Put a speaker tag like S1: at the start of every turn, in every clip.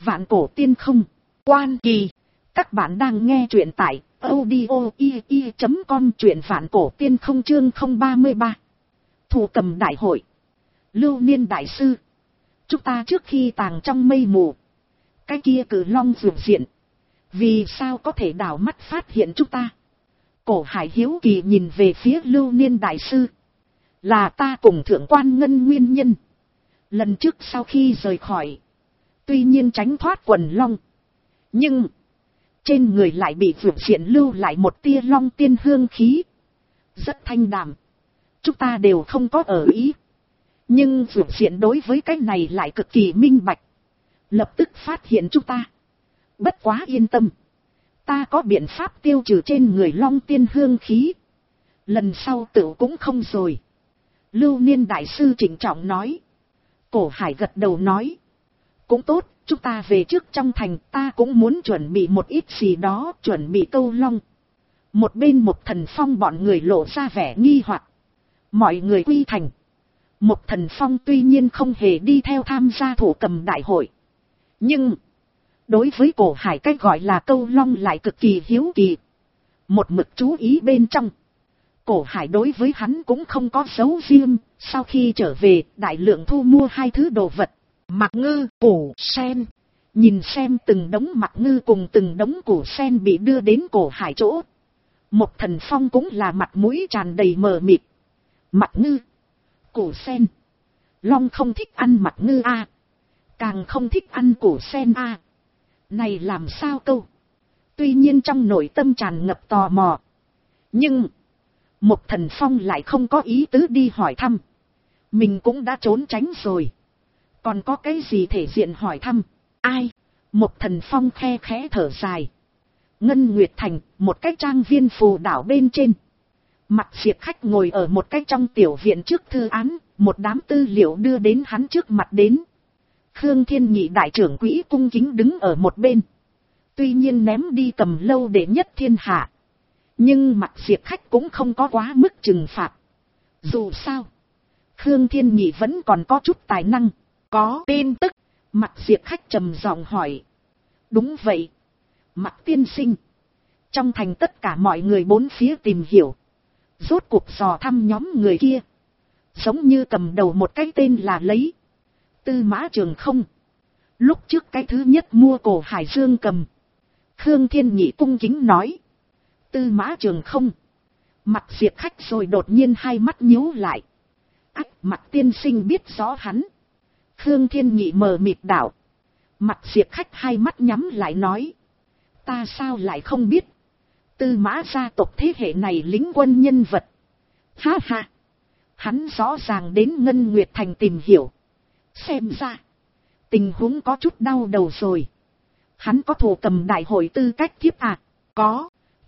S1: Vạn cổ tiên không. Quan Kỳ. Các bạn đang nghe truyện tại audio.com, truyện vạn cổ tiên không chương 033. Thủ cầm đại hội. Lưu Niên đại sư. Chúng ta trước khi tàng trong mây mù, cái kia cử long vượt diện, vì sao có thể đảo mắt phát hiện chúng ta? Cổ Hải hiếu kỳ nhìn về phía Lưu Niên đại sư. Là ta cùng thượng quan ngân nguyên nhân. Lần trước sau khi rời khỏi, tuy nhiên tránh thoát quần long, nhưng trên người lại bị vượt diện lưu lại một tia long tiên hương khí. Rất thanh đạm. Chúng ta đều không có ở ý. Nhưng vượt diện đối với cái này lại cực kỳ minh bạch. Lập tức phát hiện chúng ta. Bất quá yên tâm. Ta có biện pháp tiêu trừ trên người long tiên hương khí. Lần sau tự cũng không rồi. Lưu Niên đại sư trịnh trọng nói. Cổ Hải gật đầu nói. Cũng tốt, chúng ta về trước trong thành, ta cũng muốn chuẩn bị một ít gì đó, chuẩn bị câu long. Một bên Một Thần Phong bọn người lộ ra vẻ nghi hoặc. Mọi người quy thành. Một Thần Phong tuy nhiên không hề đi theo tham gia thủ cầm đại hội. Nhưng đối với Cổ Hải cách gọi là câu long lại cực kỳ hiếu kỳ. Một mực chú ý bên trong. Cổ Hải đối với hắn cũng không có dấu riêng. Sau khi trở về, đại lượng thu mua hai thứ đồ vật. Mặc ngư, củ sen. Nhìn xem từng đống mặc ngư cùng từng đống củ sen bị đưa đến Cổ Hải chỗ. Một Thần Phong cũng là mặt mũi tràn đầy mờ mịt. Mặc ngư, củ sen. Long không thích ăn mặc ngư a, càng không thích ăn củ sen a. Này làm sao câu? Tuy nhiên trong nội tâm tràn ngập tò mò. Nhưng Một Thần Phong lại không có ý tứ đi hỏi thăm. Mình cũng đã trốn tránh rồi. Còn có cái gì thể diện hỏi thăm? Ai? Một Thần Phong khe khẽ thở dài. Ngân Nguyệt Thành, một cái trang viên phù đảo bên trên. Mặc Diệp Khách ngồi ở một cái trong tiểu viện trước thư án, một đám tư liệu đưa đến hắn trước mặt đến. Khương Thiên Nhị đại trưởng quỹ cung kính đứng ở một bên. Tuy nhiên ném đi cầm lâu đệ nhất thiên hạ. Nhưng Mặc Diệp Khách cũng không có quá mức trừng phạt. Dù sao, Khương Thiên Nhị vẫn còn có chút tài năng. Có tin tức? Mặc Diệp Khách trầm giọng hỏi. Đúng vậy. Mặc tiên sinh. Trong thành tất cả mọi người bốn phía tìm hiểu. Rốt cuộc dò thăm nhóm người kia. Giống như cầm đầu một cái tên là lấy Tư Mã Trường Không. Lúc trước cái thứ nhất mua Cổ Hải Dương cầm. Khương Thiên Nhị cung kính nói. Tư Mã Trường Không. Mặc Diệp Khách rồi đột nhiên hai mắt nhíu lại. Ách, Mặc tiên sinh biết rõ hắn. Khương Thiên Nhị mờ mịt đảo. Mặc Diệp Khách hai mắt nhắm lại nói. Ta sao lại không biết. Tư Mã gia tộc thế hệ này lính quân nhân vật. Ha ha. Hắn rõ ràng đến Ngân Nguyệt Thành tìm hiểu. Xem ra tình huống có chút đau đầu rồi. Hắn có thủ cầm đại hội tư cách thiếp à? Có.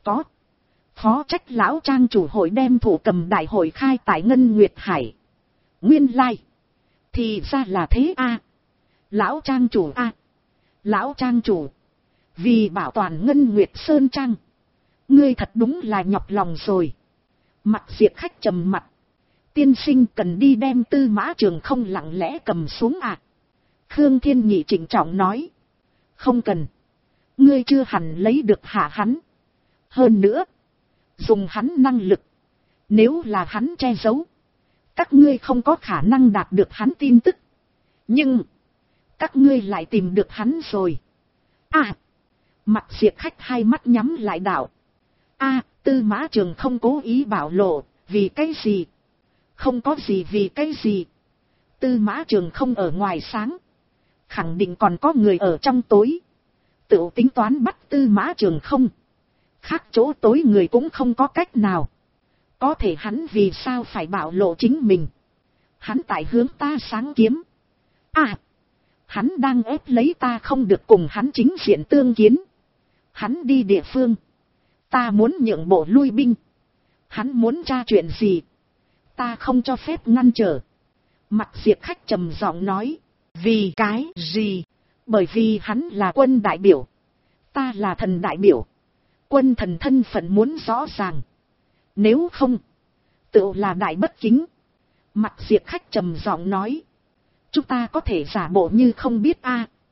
S1: Phó trách lão trang chủ hội đem thủ cầm đại hội khai tại Ngân Nguyệt Hải. Nguyên lai. Thì ra là thế à. Lão trang chủ à. Lão trang chủ. Vì bảo toàn Ngân Nguyệt Sơn Trang. Ngươi thật đúng là nhọc lòng rồi. Mặc Diệp Khách trầm mặt. Tiên sinh cần đi đem Tư Mã Trường Không lặng lẽ cầm xuống à? Khương Thiên Nhị trịnh trọng nói. Không cần. Ngươi chưa hẳn lấy được hạ hắn. Hơn nữa. Dùng hắn năng lực. Nếu là hắn che giấu. Các ngươi không có khả năng đạt được hắn tin tức. Nhưng. Các ngươi lại tìm được hắn rồi. À. Mặc Diệp Khách hai mắt nhắm lại đảo. À, Tư Mã Trường Không cố ý bảo lộ. Vì cái gì? Không có gì vì cái gì. Tư Mã Trường Không ở ngoài sáng. Khẳng định còn có người ở trong tối. Tự tính toán bắt Tư Mã Trường Không. Khác chỗ tối người cũng không có cách nào. Có thể hắn vì sao phải bảo lộ chính mình. Hắn tại hướng ta sáng kiếm. À. Hắn đang ép lấy ta không được cùng hắn chính diện tương kiến. Hắn đi địa phương. Ta muốn nhượng bộ lui binh. Hắn muốn tra chuyện gì. Ta không cho phép ngăn trở. Mặc Diệp Khách trầm giọng nói. Vì cái gì? Bởi vì hắn là quân đại biểu. Ta là thần đại biểu. Quân thần thân phận muốn rõ ràng. Nếu không. Tự là đại bất kính. Mặc Diệp Khách trầm giọng nói. Chúng ta có thể giả bộ như không biết a.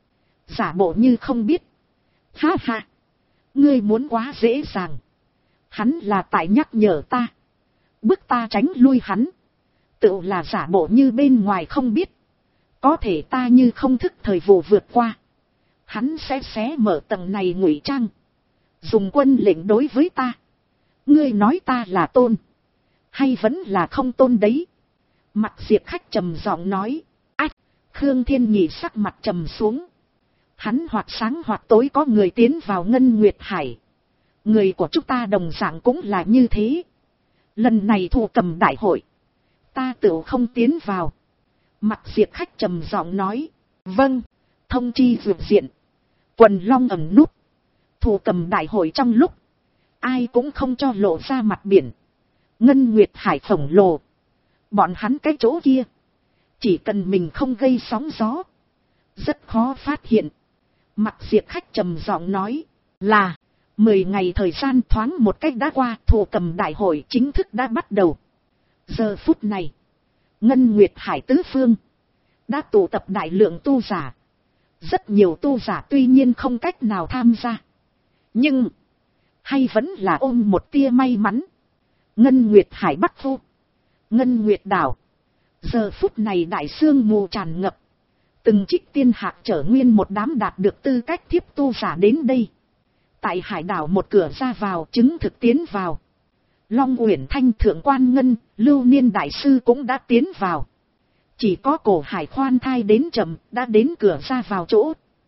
S1: Giả bộ như không biết. Ha ha. Ngươi muốn quá dễ dàng. Hắn là tại nhắc nhở ta. Bức ta tránh lui hắn. Tự là giả bộ như bên ngoài không biết. Có thể ta như không thức thời vụ vượt qua. Hắn sẽ xé mở tầng này ngụy trang. Dùng quân lệnh đối với ta. Ngươi nói ta là tôn. Hay vẫn là không tôn đấy. Mặt Diệp Khách trầm giọng nói. Ách. Khương Thiên Nhị sắc mặt trầm xuống. Hắn hoặc sáng hoặc tối có người tiến vào Ngân Nguyệt Hải. Người của chúng ta đồng dạng cũng là như thế. Lần này Thụ Cầm đại hội. Ta tự không tiến vào. Mặt Diệp Khách trầm giọng nói. Vâng. Thông chi vượt diện. Quần Long ẩn núp. Thụ Cầm đại hội trong lúc. Ai cũng không cho lộ ra mặt biển. Ngân Nguyệt Hải khổng lồ. Bọn hắn cái chỗ kia. Chỉ cần mình không gây sóng gió. Rất khó phát hiện. Mặt Diệp Khách trầm giọng nói. Là. 10 ngày thời gian thoáng một cách đã qua. Thụ Cầm đại hội chính thức đã bắt đầu. Giờ phút này. Ngân Nguyệt Hải tứ phương. Đã tụ tập đại lượng tu giả. Rất nhiều tu giả tuy nhiên không cách nào tham gia. Nhưng. Hay vẫn là ôm một tia may mắn. Ngân Nguyệt Hải Bắc Phu. Ngân Nguyệt Đảo. Giờ phút này đại sương mù tràn ngập. Từng trích tiên hạc trở nguyên một đám đạt được tư cách thiếp tu giả đến đây. Tại hải đảo một cửa ra vào chứng thực tiến vào. Long Uyển Thanh thượng quan Ngân, Lưu Niên đại sư cũng đã tiến vào. Chỉ có Cổ Hải khoan thai đến chậm, đã đến cửa ra vào chỗ.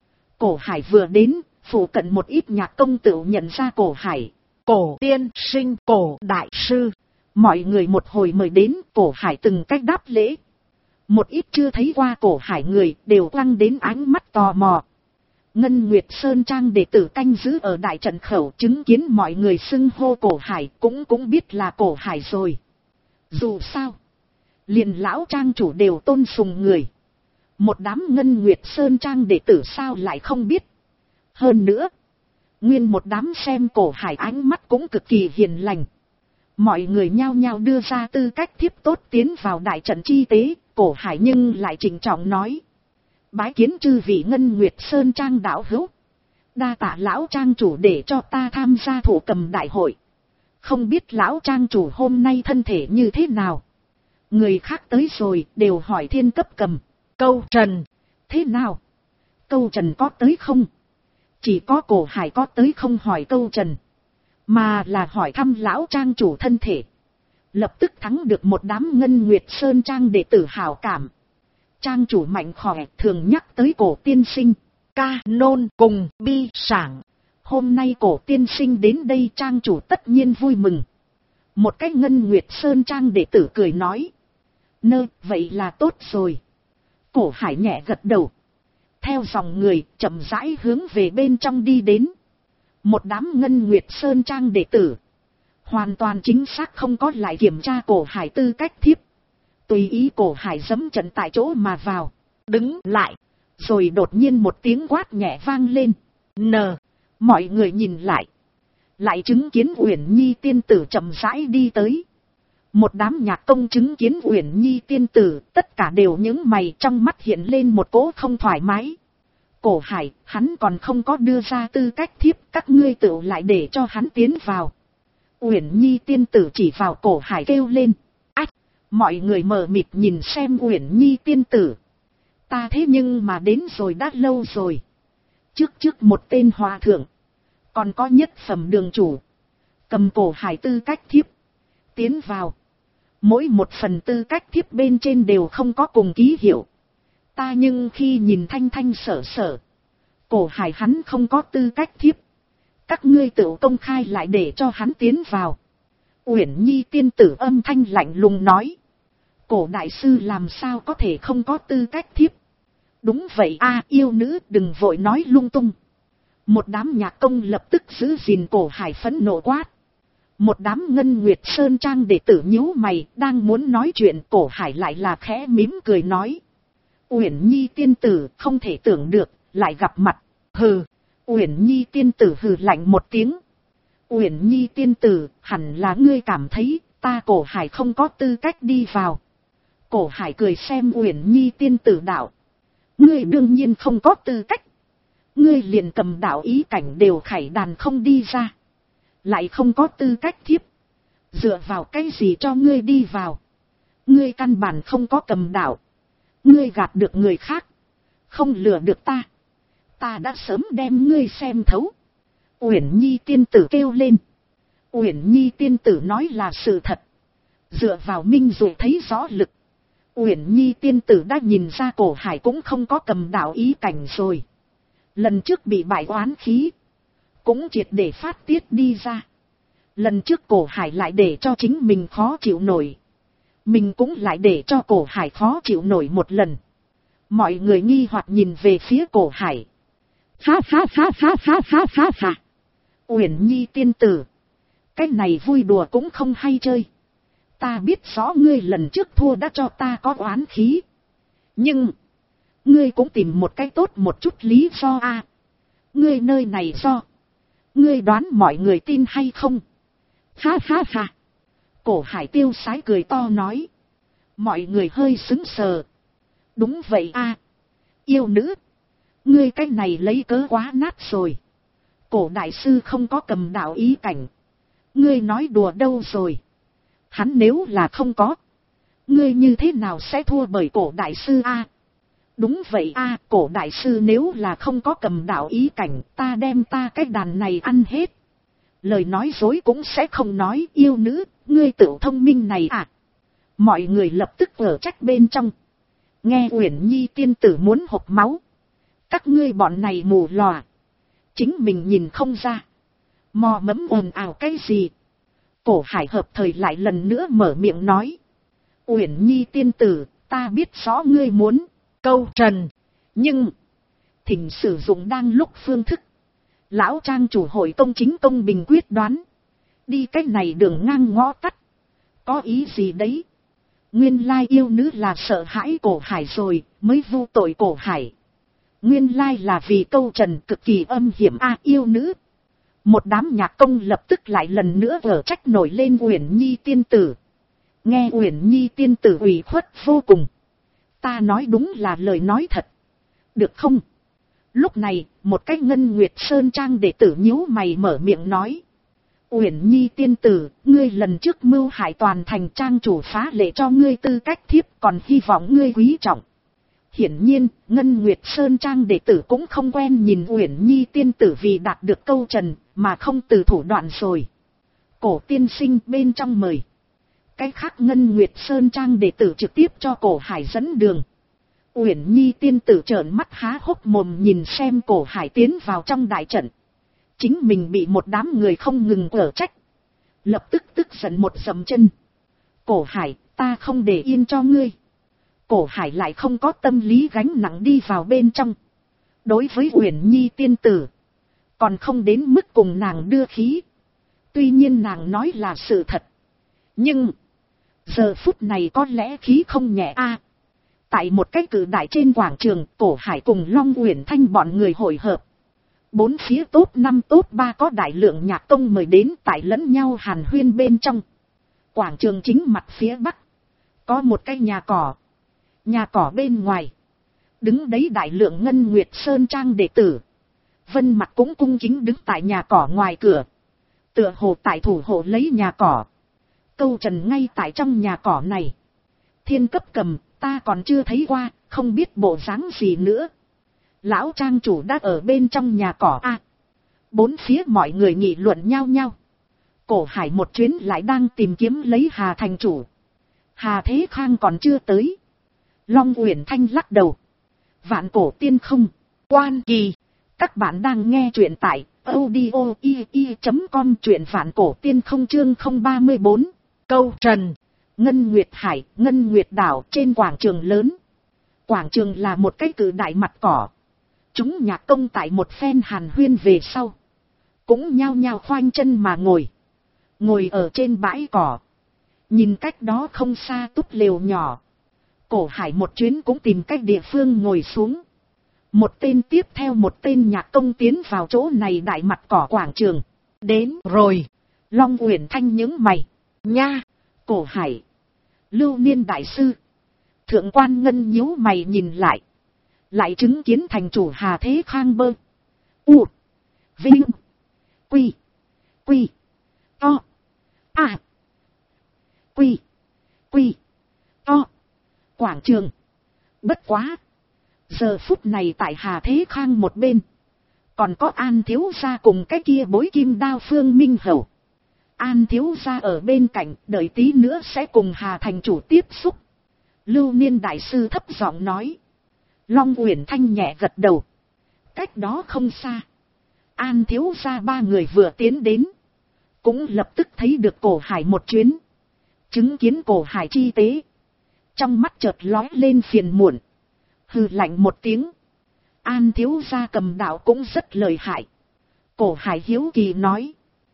S1: Cổ Hải vừa đến, phụ cận một ít nhạc công tử nhận ra Cổ Hải. Cổ tiên sinh, Cổ đại sư. Mọi người một hồi mời đến, Cổ Hải từng cách đáp lễ. Một ít chưa thấy qua Cổ Hải người đều quăng đến ánh mắt tò mò. Ngân Nguyệt Sơn Trang đệ tử canh giữ ở đại trận khẩu chứng kiến mọi người xưng hô Cổ Hải cũng biết là Cổ Hải rồi. Dù sao, liền lão trang chủ đều tôn sùng người. Một đám Ngân Nguyệt Sơn Trang đệ tử sao lại không biết. Hơn nữa, nguyên một đám xem Cổ Hải ánh mắt cũng cực kỳ hiền lành. Mọi người nhao nhao đưa ra tư cách thiếp tốt tiến vào đại trận chi tế. Cổ Hải nhưng lại trịnh trọng nói. Bái kiến chư vị Ngân Nguyệt Sơn Trang đạo hữu. Đa tạ lão trang chủ để cho ta tham gia Thụ Cầm đại hội. Không biết lão trang chủ hôm nay thân thể như thế nào. Người khác tới rồi đều hỏi Thiên Cấp Cầm. Câu Trần. Thế nào? Câu Trần có tới không? Chỉ có Cổ Hải có tới không hỏi Câu Trần. Mà là hỏi thăm lão trang chủ thân thể. Lập tức thắng được một đám Ngân Nguyệt Sơn Trang đệ tử hào cảm. Trang chủ mạnh khỏe thường nhắc tới Cổ tiên sinh. Ca nôn cùng bi sảng. Hôm nay Cổ tiên sinh đến đây trang chủ tất nhiên vui mừng. Một cái Ngân Nguyệt Sơn Trang đệ tử cười nói. Vậy là tốt rồi. Cổ Hải nhẹ gật đầu. Theo dòng người chậm rãi hướng về bên trong đi đến. Một đám Ngân Nguyệt Sơn Trang đệ tử. Hoàn toàn chính xác không có lại kiểm tra Cổ Hải tư cách thiếp. Tùy ý Cổ Hải giẫm trận tại chỗ mà vào. Đứng lại. Rồi đột nhiên một tiếng quát nhẹ vang lên. Mọi người nhìn lại. Lại chứng kiến Uyển Nhi tiên tử chậm rãi đi tới. Một đám nhạc công chứng kiến Uyển Nhi tiên tử. Tất cả đều những mày trong mắt hiện lên một cỗ không thoải mái. Cổ Hải, hắn còn không có đưa ra tư cách thiếp. Các ngươi tự lại để cho hắn tiến vào. Uyển Nhi tiên tử chỉ vào Cổ Hải kêu lên. Ách! Mọi người mờ mịt nhìn xem Uyển Nhi tiên tử. Ta thế nhưng mà đến rồi đã lâu rồi. Trước một tên hòa thượng. Còn có nhất phẩm đường chủ. Cầm Cổ Hải tư cách thiếp. Tiến vào. Mỗi một phần tư cách thiếp bên trên đều không có cùng ký hiệu. Ta nhưng khi nhìn thanh thanh sở sở. Cổ Hải hắn không có tư cách thiếp. Các ngươi tự công khai lại để cho hắn tiến vào. Uyển Nhi tiên tử âm thanh lạnh lùng nói. Cổ đại sư làm sao có thể không có tư cách thiếp. Đúng vậy a, yêu nữ đừng vội nói lung tung. Một đám nhạc công lập tức giữ gìn Cổ Hải phẫn nộ quát. Một đám Ngân Nguyệt Sơn Trang đệ tử nhíu mày đang muốn nói chuyện. Cổ Hải lại là khẽ mím cười nói. Uyển Nhi tiên tử không thể tưởng được lại gặp mặt. Hừ. Uyển Nhi tiên tử hừ lạnh một tiếng. Uyển Nhi tiên tử hẳn là ngươi cảm thấy ta Cổ Hải không có tư cách đi vào. Cổ Hải cười xem Uyển Nhi tiên tử đạo. Ngươi đương nhiên không có tư cách. ngươi liền cầm đạo ý cảnh đều khải đàn không đi ra. Lại không có tư cách thiếp. Dựa vào cái gì cho ngươi đi vào. Ngươi căn bản không có cầm đạo. Ngươi gạt được người khác. Không lừa được ta. Ta đã sớm đem ngươi xem thấu. Uyển Nhi tiên tử kêu lên. Uyển Nhi tiên tử nói là sự thật. Dựa vào minh dụ thấy rõ lực. Uyển Nhi tiên tử đã nhìn ra Cổ Hải cũng không có cầm đạo ý cảnh rồi. Lần trước bị bại oán khí. Cũng triệt để phát tiết đi ra. Lần trước Cổ Hải lại để cho chính mình khó chịu nổi. Mình cũng lại để cho Cổ Hải khó chịu nổi một lần. Mọi người nghi hoặc nhìn về phía Cổ Hải. Ha ha ha ha ha ha ha ha. Uyển Nhi tiên tử. Cái này vui đùa cũng không hay chơi. Ta biết rõ ngươi lần trước thua đã cho ta có oán khí. Nhưng. Ngươi cũng tìm một cái tốt một chút lý do a. Ngươi nơi này do. Ngươi đoán mọi người tin hay không? Ha ha ha. Cổ Hải tiêu sái cười to nói. Mọi người hơi sững sờ. Đúng vậy a. Yêu nữ. Ngươi cái này lấy cớ quá nát rồi. Cổ đại sư không có cầm đạo ý cảnh. Ngươi nói đùa đâu rồi. Hắn nếu là không có. Ngươi như thế nào sẽ thua bởi cổ đại sư a? Đúng vậy a, cổ đại sư nếu là không có cầm đạo ý cảnh, ta đem ta cái đàn này ăn hết. Lời nói dối cũng sẽ không nói. Yêu nữ, ngươi tự thông minh này à. Mọi người lập tức ở trách bên trong. Nghe Uyển Nhi tiên tử muốn hộc máu. Các ngươi bọn này mù lòa. Chính mình nhìn không ra. Mò mẫm ồn ào cái gì. Cổ Hải hợp thời lại lần nữa mở miệng nói. Uyển Nhi tiên tử, ta biết rõ ngươi muốn câu trần. Nhưng, thỉnh sử dụng đang lúc phương thức. Lão trang chủ hội công chính công bình quyết đoán. Đi cái này đường ngang ngõ tắt. Có ý gì đấy? Nguyên lai yêu nữ là sợ hãi Cổ Hải rồi, mới vu tội Cổ Hải. Nguyên lai là vì câu trần cực kỳ âm hiểm a. Yêu nữ. Một đám nhạc công lập tức lại lần nữa vở trách nổi lên Uyển Nhi tiên tử. Nghe Uyển Nhi tiên tử ủy khuất vô cùng. Ta nói đúng là lời nói thật. Được không? Lúc này, một cái Ngân Nguyệt Sơn Trang đệ tử nhíu mày mở miệng nói. Uyển Nhi tiên tử, ngươi lần trước mưu hại toàn thành trang chủ phá lệ cho ngươi tư cách thiếp, còn hy vọng ngươi quý trọng. Hiển nhiên, Ngân Nguyệt Sơn Trang đệ tử cũng không quen nhìn Uyển Nhi tiên tử vì đạt được câu trần, mà không từ thủ đoạn rồi. Cổ tiên sinh bên trong mời. Cái khác Ngân Nguyệt Sơn Trang đệ tử trực tiếp cho Cổ Hải dẫn đường. Uyển Nhi tiên tử trợn mắt há hốc mồm nhìn xem Cổ Hải tiến vào trong đại trận. Chính mình bị một đám người không ngừng quở trách. Lập tức tức giận một dầm chân. Cổ Hải, ta không để yên cho ngươi. Cổ Hải lại không có tâm lý gánh nặng đi vào bên trong. Đối với Uyển Nhi tiên tử, còn không đến mức cùng nàng đưa khí. Tuy nhiên nàng nói là sự thật. Nhưng, giờ phút này có lẽ khí không nhẹ a. Tại một cái cử đại trên quảng trường, Cổ Hải cùng Long Uyển Thanh bọn người hội hợp. Bốn phía top 5 top 3 có đại lượng nhạc công mời đến tại lẫn nhau hàn huyên bên trong. Quảng trường chính mặt phía bắc, có một cái nhà cỏ. Nhà cỏ bên ngoài, đứng đấy đại lượng Ngân Nguyệt Sơn Trang đệ tử. Vân Mặc cũng cung kính đứng tại nhà cỏ ngoài cửa. Tựa hồ tại thủ hộ lấy nhà cỏ. Câu trần ngay tại trong nhà cỏ này. Thiên cấp cầm, ta còn chưa thấy qua, không biết bộ dáng gì nữa. Lão trang chủ đã ở bên trong nhà cỏ a. Bốn phía mọi người nghị luận nhau nhau. Cổ Hải một chuyến lại đang tìm kiếm lấy Hà thành chủ. Hà Thế Khang còn chưa tới. Long Uyển Thanh lắc đầu. Vạn cổ tiên không, quan kỳ. Các bạn đang nghe truyện tại audio.com, truyện vạn cổ tiên không chương 034. Câu trần. Ngân Nguyệt Hải, Ngân Nguyệt đảo trên quảng trường lớn. Quảng trường là một cái cự đại mặt cỏ. Chúng nhạc công tại một phen hàn huyên về sau. Cũng nhao nhao khoanh chân mà ngồi. Ngồi ở trên bãi cỏ. Nhìn cách đó không xa túp lều nhỏ. Cổ Hải một chuyến cũng tìm cách địa phương ngồi xuống. Một tên tiếp theo một tên nhạc công tiến vào chỗ này đại mặt cỏ quảng trường. Đến rồi. Long Uyển Thanh nhướng mày. Nha. Cổ Hải. Lưu Niên đại sư. Thượng quan Ngân nhíu mày nhìn lại. Lại chứng kiến thành chủ Hà Thế Khang bơ. U. Vinh. Quy. Quy. To. A. Quy. Quy. To. Quảng trường. Bất quá. Giờ phút này tại Hà Thế Khang một bên. Còn có An thiếu gia cùng cái kia bối kim đao Phương Minh Hầu. An thiếu gia ở bên cạnh, đợi tí nữa sẽ cùng Hà thành chủ tiếp xúc. Lưu Niên đại sư thấp giọng nói. Long Uyển Thanh nhẹ gật đầu. Cách đó không xa. An thiếu gia ba người vừa tiến đến. Cũng lập tức thấy được Cổ Hải một chuyến. Chứng kiến Cổ Hải chi tế. Trong mắt chợt lóe lên phiền muộn. Hừ lạnh một tiếng. An thiếu gia cầm đạo cũng rất lợi hại. Cổ Hải hiếu kỳ nói.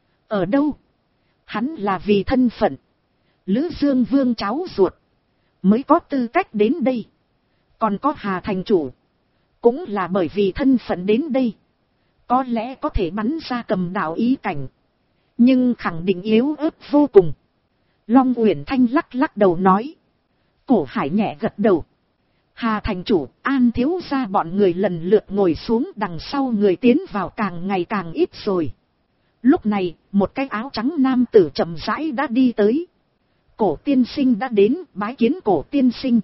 S1: Ở đâu? Hắn là vì thân phận. Lữ Dương Vương cháu ruột. Mới có tư cách đến đây. Còn có Hà thành chủ. Cũng là bởi vì thân phận đến đây. Có lẽ có thể bắn ra cầm đạo ý cảnh. Nhưng khẳng định yếu ớt vô cùng. Long Uyển Thanh lắc lắc đầu nói. Cổ Hải nhẹ gật đầu. Hà thành chủ, An thiếu gia bọn người lần lượt ngồi xuống, đằng sau người tiến vào càng ngày càng ít rồi. Lúc này, một cái áo trắng nam tử chậm rãi đã đi tới. Cổ tiên sinh đã đến, bái kiến Cổ tiên sinh.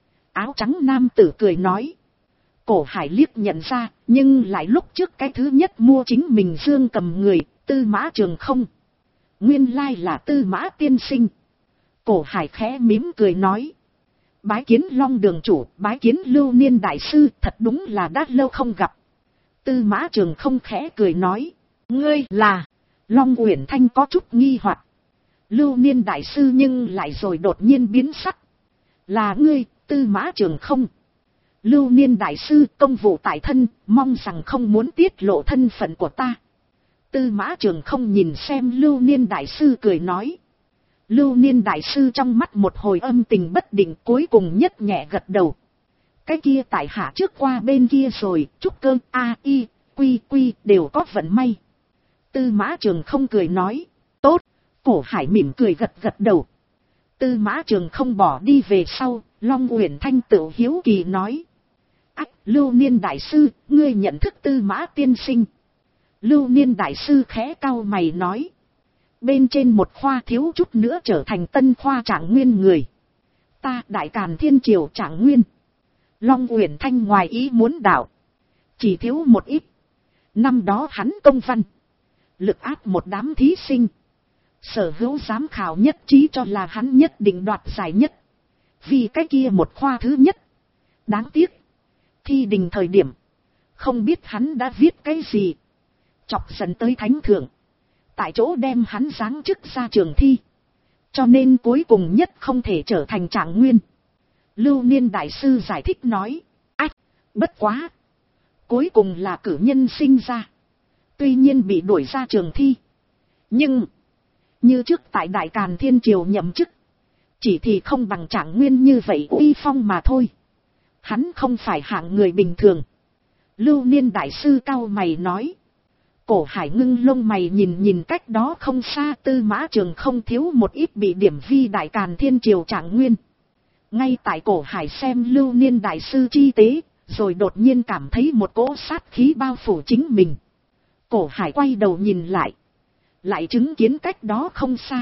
S1: Áo trắng nam tử cười nói. Cổ Hải liếc nhận ra, nhưng lại lúc trước cái thứ nhất mua chính mình Dương Cầm người, Tư Mã Trường không. Nguyên lai là Tư Mã tiên sinh. Cổ Hải khẽ mím cười nói. Bái kiến Long đường chủ, bái kiến Lưu Niên đại sư, thật đúng là đã lâu không gặp. Tư Mã Trường không khẽ cười nói. Ngươi là... Long Uyển Thanh có chút nghi hoặc. Lưu Niên đại sư nhưng lại rồi đột nhiên biến sắc. Là ngươi, Tư Mã Trường không? Lưu Niên đại sư công vụ tại thân, mong rằng không muốn tiết lộ thân phận của ta. Tư Mã Trường không nhìn xem Lưu Niên đại sư cười nói. Lưu Niên đại sư trong mắt một hồi âm tình bất định, cuối cùng nhất nhẹ gật đầu. Cái kia tại hạ trước qua bên kia rồi, trúc cơ A I Quy Quy đều có vận may. Tư Mã Trường không cười nói. Tốt. Cổ Hải mỉm cười gật gật đầu. Tư Mã Trường không bỏ đi về sau. Long Uyển Thanh tự hiếu kỳ nói. Ách, Lưu Niên đại sư, ngươi nhận thức Tư Mã tiên sinh? Lưu Niên đại sư khẽ cau mày nói. Bên trên một khoa thiếu chút nữa trở thành tân khoa Trạng Nguyên người. Ta Đại Càn Thiên Triều Trạng Nguyên. Long Uyển Thanh ngoài ý muốn đạo. Chỉ thiếu một ít. Năm đó hắn công văn. Lực áp một đám thí sinh. Sở hữu giám khảo nhất trí cho là hắn nhất định đoạt giải nhất. Vì cái kia một khoa thứ nhất. Đáng tiếc. Thi đình thời điểm. Không biết hắn đã viết cái gì. Chọc giận tới thánh thượng. Tại chỗ đem hắn giáng chức ra trường thi. Cho nên cuối cùng nhất không thể trở thành Trạng Nguyên. Lưu Niên đại sư giải thích nói. Ách, bất quá. Cuối cùng là cử nhân sinh ra. Tuy nhiên bị đuổi ra trường thi. Nhưng. Như trước tại Đại Càn Thiên Triều nhậm chức. Chỉ thì không bằng Trạng Nguyên như vậy uy phong mà thôi. Hắn không phải hạng người bình thường. Lưu Niên đại sư cau mày nói. Cổ Hải ngưng lông mày nhìn cách đó không xa. Tư Mã Trường không thiếu một ít bị điểm vi Đại Càn Thiên Triều Trạng Nguyên. Ngay tại Cổ Hải xem Lưu Niên đại sư chi tế, rồi đột nhiên cảm thấy một cỗ sát khí bao phủ chính mình. Cổ Hải quay đầu nhìn lại. Lại chứng kiến cách đó không xa.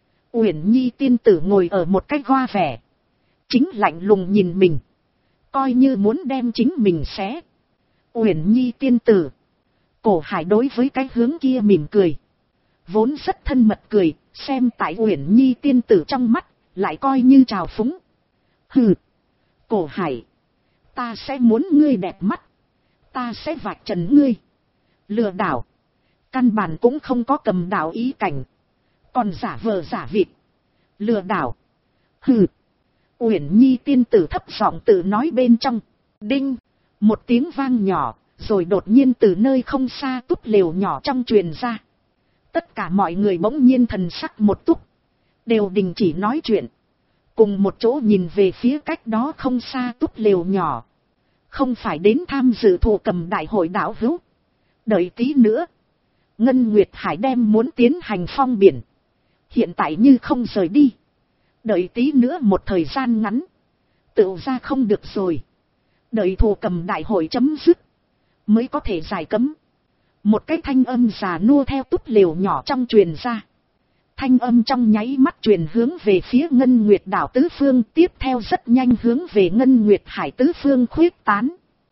S1: Uyển Nhi tiên tử ngồi ở một cái hoa vẻ. Chính lạnh lùng nhìn mình. Coi như muốn đem chính mình xé. Uyển Nhi tiên tử. Cổ Hải đối với cái hướng kia mỉm cười. Vốn rất thân mật cười, xem tại Uyển Nhi tiên tử trong mắt, lại coi như trào phúng. Hừ. Cổ Hải. Ta sẽ muốn ngươi đẹp mắt. Ta sẽ vạch trần ngươi. Lừa đảo. Căn bản cũng không có cầm đạo ý cảnh. Còn giả vờ giả vịt. Lừa đảo. Hừ. Uyển Nhi tiên tử thấp giọng tự nói bên trong. Đinh. Một tiếng vang nhỏ. Rồi đột nhiên từ nơi không xa túp lều nhỏ trong truyền ra. Tất cả mọi người bỗng nhiên thần sắc một túc. Đều đình chỉ nói chuyện. Cùng một chỗ nhìn về phía cách đó không xa túp lều nhỏ. Không phải đến tham dự thụ cầm đại hội đảo hữu. Đợi tí nữa. Ngân Nguyệt Hải đem muốn tiến hành phong biển. Hiện tại như không rời đi. Đợi tí nữa một thời gian ngắn. Tự ra không được rồi. Đợi thụ cầm đại hội chấm dứt. Mới có thể giải cấm. Một cái thanh âm già nua theo túp lều nhỏ trong truyền ra. Thanh âm trong nháy mắt truyền hướng về phía Ngân Nguyệt đảo tứ phương, tiếp theo rất nhanh hướng về Ngân Nguyệt hải tứ phương khuyết tán.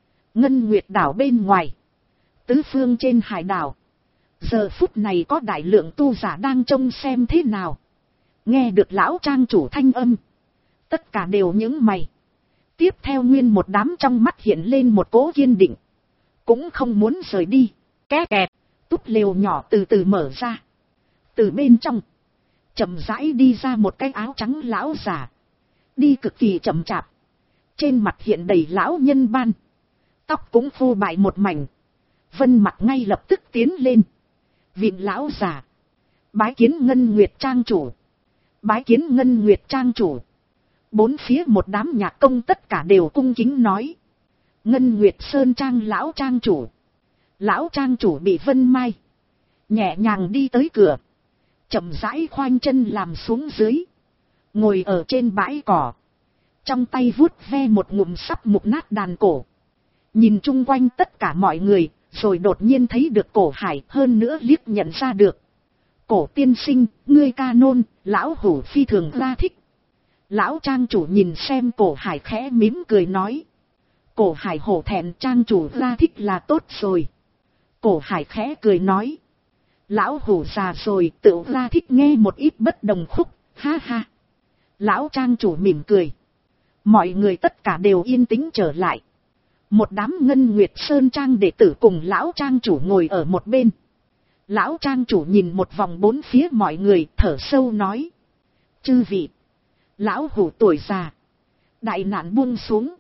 S1: Ngân Nguyệt đảo bên ngoài, tứ phương trên hải đảo, giờ phút này có đại lượng tu giả đang trông xem thế nào. Nghe được lão trang chủ thanh âm, tất cả đều nhướng mày. Tiếp theo nguyên một đám trong mắt hiện lên một cỗ kiên định, cũng không muốn rời đi. Két kẹt, túp lều nhỏ từ từ mở ra. Từ bên trong, chậm rãi đi ra một cái áo trắng lão già, đi cực kỳ chậm chạp, trên mặt hiện đầy lão nhân ban, tóc cũng phô bại một mảnh. Vân Mặc ngay lập tức tiến lên, vịn lão già, bái kiến Ngân Nguyệt trang chủ, bái kiến Ngân Nguyệt trang chủ. Bốn phía một đám nhạc công tất cả đều cung kính nói, Ngân Nguyệt Sơn trang lão trang chủ. Lão trang chủ bị Vân Mai nhẹ nhàng đi tới cửa, chậm rãi khoanh chân làm xuống dưới, ngồi ở trên bãi cỏ, trong tay vuốt ve một ngụm sắp mục nát đàn cổ, nhìn chung quanh tất cả mọi người, rồi đột nhiên thấy được Cổ Hải, hơn nữa liếc nhận ra được. Cổ tiên sinh, ngươi ca nôn, lão hủ phi thường ra thích. Lão trang chủ nhìn xem Cổ Hải khẽ mím cười nói. Cổ Hải hổ thẹn, trang chủ ra thích là tốt rồi. Cổ Hải khẽ cười nói. Lão hủ già rồi, tự ra thích nghe một ít bất đồng khúc, ha ha. Lão trang chủ mỉm cười. Mọi người tất cả đều yên tĩnh trở lại. Một đám Ngân Nguyệt Sơn trang đệ tử cùng lão trang chủ ngồi ở một bên. Lão trang chủ nhìn một vòng bốn phía mọi người, thở sâu nói. Chư vị, lão hủ tuổi già, đại nạn buông xuống.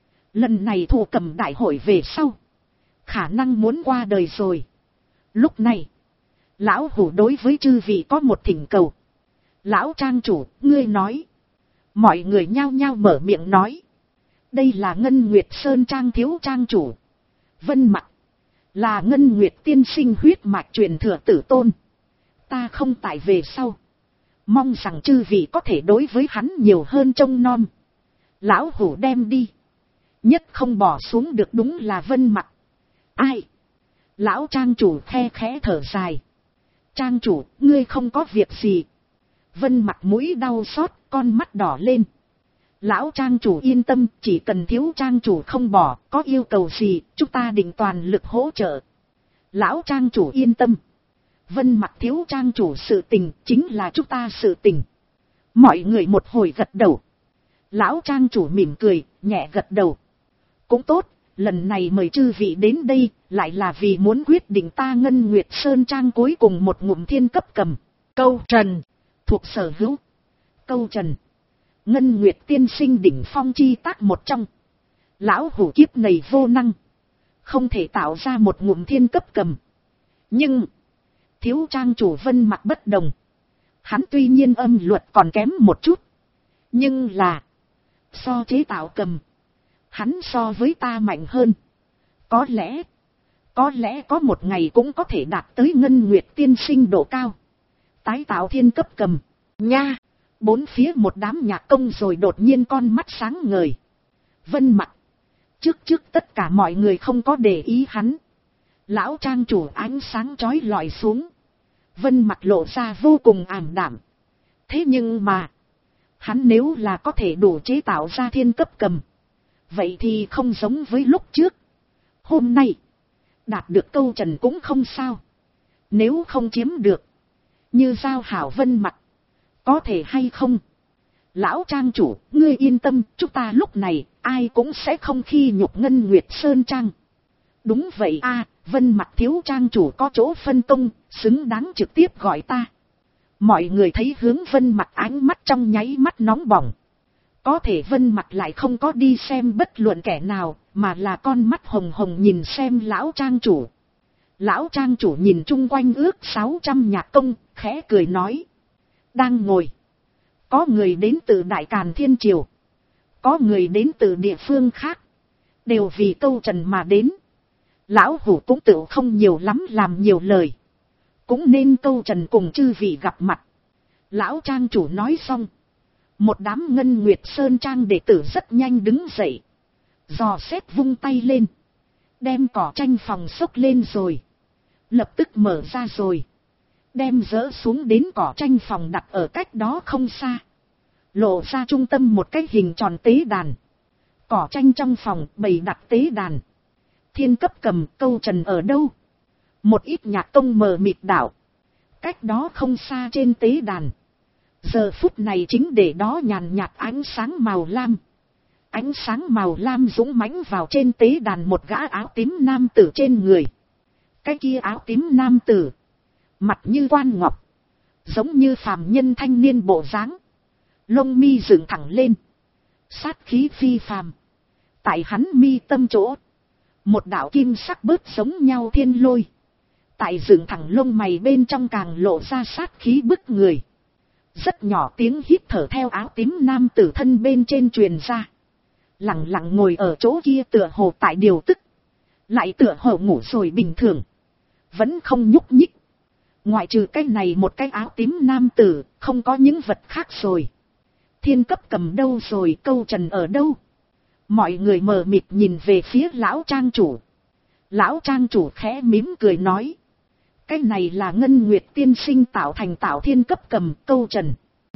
S1: Lần này Thổ Cầm đại hội về sau, khả năng muốn qua đời rồi. Lúc này, lão hủ đối với chư vị có một thỉnh cầu. Lão trang chủ, ngươi nói. Mọi người nhao nhao mở miệng nói. Đây là Ngân Nguyệt Sơn trang thiếu trang chủ Vân Mặc, là Ngân Nguyệt tiên sinh huyết mạch truyền thừa tử tôn. Ta không tại về sau, mong rằng chư vị có thể đối với hắn nhiều hơn trông nom. Lão hủ đem đi, nhất không bỏ xuống được đúng là Vân Mặc. Ai? Lão trang chủ khe khẽ thở dài. Trang chủ, ngươi không có việc gì. Vân Mặc mũi đau xót, con mắt đỏ lên. Lão trang chủ yên tâm, chỉ cần thiếu trang chủ không bỏ, có yêu cầu gì, chúng ta định toàn lực hỗ trợ. Lão trang chủ yên tâm. Vân Mặc thiếu trang chủ sự tình, chính là chúng ta sự tình. Mọi người một hồi gật đầu. Lão trang chủ mỉm cười, nhẹ gật đầu. Cũng tốt, lần này mời chư vị đến đây, lại là vì muốn quyết định ta Ngân Nguyệt Sơn trang cuối cùng một ngụm thiên cấp cầm. Câu trần, thuộc sở hữu. Câu trần, Ngân Nguyệt tiên sinh đỉnh phong chi tác một trong. Lão hủ kiếp này vô năng, không thể tạo ra một ngụm thiên cấp cầm. Nhưng thiếu trang chủ Vân Mặc bất đồng. Hắn tuy nhiên âm luật còn kém một chút, nhưng là so chế tạo cầm, hắn so với ta mạnh hơn. Có lẽ có một ngày cũng có thể đạt tới Ngân Nguyệt tiên sinh độ cao, tái tạo thiên cấp cầm. Nha! Bốn phía một đám nhạc công rồi đột nhiên con mắt sáng ngời. Vân Mặc. Trước tất cả mọi người không có để ý hắn. Lão trang chủ ánh sáng chói lọi xuống. Vân Mặc lộ ra vô cùng ảm đạm. Thế nhưng mà, hắn nếu là có thể đủ chế tạo ra thiên cấp cầm, vậy thì không giống với lúc trước. Hôm nay, đạt được câu trần cũng không sao. Nếu không chiếm được, như giao hảo Vân Mặc, có thể hay không? Lão trang chủ, ngươi yên tâm, chúng ta lúc này, ai cũng sẽ không khi nhục Ngân Nguyệt Sơn trang. Đúng vậy a, Vân Mặc thiếu trang chủ có chỗ phân công, xứng đáng trực tiếp gọi ta. Mọi người thấy hướng Vân Mặc ánh mắt trong nháy mắt nóng bỏng. Có thể Vân Mặc lại không có đi xem bất luận kẻ nào, mà là con mắt hồng hồng nhìn xem lão trang chủ. Lão trang chủ nhìn chung quanh ước 600 nhạc công, khẽ cười nói. Đang ngồi, có người đến từ Đại Càn Thiên Triều, có người đến từ địa phương khác, đều vì câu trần mà đến. Lão hủ cũng tự không nhiều lắm làm nhiều lời, cũng nên câu trần cùng chư vị gặp mặt. Lão trang chủ nói xong, một đám Ngân Nguyệt Sơn trang đệ tử rất nhanh đứng dậy, dò xét vung tay lên, đem cỏ tranh phòng xốc lên rồi. lập tức mở ra rồi, đem dỡ xuống đến cỏ tranh phòng đặt ở cách đó không xa, lộ ra trung tâm một cái hình tròn tế đàn. Cỏ tranh trong phòng bày đặt tế đàn. Thiên Cấp Cầm, Câu Trần ở đâu? Một ít nhạc công mờ mịt đảo. Cách đó không xa trên tế đàn, giờ phút này chính để đó nhàn nhạt ánh sáng màu lam. Ánh sáng màu lam dũng mãnh vào trên tế đàn một gã áo tím nam tử trên người. Cái kia áo tím nam tử, mặt như quan ngọc, giống như phàm nhân thanh niên bộ dáng, lông mi dựng thẳng lên, sát khí phi phàm. Tại hắn mi tâm chỗ, một đạo kim sắc bớt giống nhau thiên lôi, tại dựng thẳng lông mày bên trong càng lộ ra sát khí bức người. Rất nhỏ tiếng hít thở theo áo tím nam tử thân bên trên truyền ra. Lặng lặng ngồi ở chỗ kia tựa hồ tại điều tức, lại tựa hồ ngủ rồi bình thường, vẫn không nhúc nhích. Ngoại trừ cái này một cái áo tím nam tử, không có những vật khác rồi. Thiên Cấp Cầm đâu rồi, Câu Trần ở đâu? Mọi người mờ mịt nhìn về phía lão trang chủ. Lão trang chủ khẽ mím cười nói, cái này là Ngân Nguyệt tiên sinh tạo thành tạo Thiên Cấp Cầm, Câu Trần.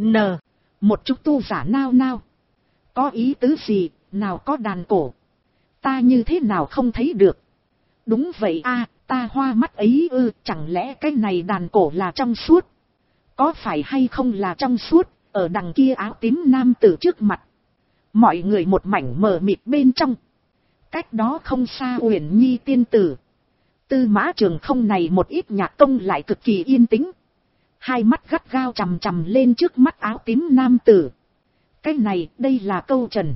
S1: Một chút tu giả nao nao. Có ý tứ gì, nào có đàn cổ? Ta như thế nào không thấy được? Đúng vậy a, ta hoa mắt ấy ư, chẳng lẽ cái này đàn cổ là trong suốt? Có phải hay không là trong suốt, ở đằng kia áo tím nam tử trước mặt. Mọi người một mảnh mờ mịt bên trong. Cách đó không xa Uyển Nhi tiên tử, Tư Mã Trường Không này một ít nhạc công lại cực kỳ yên tĩnh. Hai mắt gắt gao chằm chằm lên trước mắt áo tím nam tử. Cái này, đây là Câu Trần.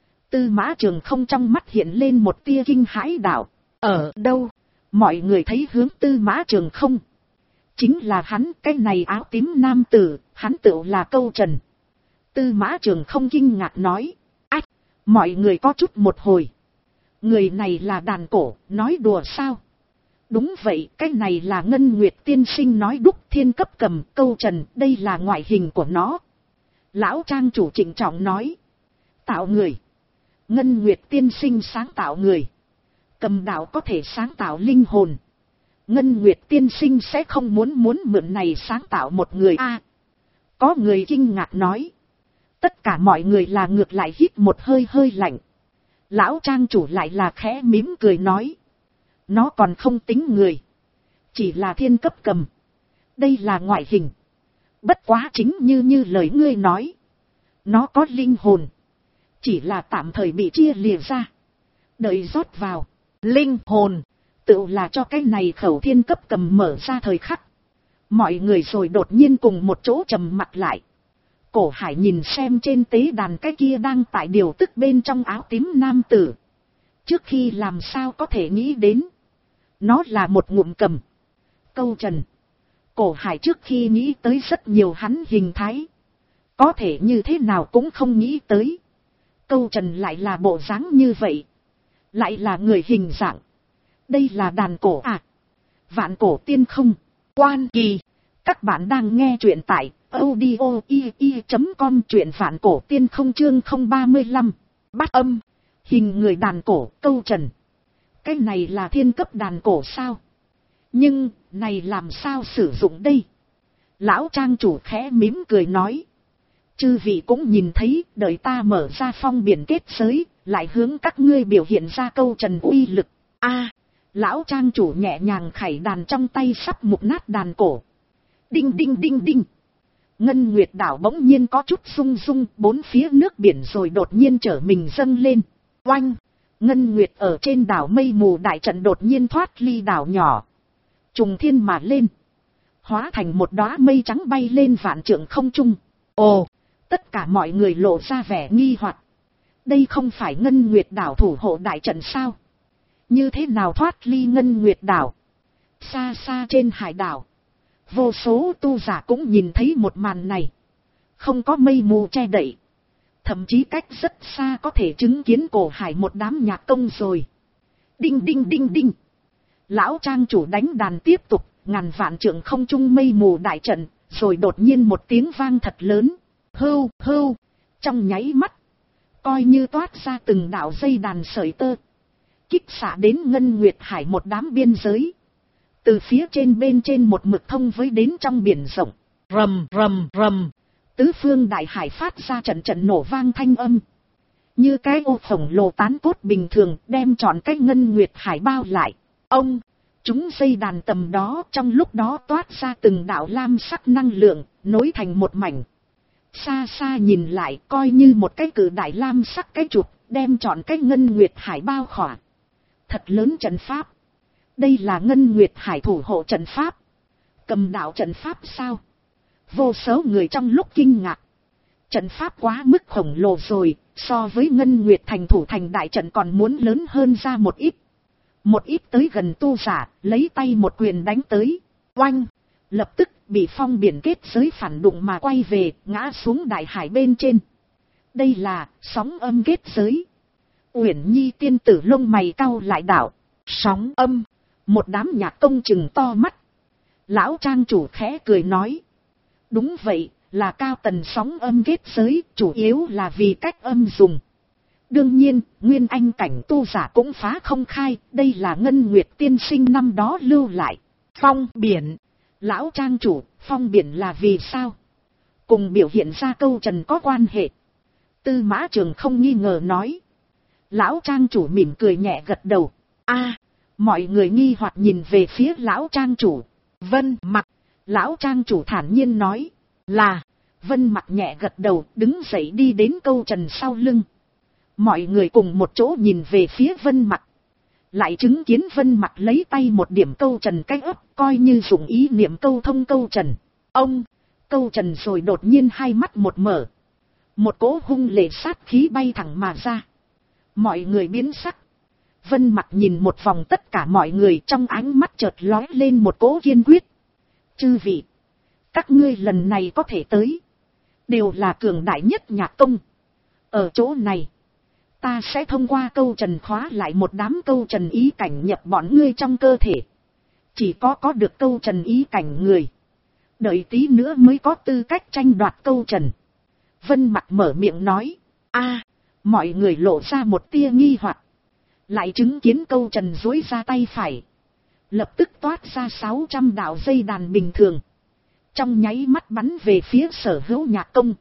S1: Tư Mã Trường Không trong mắt hiện lên một tia kinh hãi đạo. Ở đâu? Mọi người thấy hướng Tư Mã Trường Không. Chính là hắn, cái này áo tím nam tử, hắn tựu là Câu Trần. Tư Mã Trường Không kinh ngạc nói. Ách, mọi người có chút một hồi. Người này là đàn cổ, nói đùa sao? Đúng vậy, cái này là Ngân Nguyệt tiên sinh nói đúc Thiên Cấp Cầm, Câu Trần, đây là ngoại hình của nó. Lão trang chủ trịnh trọng nói. Tạo người. Ngân Nguyệt tiên sinh sáng tạo người. Cầm đạo có thể sáng tạo linh hồn. Ngân Nguyệt tiên sinh sẽ không muốn mượn này sáng tạo một người a. Có người kinh ngạc nói. Tất cả mọi người là ngược lại hít một hơi hơi lạnh. Lão trang chủ lại là khẽ mím cười nói. Nó còn không tính người. Chỉ là Thiên Cấp Cầm. Đây là ngoại hình. Bất quá chính như lời ngươi nói. Nó có linh hồn. Chỉ là tạm thời bị chia lìa ra. Đợi rót vào. Linh hồn. Tự là cho cái này khẩu Thiên Cấp Cầm mở ra thời khắc. Mọi người rồi đột nhiên cùng một chỗ trầm mặt lại. Cổ Hải nhìn xem trên tế đàn cái kia đang tại điều tức bên trong áo tím nam tử. Trước khi làm sao có thể nghĩ đến. Nó là một ngụm cầm. Câu Trần. Cổ Hải trước khi nghĩ tới rất nhiều hắn hình thái. Có thể như thế nào cũng không nghĩ tới. Câu Trần lại là bộ dáng như vậy. Lại là người hình dạng. Đây là đàn cổ à. Vạn cổ tiên không. Quan kỳ. Các bạn đang nghe truyện tại audio.com, truyện vạn cổ tiên không chương 035. Bát âm. Hình người đàn cổ, Câu Trần. Cái này là thiên cấp đàn cổ sao? Nhưng, này làm sao sử dụng đây? Lão trang chủ khẽ mím cười nói. Chư vị cũng nhìn thấy, đợi ta mở ra phong biển kết giới, lại hướng các ngươi biểu hiện ra Câu Trần uy lực. A, lão trang chủ nhẹ nhàng khải đàn trong tay sắp mục nát đàn cổ. Đinh đinh đinh đinh. Ngân Nguyệt đảo bỗng nhiên có chút rung rung, bốn phía nước biển rồi đột nhiên trở mình dâng lên. Oanh! Ngân Nguyệt ở trên đảo mây mù đại trận đột nhiên thoát ly đảo nhỏ. Trùng thiên mà lên. Hóa thành một đóa mây trắng bay lên vạn trượng không trung. Ồ! Tất cả mọi người lộ ra vẻ nghi hoặc. Đây không phải Ngân Nguyệt đảo thủ hộ đại trận sao? Như thế nào thoát ly Ngân Nguyệt đảo? Xa xa trên hải đảo. Vô số tu giả cũng nhìn thấy một màn này. Không có mây mù che đậy. Thậm chí cách rất xa có thể chứng kiến Cổ Hải một đám nhạc công rồi. Đinh đinh đinh đinh. Lão trang chủ đánh đàn tiếp tục, ngàn vạn trượng không trung mây mù đại trận, rồi đột nhiên một tiếng vang thật lớn. Hưu, hưu. Trong nháy mắt, coi như toát ra từng đạo dây đàn sợi tơ. Kích xạ đến Ngân Nguyệt Hải một đám biên giới. Từ phía trên bên trên một mực thông với đến trong biển rộng. Rầm rầm rầm. Tứ phương đại hải phát ra trận trận nổ vang thanh âm. Như cái ô khổng lồ tán cốt bình thường đem trọn cái ngân nguyệt hải bao lại. Ông, chúng dây đàn tầm đó trong lúc đó toát ra từng đạo lam sắc năng lượng, nối thành một mảnh. Xa xa nhìn lại coi như một cái cử đại lam sắc cái chụp, đem trọn cái ngân nguyệt hải bao khỏa. Thật lớn trận pháp. Đây là ngân nguyệt hải thủ hộ trận pháp. Cầm đạo trận pháp sao? Vô số người trong lúc kinh ngạc. Trận pháp quá mức khổng lồ rồi, so với ngân nguyệt thành thủ thành đại trận còn muốn lớn hơn ra một ít. Một ít tới gần tu giả, lấy tay một quyền đánh tới. Oanh! Lập tức bị phong biển kết giới phản đụng mà quay về, ngã xuống đại hải bên trên. Đây là sóng âm kết giới. Uyển Nhi tiên tử lông mày cau lại đảo. Sóng âm. Một đám nhạc công chừng to mắt. Lão trang chủ khẽ cười nói. Đúng vậy, là cao tần sóng âm kết giới, chủ yếu là vì cách âm dùng. Đương nhiên, nguyên anh cảnh tu giả cũng phá không khai, đây là Ngân Nguyệt tiên sinh năm đó lưu lại. Phong biển. Lão trang chủ, phong biển là vì sao? Cùng biểu hiện ra câu trần có quan hệ. Tư Mã Trường không nghi ngờ nói. Lão trang chủ mỉm cười nhẹ gật đầu. Mọi người nghi hoặc nhìn về phía lão trang chủ. Vân Mặc. Lão trang chủ thản nhiên nói. Là. Vân Mặc nhẹ gật đầu, đứng dậy đi đến câu trần sau lưng. Mọi người cùng một chỗ nhìn về phía Vân Mặc. Lại chứng kiến Vân Mặc lấy tay một điểm câu trần cái ấp, coi như dùng ý niệm câu thông câu trần. Ông, câu trần rồi đột nhiên hai mắt một mở. Một cỗ hung lệ sát khí bay thẳng mà ra. Mọi người biến sắc. Vân Mặc nhìn một vòng tất cả mọi người, trong ánh mắt chợt lóe lên một cỗ kiên quyết. Chư vị, các ngươi lần này có thể tới, đều là cường đại nhất nhạc công. Ở chỗ này, ta sẽ thông qua câu trần khóa lại một đám câu trần ý cảnh nhập bọn ngươi trong cơ thể. Chỉ có được câu trần ý cảnh người, đợi tí nữa mới có tư cách tranh đoạt câu trần. Vân Mặc mở miệng nói. Mọi người lộ ra một tia nghi hoặc. Lại chứng kiến câu trần duỗi ra tay phải, lập tức toát ra 600 đạo dây đàn bình thường, trong nháy mắt bắn về phía Sở Hữu nhạc công.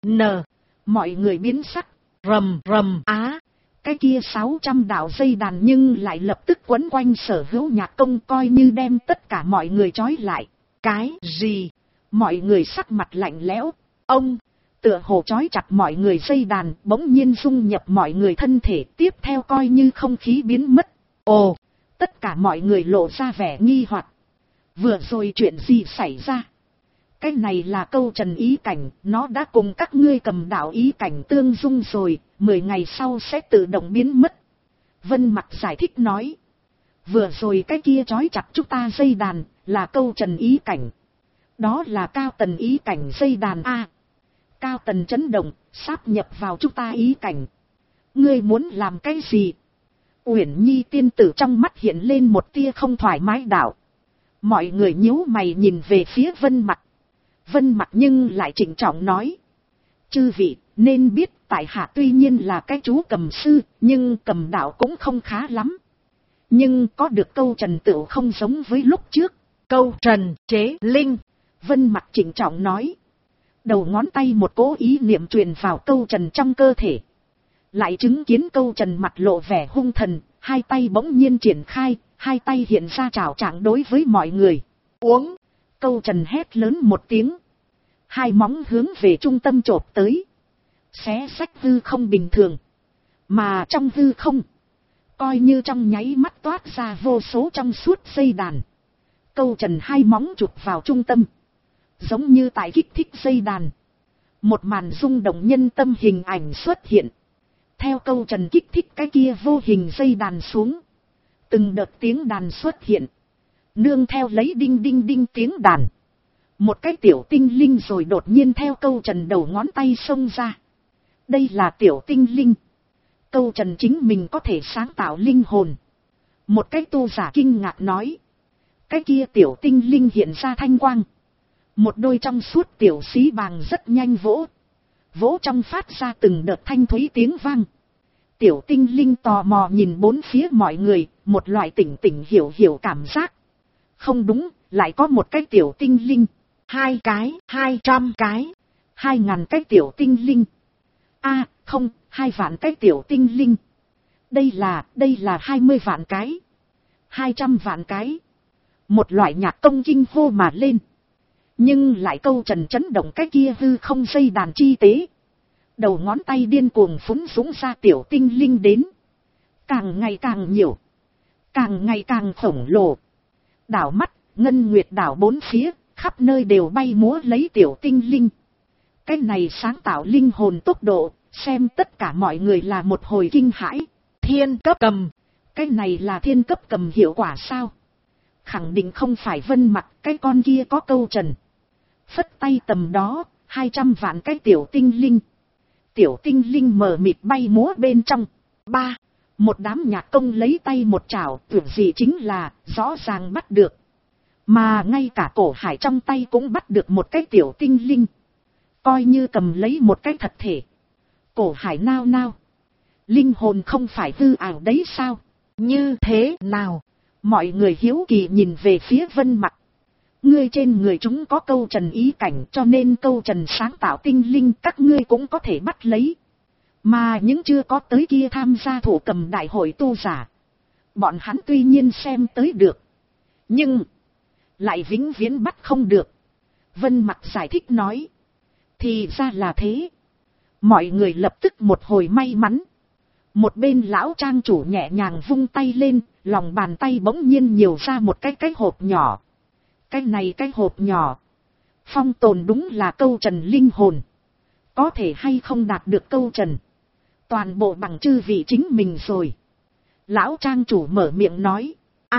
S1: Mọi người biến sắc. Rầm rầm. Cái kia 600 đạo dây đàn nhưng lại lập tức quấn quanh Sở Hữu nhạc công, coi như đem tất cả mọi người trói lại. Cái gì? Mọi người sắc mặt lạnh lẽo. Ông, tựa hồ trói chặt mọi người dây đàn, bỗng nhiên dung nhập mọi người thân thể, tiếp theo coi như không khí biến mất. Ồ, tất cả mọi người lộ ra vẻ nghi hoặc. Vừa rồi chuyện gì xảy ra? Cái này là câu trần ý cảnh, nó đã cùng các ngươi cầm đạo ý cảnh tương dung rồi, 10 ngày sau sẽ tự động biến mất. Vân Mặc giải thích nói. Vừa rồi cái kia trói chặt chúng ta dây đàn, là câu trần ý cảnh. Đó là cao tần ý cảnh dây đàn A. Cao tần chấn động, sáp nhập vào chúng ta ý cảnh. Ngươi muốn làm cái gì? Uyển Nhi tiên tử trong mắt hiện lên một tia không thoải mái đạo. Mọi người nhíu mày nhìn về phía Vân Mặc. Vân Mặc nhưng lại trịnh trọng nói. Chư vị, nên biết tại hạ tuy nhiên là cái chú cầm sư, nhưng cầm đạo cũng không khá lắm. Nhưng có được câu trần tựu không giống với lúc trước. Câu trần chế linh. Vân Mặc trịnh trọng nói. Đầu ngón tay một cố ý niệm truyền vào câu trần trong cơ thể. Lại chứng kiến câu trần mặt lộ vẻ hung thần, hai tay bỗng nhiên triển khai, hai tay hiện ra trảo trạng đối với mọi người. Uống! Câu trần hét lớn một tiếng. Hai móng hướng về trung tâm chộp tới. Xé xách hư không bình thường. Mà trong hư không, coi như trong nháy mắt toát ra vô số trong suốt dây đàn. Câu trần hai móng chụp vào trung tâm, giống như tại kích thích dây đàn. Một màn rung động nhân tâm hình ảnh xuất hiện. Theo câu trần kích thích cái kia vô hình dây đàn xuống, từng đợt tiếng đàn xuất hiện. Nương theo lấy đinh đinh đinh tiếng đàn, một cái tiểu tinh linh rồi đột nhiên theo câu trần đầu ngón tay xông ra. Đây là tiểu tinh linh. Câu trần chính mình có thể sáng tạo linh hồn. Một cái tu giả kinh ngạc nói. Cái kia tiểu tinh linh hiện ra thanh quang. Một đôi trong suốt tiểu xí bàng rất nhanh vỗ. Vỗ trong phát ra từng đợt thanh thúy tiếng vang. Tiểu tinh linh tò mò nhìn bốn phía mọi người, một loại tỉnh tỉnh hiểu hiểu cảm giác. Không đúng, lại có một cái tiểu tinh linh. 2 cái, 200 cái, 2000 cái tiểu tinh linh. Không, 2 vạn cái tiểu tinh linh. Đây là 20 vạn cái. 200 vạn cái. Một loại nhạc công kinh hô mà lên. Nhưng lại câu trần chấn động cái kia hư không dây đàn chi tế. Đầu ngón tay điên cuồng phúng dũng ra tiểu tinh linh đến. Càng ngày càng nhiều. Càng ngày càng khổng lồ. Đảo mắt, ngân nguyệt đảo bốn phía, khắp nơi đều bay múa lấy tiểu tinh linh. Cái này sáng tạo linh hồn tốc độ, xem tất cả mọi người là một hồi kinh hãi. Thiên cấp cầm. Cái này là thiên cấp cầm hiệu quả sao? Khẳng định không phải Vân Mặc, cái con kia có câu trần. Phất tay tầm đó, 200 vạn cái tiểu tinh linh. Tiểu tinh linh mờ mịt bay múa bên trong. Một đám nhạc công lấy tay một chảo, tưởng gì chính là, rõ ràng bắt được. Mà ngay cả cổ hải trong tay cũng bắt được một cái tiểu tinh linh. Coi như cầm lấy một cái thật thể. Cổ hải nao nao. Linh hồn không phải hư ảo đấy sao? Như thế nào? Mọi người hiếu kỳ nhìn về phía Vân Mặc. Ngươi trên người chúng có câu trần ý cảnh, cho nên câu trần sáng tạo tinh linh các ngươi cũng có thể bắt lấy. Mà những chưa có tới kia tham gia thổ cầm đại hội tu giả. Bọn hắn tuy nhiên xem tới được. Nhưng lại vĩnh viễn bắt không được. Vân Mặc giải thích nói. Thì ra là thế. Mọi người lập tức một hồi may mắn. Một bên lão trang chủ nhẹ nhàng vung tay lên, lòng bàn tay bỗng nhiên nhiều ra một cái hộp nhỏ. Cái hộp nhỏ. Phong tồn đúng là câu trần linh hồn. Có thể hay không đạt được câu trần. Toàn bộ bằng chư vị chính mình rồi. Lão trang chủ mở miệng nói.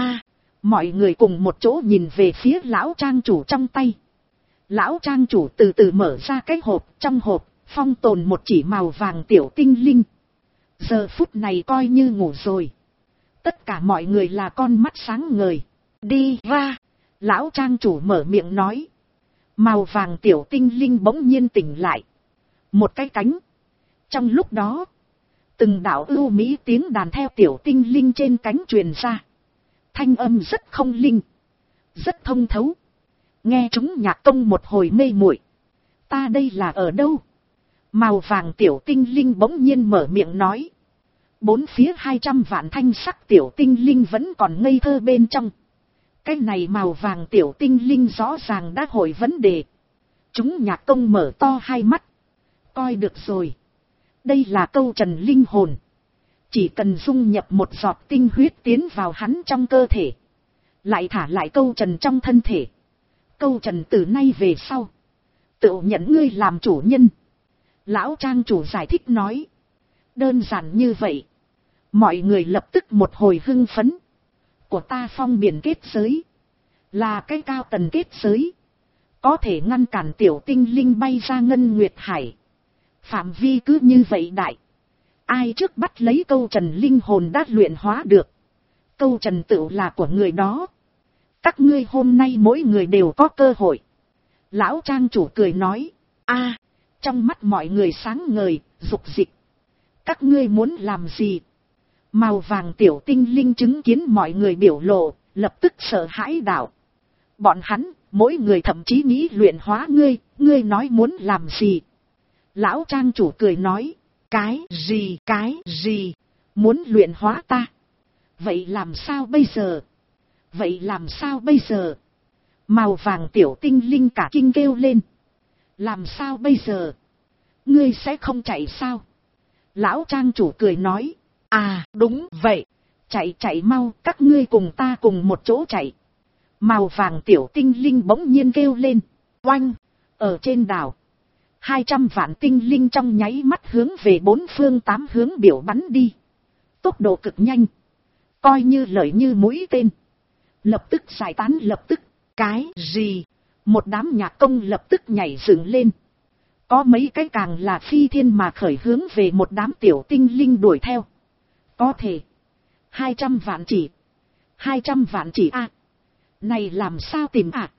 S1: Mọi người cùng một chỗ nhìn về phía lão trang chủ trong tay. Lão trang chủ từ từ mở ra cái hộp, trong hộp, phong tồn một chỉ màu vàng tiểu tinh linh. Giờ phút này coi như ngủ rồi. Tất cả mọi người là con mắt sáng ngời. Đi ra. Lão trang chủ mở miệng nói. Màu vàng tiểu tinh linh bỗng nhiên tỉnh lại. Một cái cánh. Trong lúc đó, từng đạo ưu mỹ tiếng đàn theo tiểu tinh linh trên cánh truyền ra. Thanh âm rất không linh. Rất thông thấu. Nghe chúng nhạc công một hồi mê muội. Ta đây là ở đâu? Màu vàng tiểu tinh linh bỗng nhiên mở miệng nói. Bốn phía 200 vạn thanh sắc tiểu tinh linh vẫn còn ngây thơ bên trong. Cái này màu vàng tiểu tinh linh rõ ràng đã hỏi vấn đề. Chúng nhạc công mở to hai mắt. Coi được rồi. Đây là câu trần linh hồn. Chỉ cần dung nhập một giọt tinh huyết tiến vào hắn trong cơ thể. Lại thả lại câu trần trong thân thể. Câu trần từ nay về sau. Tự nhận ngươi làm chủ nhân. Lão trang chủ giải thích nói. Đơn giản như vậy. Mọi người lập tức một hồi hưng phấn. Của ta phong biển kết giới. Là cái cao tần kết giới. Có thể ngăn cản tiểu tinh linh bay ra ngân nguyệt hải. Phạm vi cứ như vậy đại. Ai trước bắt lấy câu trần linh hồn đã luyện hóa được. Câu trần tự là của người đó. Các ngươi hôm nay mỗi người đều có cơ hội. Lão trang chủ cười nói. Trong mắt mọi người sáng ngời, dục dịch. Các ngươi muốn làm gì? Màu vàng tiểu tinh linh chứng kiến mọi người biểu lộ, lập tức sợ hãi đảo. Bọn hắn, mỗi người thậm chí nghĩ luyện hóa ngươi nói muốn làm gì? Lão trang chủ cười nói. Cái gì? Muốn luyện hóa ta? Vậy làm sao bây giờ? Màu vàng tiểu tinh linh cả kinh kêu lên. Làm sao bây giờ? Ngươi sẽ không chạy sao? Lão trang chủ cười nói. Đúng vậy. Chạy mau, các ngươi cùng ta cùng một chỗ chạy. Màu vàng tiểu tinh linh bỗng nhiên kêu lên. Oanh! Ở trên đảo. 200 vạn tinh linh trong nháy mắt hướng về bốn phương tám hướng biểu bắn đi. Tốc độ cực nhanh. Coi như lợi như mũi tên. Lập tức giải tán lập tức. Cái gì? Một đám nhạc công lập tức nhảy dựng lên. Có mấy cái càng là phi thiên mà khởi hướng về một đám tiểu tinh linh đuổi theo. Có thể. 200 vạn chỉ. 200 vạn chỉ Này làm sao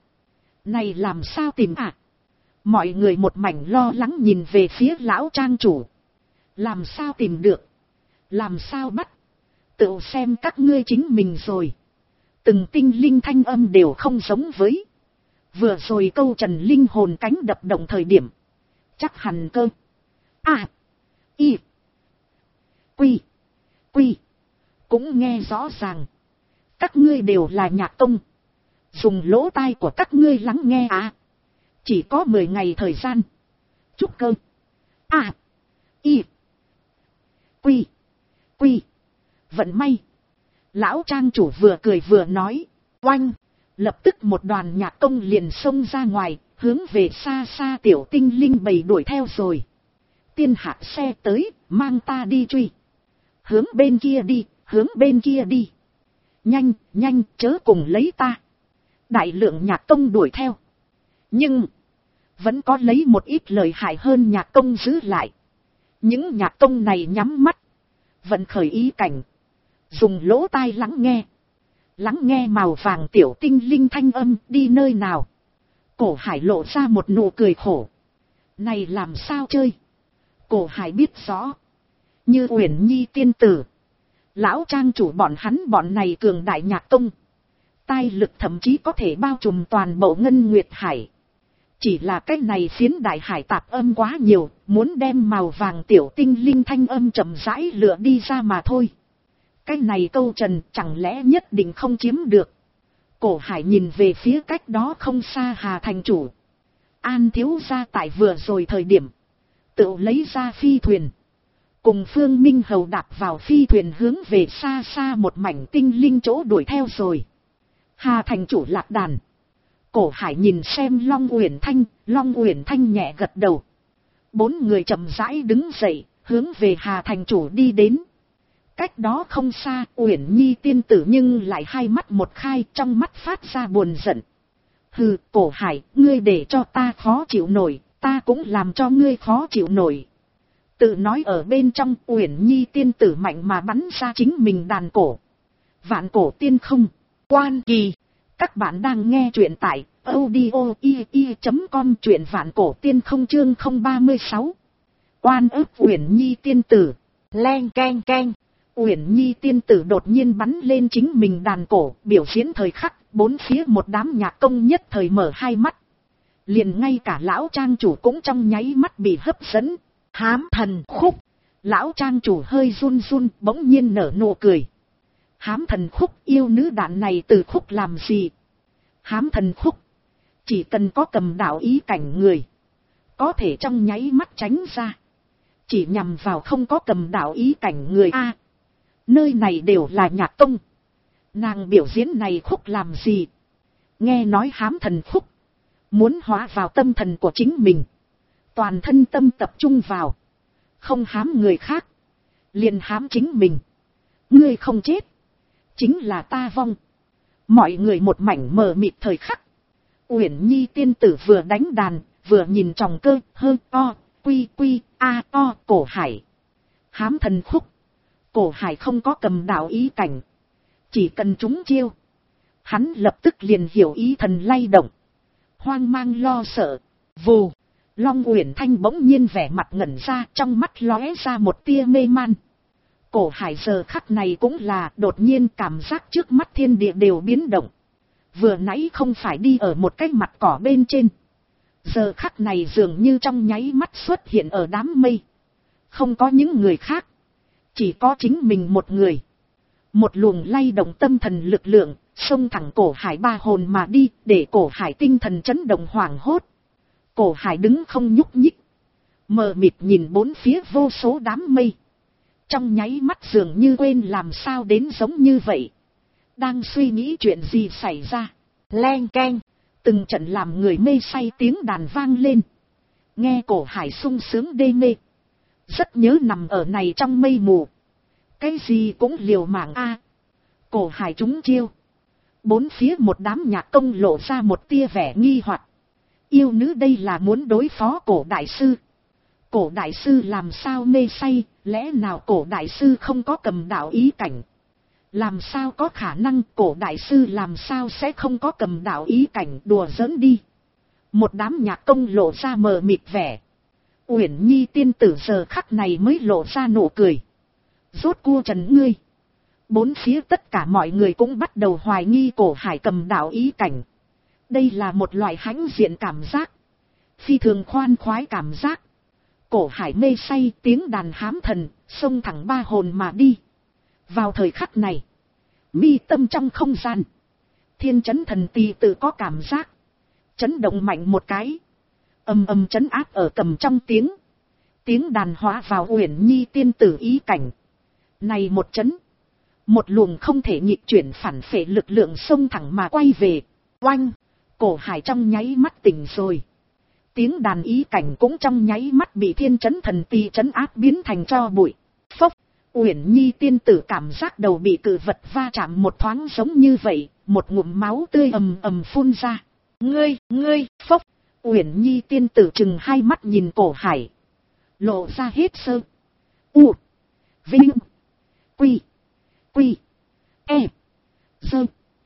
S1: tìm Mọi người một mảnh lo lắng nhìn về phía lão trang chủ. Làm sao tìm được? Làm sao bắt? Tự xem các ngươi chính mình rồi. từng tinh linh thanh âm đều không giống với vừa rồi câu trần linh hồn cánh đập động thời điểm. Chắc hẳn cơ. Y. Quy. Quy. Cũng nghe rõ ràng. Các ngươi đều là nhạc công. Dùng lỗ tai của các ngươi lắng nghe Chỉ có 10 ngày thời gian. Trúc cơ. Y. Quy. Quy. Vận may. Lão trang chủ vừa cười vừa nói. Oanh. Lập tức một đoàn nhạc công liền xông ra ngoài, hướng về xa xa tiểu tinh linh bầy đuổi theo rồi. Tiên hạ xe tới, mang ta đi truy. Hướng bên kia đi, hướng bên kia đi. Nhanh, nhanh, chớ cùng lấy ta. Đại lượng nhạc công đuổi theo. Nhưng, vẫn có lấy một ít lợi hại hơn nhạc công giữ lại. Những nhạc công này nhắm mắt, vẫn khởi ý cảnh. Dùng lỗ tai lắng nghe. Lắng nghe màu vàng tiểu tinh linh thanh âm đi nơi nào. Cổ Hải lộ ra một nụ cười khổ. Này làm sao chơi? Cổ Hải biết rõ. Như Uyển Nhi tiên tử. Lão trang chủ bọn hắn bọn này cường đại nhạc công. Tai lực thậm chí có thể bao trùm toàn bộ Ngân Nguyệt Hải. Chỉ là cái này phiến đại hải tạp âm quá nhiều. Muốn đem màu vàng tiểu tinh linh thanh âm chậm rãi lựa đi ra mà thôi. Cái này câu trần chẳng lẽ nhất định không chiếm được. Cổ Hải nhìn về phía cách đó không xa Hà thành chủ. An thiếu gia tại vừa rồi thời điểm. Tự lấy ra phi thuyền. Cùng Phương Minh Hầu đạp vào phi thuyền hướng về xa xa một mảnh tinh linh chỗ đuổi theo rồi. Hà thành chủ lạc đàn. Cổ Hải nhìn xem Long Uyển Thanh nhẹ gật đầu. 4 người chậm rãi đứng dậy, hướng về Hà thành chủ đi đến. Cách đó không xa, Uyển Nhi tiên tử nhưng lại hai mắt một khai, trong mắt phát ra buồn giận. Hừ, Cổ Hải, ngươi để cho ta khó chịu nổi, ta cũng làm cho ngươi khó chịu nổi. Tự nói ở bên trong, Uyển Nhi tiên tử mạnh mà bắn ra chính mình đàn cổ. Vạn cổ tiên không, quan kỳ. Các bạn đang nghe truyện tại audio.com, truyện vạn cổ tiên không chương 036. Quan ức Uyển Nhi tiên tử, len keng keng. Uyển Nhi tiên tử đột nhiên bắn lên chính mình đàn cổ, biểu diễn thời khắc, bốn phía một đám nhạc công nhất thời mở hai mắt. Liền ngay cả lão trang chủ cũng trong nháy mắt bị hấp dẫn. Hám thần khúc. Lão trang chủ hơi run run, bỗng nhiên nở nụ cười. Hám thần khúc, yêu nữ đạn này từ khúc làm gì? Hám thần khúc. Chỉ cần có cầm đạo ý cảnh người, có thể trong nháy mắt tránh ra. Chỉ nhằm vào không có cầm đạo ý cảnh người nơi này đều là nhạc công. Nàng biểu diễn này khúc làm gì? Nghe nói hám thần khúc. Muốn hóa vào tâm thần của chính mình. Toàn thân tâm tập trung vào. Không hám người khác. Liền hám chính mình. Ngươi không chết. Chính là ta vong. Mọi người một mảnh mờ mịt thời khắc. Uyển Nhi tiên tử vừa đánh đàn, vừa nhìn tròng cơ, hơ, o, quy, quy, a, o, Cổ Hải. Hám thần khúc. Cổ Hải không có cầm đạo ý cảnh. Chỉ cần trúng chiêu. Hắn lập tức liền hiểu ý thần lay động. Hoang mang lo sợ. Vù. Long Uyển Thanh bỗng nhiên vẻ mặt ngẩn ra, trong mắt lóe ra một tia mê man. Cổ Hải giờ khắc này cũng là đột nhiên cảm giác trước mắt thiên địa đều biến động. Vừa nãy không phải đi ở một cái mặt cỏ bên trên. Giờ khắc này dường như trong nháy mắt xuất hiện ở đám mây. Không có những người khác. Chỉ có chính mình một người. Một luồng lay động tâm thần lực lượng, xông thẳng Cổ Hải ba hồn mà đi, để Cổ Hải tinh thần chấn động hoảng hốt. Cổ Hải đứng không nhúc nhích. Mờ mịt nhìn bốn phía vô số đám mây. Trong nháy mắt dường như quên làm sao đến giống như vậy. Đang suy nghĩ chuyện gì xảy ra. Len keng. Từng trận làm người mê say tiếng đàn vang lên. Nghe Cổ Hải sung sướng đê mê. Rất nhớ nằm ở này trong mây mù. Cái gì cũng liều mạng Cổ Hải trúng chiêu. Bốn phía một đám nhạc công lộ ra một tia vẻ nghi hoặc. Yêu nữ đây là muốn đối phó Cổ đại sư. Cổ đại sư làm sao mê say, lẽ nào Cổ đại sư không có cầm đạo ý cảnh? Làm sao có khả năng Cổ đại sư làm sao sẽ không có cầm đạo ý cảnh, đùa giỡn đi. Một đám nhạc công lộ ra mờ mịt vẻ. Uyển Nhi tiên tử giờ khắc này mới lộ ra nụ cười. Rốt cua trần ngươi. Bốn phía tất cả mọi người cũng bắt đầu hoài nghi Cổ Hải cầm đạo ý cảnh. Đây là một loại hãnh diện cảm giác, phi thường khoan khoái cảm giác. Cổ Hải mê say tiếng đàn hám thần, xông thẳng ba hồn mà đi. Vào thời khắc này, mi tâm trong không gian, thiên chấn thần tỳ tự có cảm giác chấn động mạnh một cái, ầm ầm chấn áp ở cầm trong tiếng đàn hóa vào Uyển Nhi tiên tử ý cảnh. Này một chấn, một luồng không thể nhịp chuyển phản phệ lực lượng xông thẳng mà quay về. Oanh, Cổ Hải trong nháy mắt tỉnh rồi. Tiếng đàn ý cảnh cũng trong nháy mắt bị thiên chấn thần tỳ chấn áp biến thành tro bụi. Phốc, Uyển Nhi tiên tử cảm giác đầu bị cự vật va chạm một thoáng giống như vậy, một ngụm máu tươi ầm ầm phun ra. Ngươi, phốc, Uyển Nhi tiên tử chừng hai mắt nhìn Cổ Hải, lộ ra hết sơ, u, vinh, quy, e, sơ,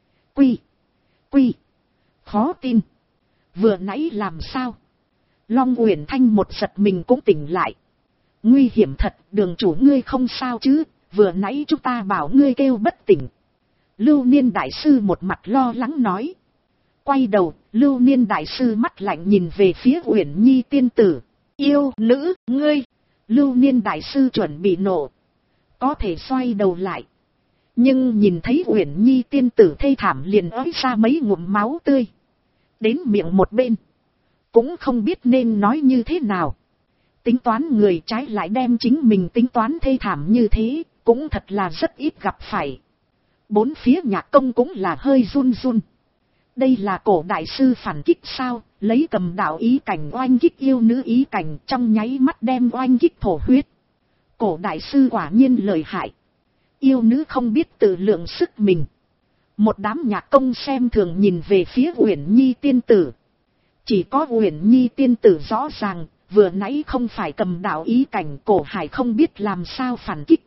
S1: quy, khó tin. Vừa nãy làm sao? Long Uyển Thanh một giật mình cũng tỉnh lại. Nguy hiểm thật, đường chủ ngươi không sao chứ, vừa nãy chúng ta bảo ngươi kêu bất tỉnh. Lưu Niên đại sư một mặt lo lắng nói. Quay đầu, Lưu Niên đại sư mắt lạnh nhìn về phía Uyển Nhi tiên tử. Yêu nữ, ngươi! Lưu Niên đại sư chuẩn bị nổ, có thể xoay đầu lại, nhưng nhìn thấy Uyển Nhi tiên tử thê thảm liền ới ra mấy ngụm máu tươi, đến miệng một bên, cũng không biết nên nói như thế nào. Tính toán người trái lại đem chính mình tính toán thê thảm như thế, cũng thật là rất ít gặp phải. Bốn phía nhạc công cũng là hơi run run. Đây là Cổ đại sư phản kích sao, lấy cầm đạo ý cảnh oanh kích yêu nữ ý cảnh, trong nháy mắt đem oanh kích thổ huyết. Cổ đại sư quả nhiên lợi hại. Yêu nữ không biết tự lượng sức mình. Một đám nhạc công xem thường nhìn về phía Uyển Nhi tiên tử. Chỉ có Uyển Nhi tiên tử rõ ràng, vừa nãy không phải cầm đạo ý cảnh, Cổ Hải không biết làm sao phản kích.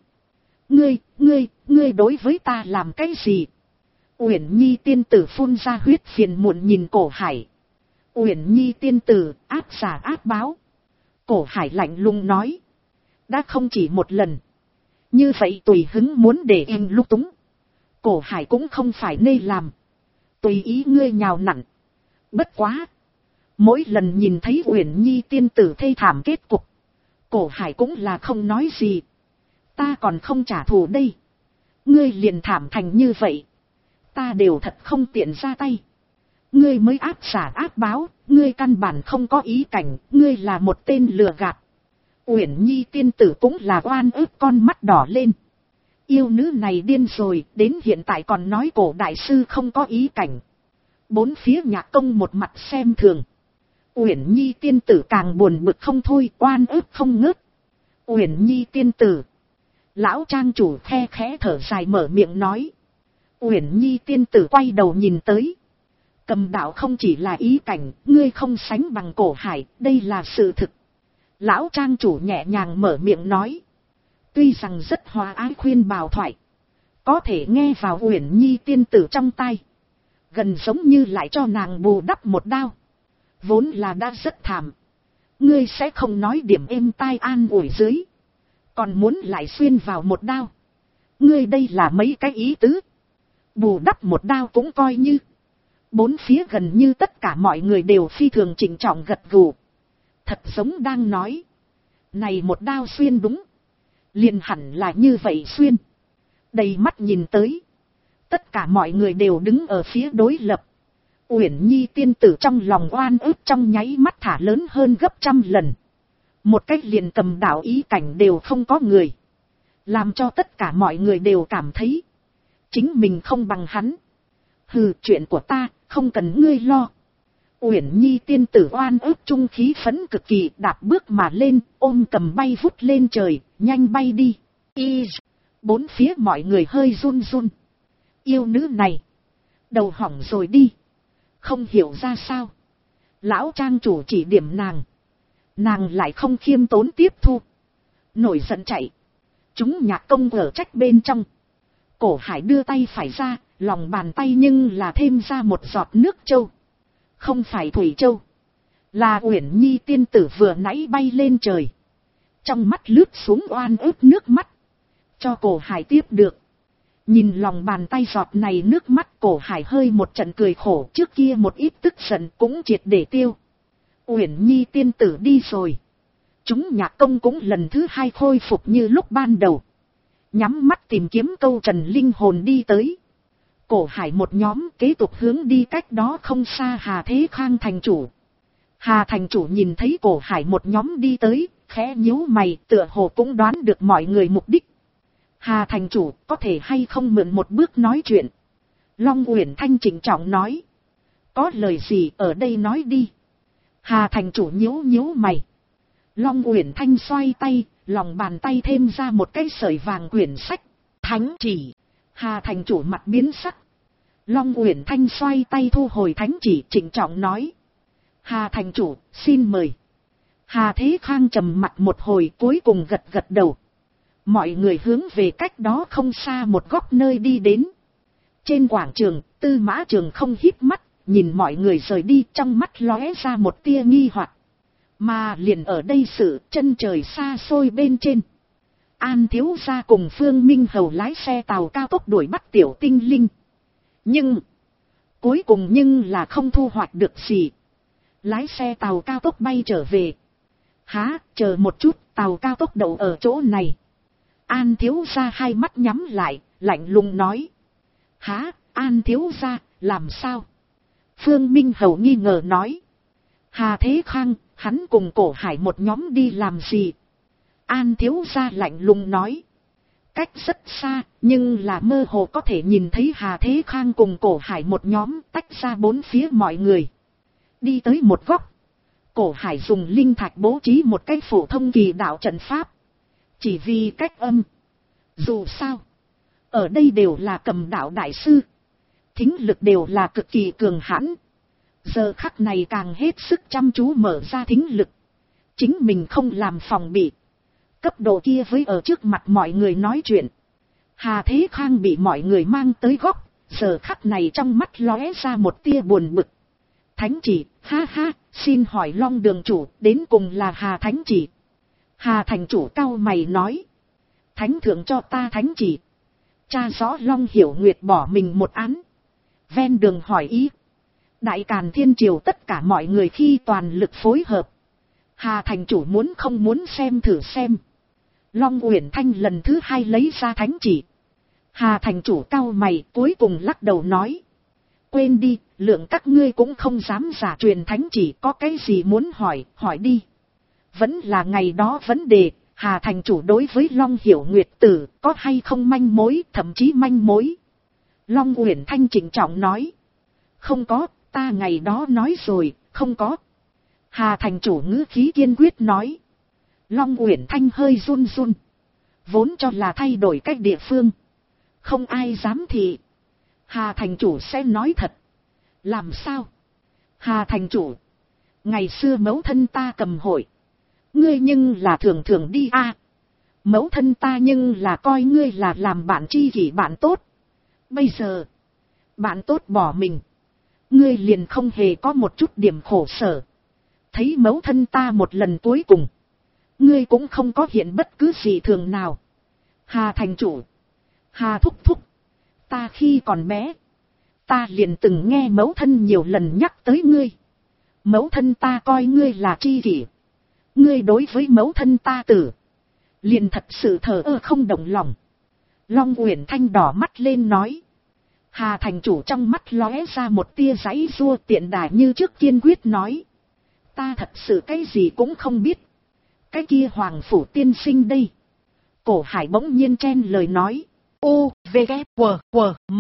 S1: Ngươi đối với ta làm cái gì? Uyển Nhi tiên tử phun ra huyết phiền muộn nhìn Cổ Hải. Uyển Nhi tiên tử, ác giả ác báo. Cổ Hải lạnh lùng nói. Đã không chỉ một lần. Như vậy tùy hứng muốn để em lúc túng, Cổ Hải cũng không phải nên làm. Tùy ý ngươi nhào nặn. Bất quá, mỗi lần nhìn thấy Uyển Nhi tiên tử thê thảm kết cục, Cổ Hải cũng là không nói gì. Ta còn không trả thù đây, ngươi liền thảm thành như vậy, ta đều thật không tiện ra tay. Ngươi mới ác giả ác báo, ngươi căn bản không có ý cảnh, ngươi là một tên lừa gạt. Uyển Nhi tiên tử cũng là oan ức, con mắt đỏ lên. Yêu nữ này điên rồi, đến hiện tại còn nói Cổ đại sư không có ý cảnh. Bốn phía nhạc công một mặt xem thường. Uyển Nhi tiên tử càng buồn bực không thôi, oan ức không ngớt. Uyển Nhi tiên tử. Lão trang chủ khe khẽ thở dài mở miệng nói. Uyển Nhi tiên tử quay đầu nhìn tới. Cầm đạo không chỉ là ý cảnh, ngươi không sánh bằng Cổ Hải, đây là sự thực. Lão trang chủ nhẹ nhàng mở miệng nói. Tuy rằng rất hòa ái khuyên bảo thoại, có thể nghe vào Uyển Nhi tiên tử trong tai, gần giống như lại cho nàng bù đắp một đao. Vốn là đã rất thảm, ngươi sẽ không nói điểm êm tai an ủi dưới, còn muốn lại xuyên vào một đao. Ngươi đây là mấy cái ý tứ. Bù đắp một đao cũng coi như. Bốn phía gần như tất cả mọi người đều phi thường trịnh trọng gật gù. Thật giống đang nói, này một đao xuyên đúng, liền hẳn là như vậy xuyên. Đầy mắt nhìn tới, tất cả mọi người đều đứng ở phía đối lập. Uyển Nhi tiên tử trong lòng oan ức trong nháy mắt thả lớn hơn gấp 100 lần. Một cách liền cầm đạo ý cảnh đều không có người, làm cho tất cả mọi người đều cảm thấy chính mình không bằng hắn. Hừ, chuyện của ta không cần ngươi lo. Uyển Nhi tiên tử oan ức trung khí phấn cực kỳ, đạp bước mà lên, ôm cầm bay vút lên trời, nhanh bay đi. Bốn phía mọi người hơi run run. Yêu nữ này, đầu hỏng rồi đi. Không hiểu ra sao, lão trang chủ chỉ điểm nàng lại không khiêm tốn tiếp thu, nổi giận chạy. Chúng nhạc công ở trách bên trong. Cổ Hải đưa tay phải ra, lòng bàn tay nhưng là thêm ra một giọt nước châu. Không phải thủy châu, là Uyển Nhi tiên tử vừa nãy bay lên trời. Trong mắt lướt xuống oan ức nước mắt, cho Cổ Hải tiếp được. Nhìn lòng bàn tay giọt này nước mắt, Cổ Hải hơi một trận cười khổ, trước kia một ít tức giận cũng triệt để tiêu. Uyển Nhi tiên tử đi rồi. Chúng nhạc công cũng lần thứ hai khôi phục như lúc ban đầu. Nhắm mắt tìm kiếm câu trần linh hồn đi tới. Cổ Hải một nhóm kế tục hướng đi cách đó không xa Hà Thế Khang thành chủ. Hà thành chủ nhìn thấy Cổ Hải một nhóm đi tới, khẽ nhíu mày, tựa hồ cũng đoán được mọi người mục đích. Hà thành chủ, có thể hay không mượn một bước nói chuyện? Long Uyển Thanh trịnh trọng nói. Có lời gì ở đây nói đi. Hà thành chủ nhíu mày. Long Uyển Thanh xoay tay, lòng bàn tay thêm ra một cái sợi vàng quyển sách. Thánh chỉ. Hà thành chủ mặt biến sắc. Long Uyển Thanh xoay tay thu hồi thánh chỉ, trịnh trọng nói. Hà thành chủ, xin mời. Hà Thế Khang trầm mặt một hồi, cuối cùng gật đầu. Mọi người hướng về cách đó không xa một góc nơi đi đến. Trên quảng trường, Tư Mã Trường không híp mắt, nhìn mọi người rời đi, trong mắt lóe ra một tia nghi hoặc. Mà liền ở đây sự chân trời xa xôi bên trên. An thiếu gia cùng Phương Minh Hầu lái xe tàu cao tốc đuổi bắt tiểu tinh linh. Nhưng, cuối cùng là không thu hoạch được gì. Lái xe tàu cao tốc bay trở về. Hả, chờ một chút, tàu cao tốc đậu ở chỗ này. An thiếu gia hai mắt nhắm lại, lạnh lùng nói. Hả, An thiếu gia, làm sao? Phương Minh Hầu nghi ngờ nói. Hà Thế Khang, hắn cùng Cổ Hải một nhóm đi làm gì? An thiếu gia lạnh lùng nói. Cách rất xa, nhưng là mơ hồ có thể nhìn thấy Hà Thế Khang cùng Cổ Hải một nhóm tách ra bốn phía mọi người. Đi tới một góc. Cổ Hải dùng linh thạch bố trí một cái phổ thông kỳ đạo trận pháp. Chỉ vì cách âm. Dù sao, ở đây đều là cầm đạo đại sư. Thính lực đều là cực kỳ cường hãn. Giờ khắc này càng hết sức chăm chú mở ra thính lực. Chính mình không làm phòng bị. Cấp độ kia với ở trước mặt mọi người nói chuyện. Hà Thế Khang bị mọi người mang tới góc. Giờ khắc này trong mắt lóe ra một tia buồn bực. Thánh chỉ, ha ha, xin hỏi Long đường chủ, đến cùng là Hà thánh chỉ. Hà thành chủ cau mày nói. Thánh thượng cho ta thánh chỉ. Cha rõ Long Hiểu Nguyệt bỏ mình một án. Ven đường hỏi ý. Đại Càn Thiên Triều tất cả mọi người khi toàn lực phối hợp. Hà thành chủ muốn không muốn xem thử xem. Long Uyển Thanh lần thứ hai lấy ra thánh chỉ. Hà thành chủ cau mày cuối cùng lắc đầu nói. Quên đi, lượng các ngươi cũng không dám giả truyền thánh chỉ, có cái gì muốn hỏi, hỏi đi. Vẫn là ngày đó vấn đề, Hà thành chủ đối với Long Hiểu Nguyệt tử có hay không manh mối, thậm chí manh mối. Long Uyển Thanh trịnh trọng nói. Không có, ta ngày đó nói rồi, không có. Hà thành chủ ngữ khí kiên quyết nói. Long Uyển Thanh hơi run run. Vốn cho là thay đổi cách địa phương. Không ai dám thị. Hà thành chủ sẽ nói thật. Làm sao? Hà thành chủ. Ngày xưa mẫu thân ta cầm hội. Ngươi nhưng là thường thường đi a. Mẫu thân ta nhưng là coi ngươi là làm bạn tri kỷ bạn tốt. Bây giờ. Bạn tốt bỏ mình. Ngươi liền không hề có một chút điểm khổ sở. Thấy mẫu thân ta một lần cuối cùng. Ngươi cũng không có hiện bất cứ gì thường nào. Hà thành chủ. Hà thúc thúc. Ta khi còn bé. Ta liền từng nghe mẫu thân nhiều lần nhắc tới ngươi. Mẫu thân ta coi ngươi là tri kỷ. Ngươi đối với mẫu thân ta tử. Liền thật sự thờ ơ không động lòng. Long Uyển Thanh đỏ mắt lên nói. Hà thành chủ trong mắt lóe ra một tia giãy giụa tiện đà như trước kiên quyết nói. Ta thật sự cái gì cũng không biết. Cái kia Hoàng phủ tiên sinh đây. Cổ Hải bỗng nhiên chen lời nói. U, V, K, W, W, M.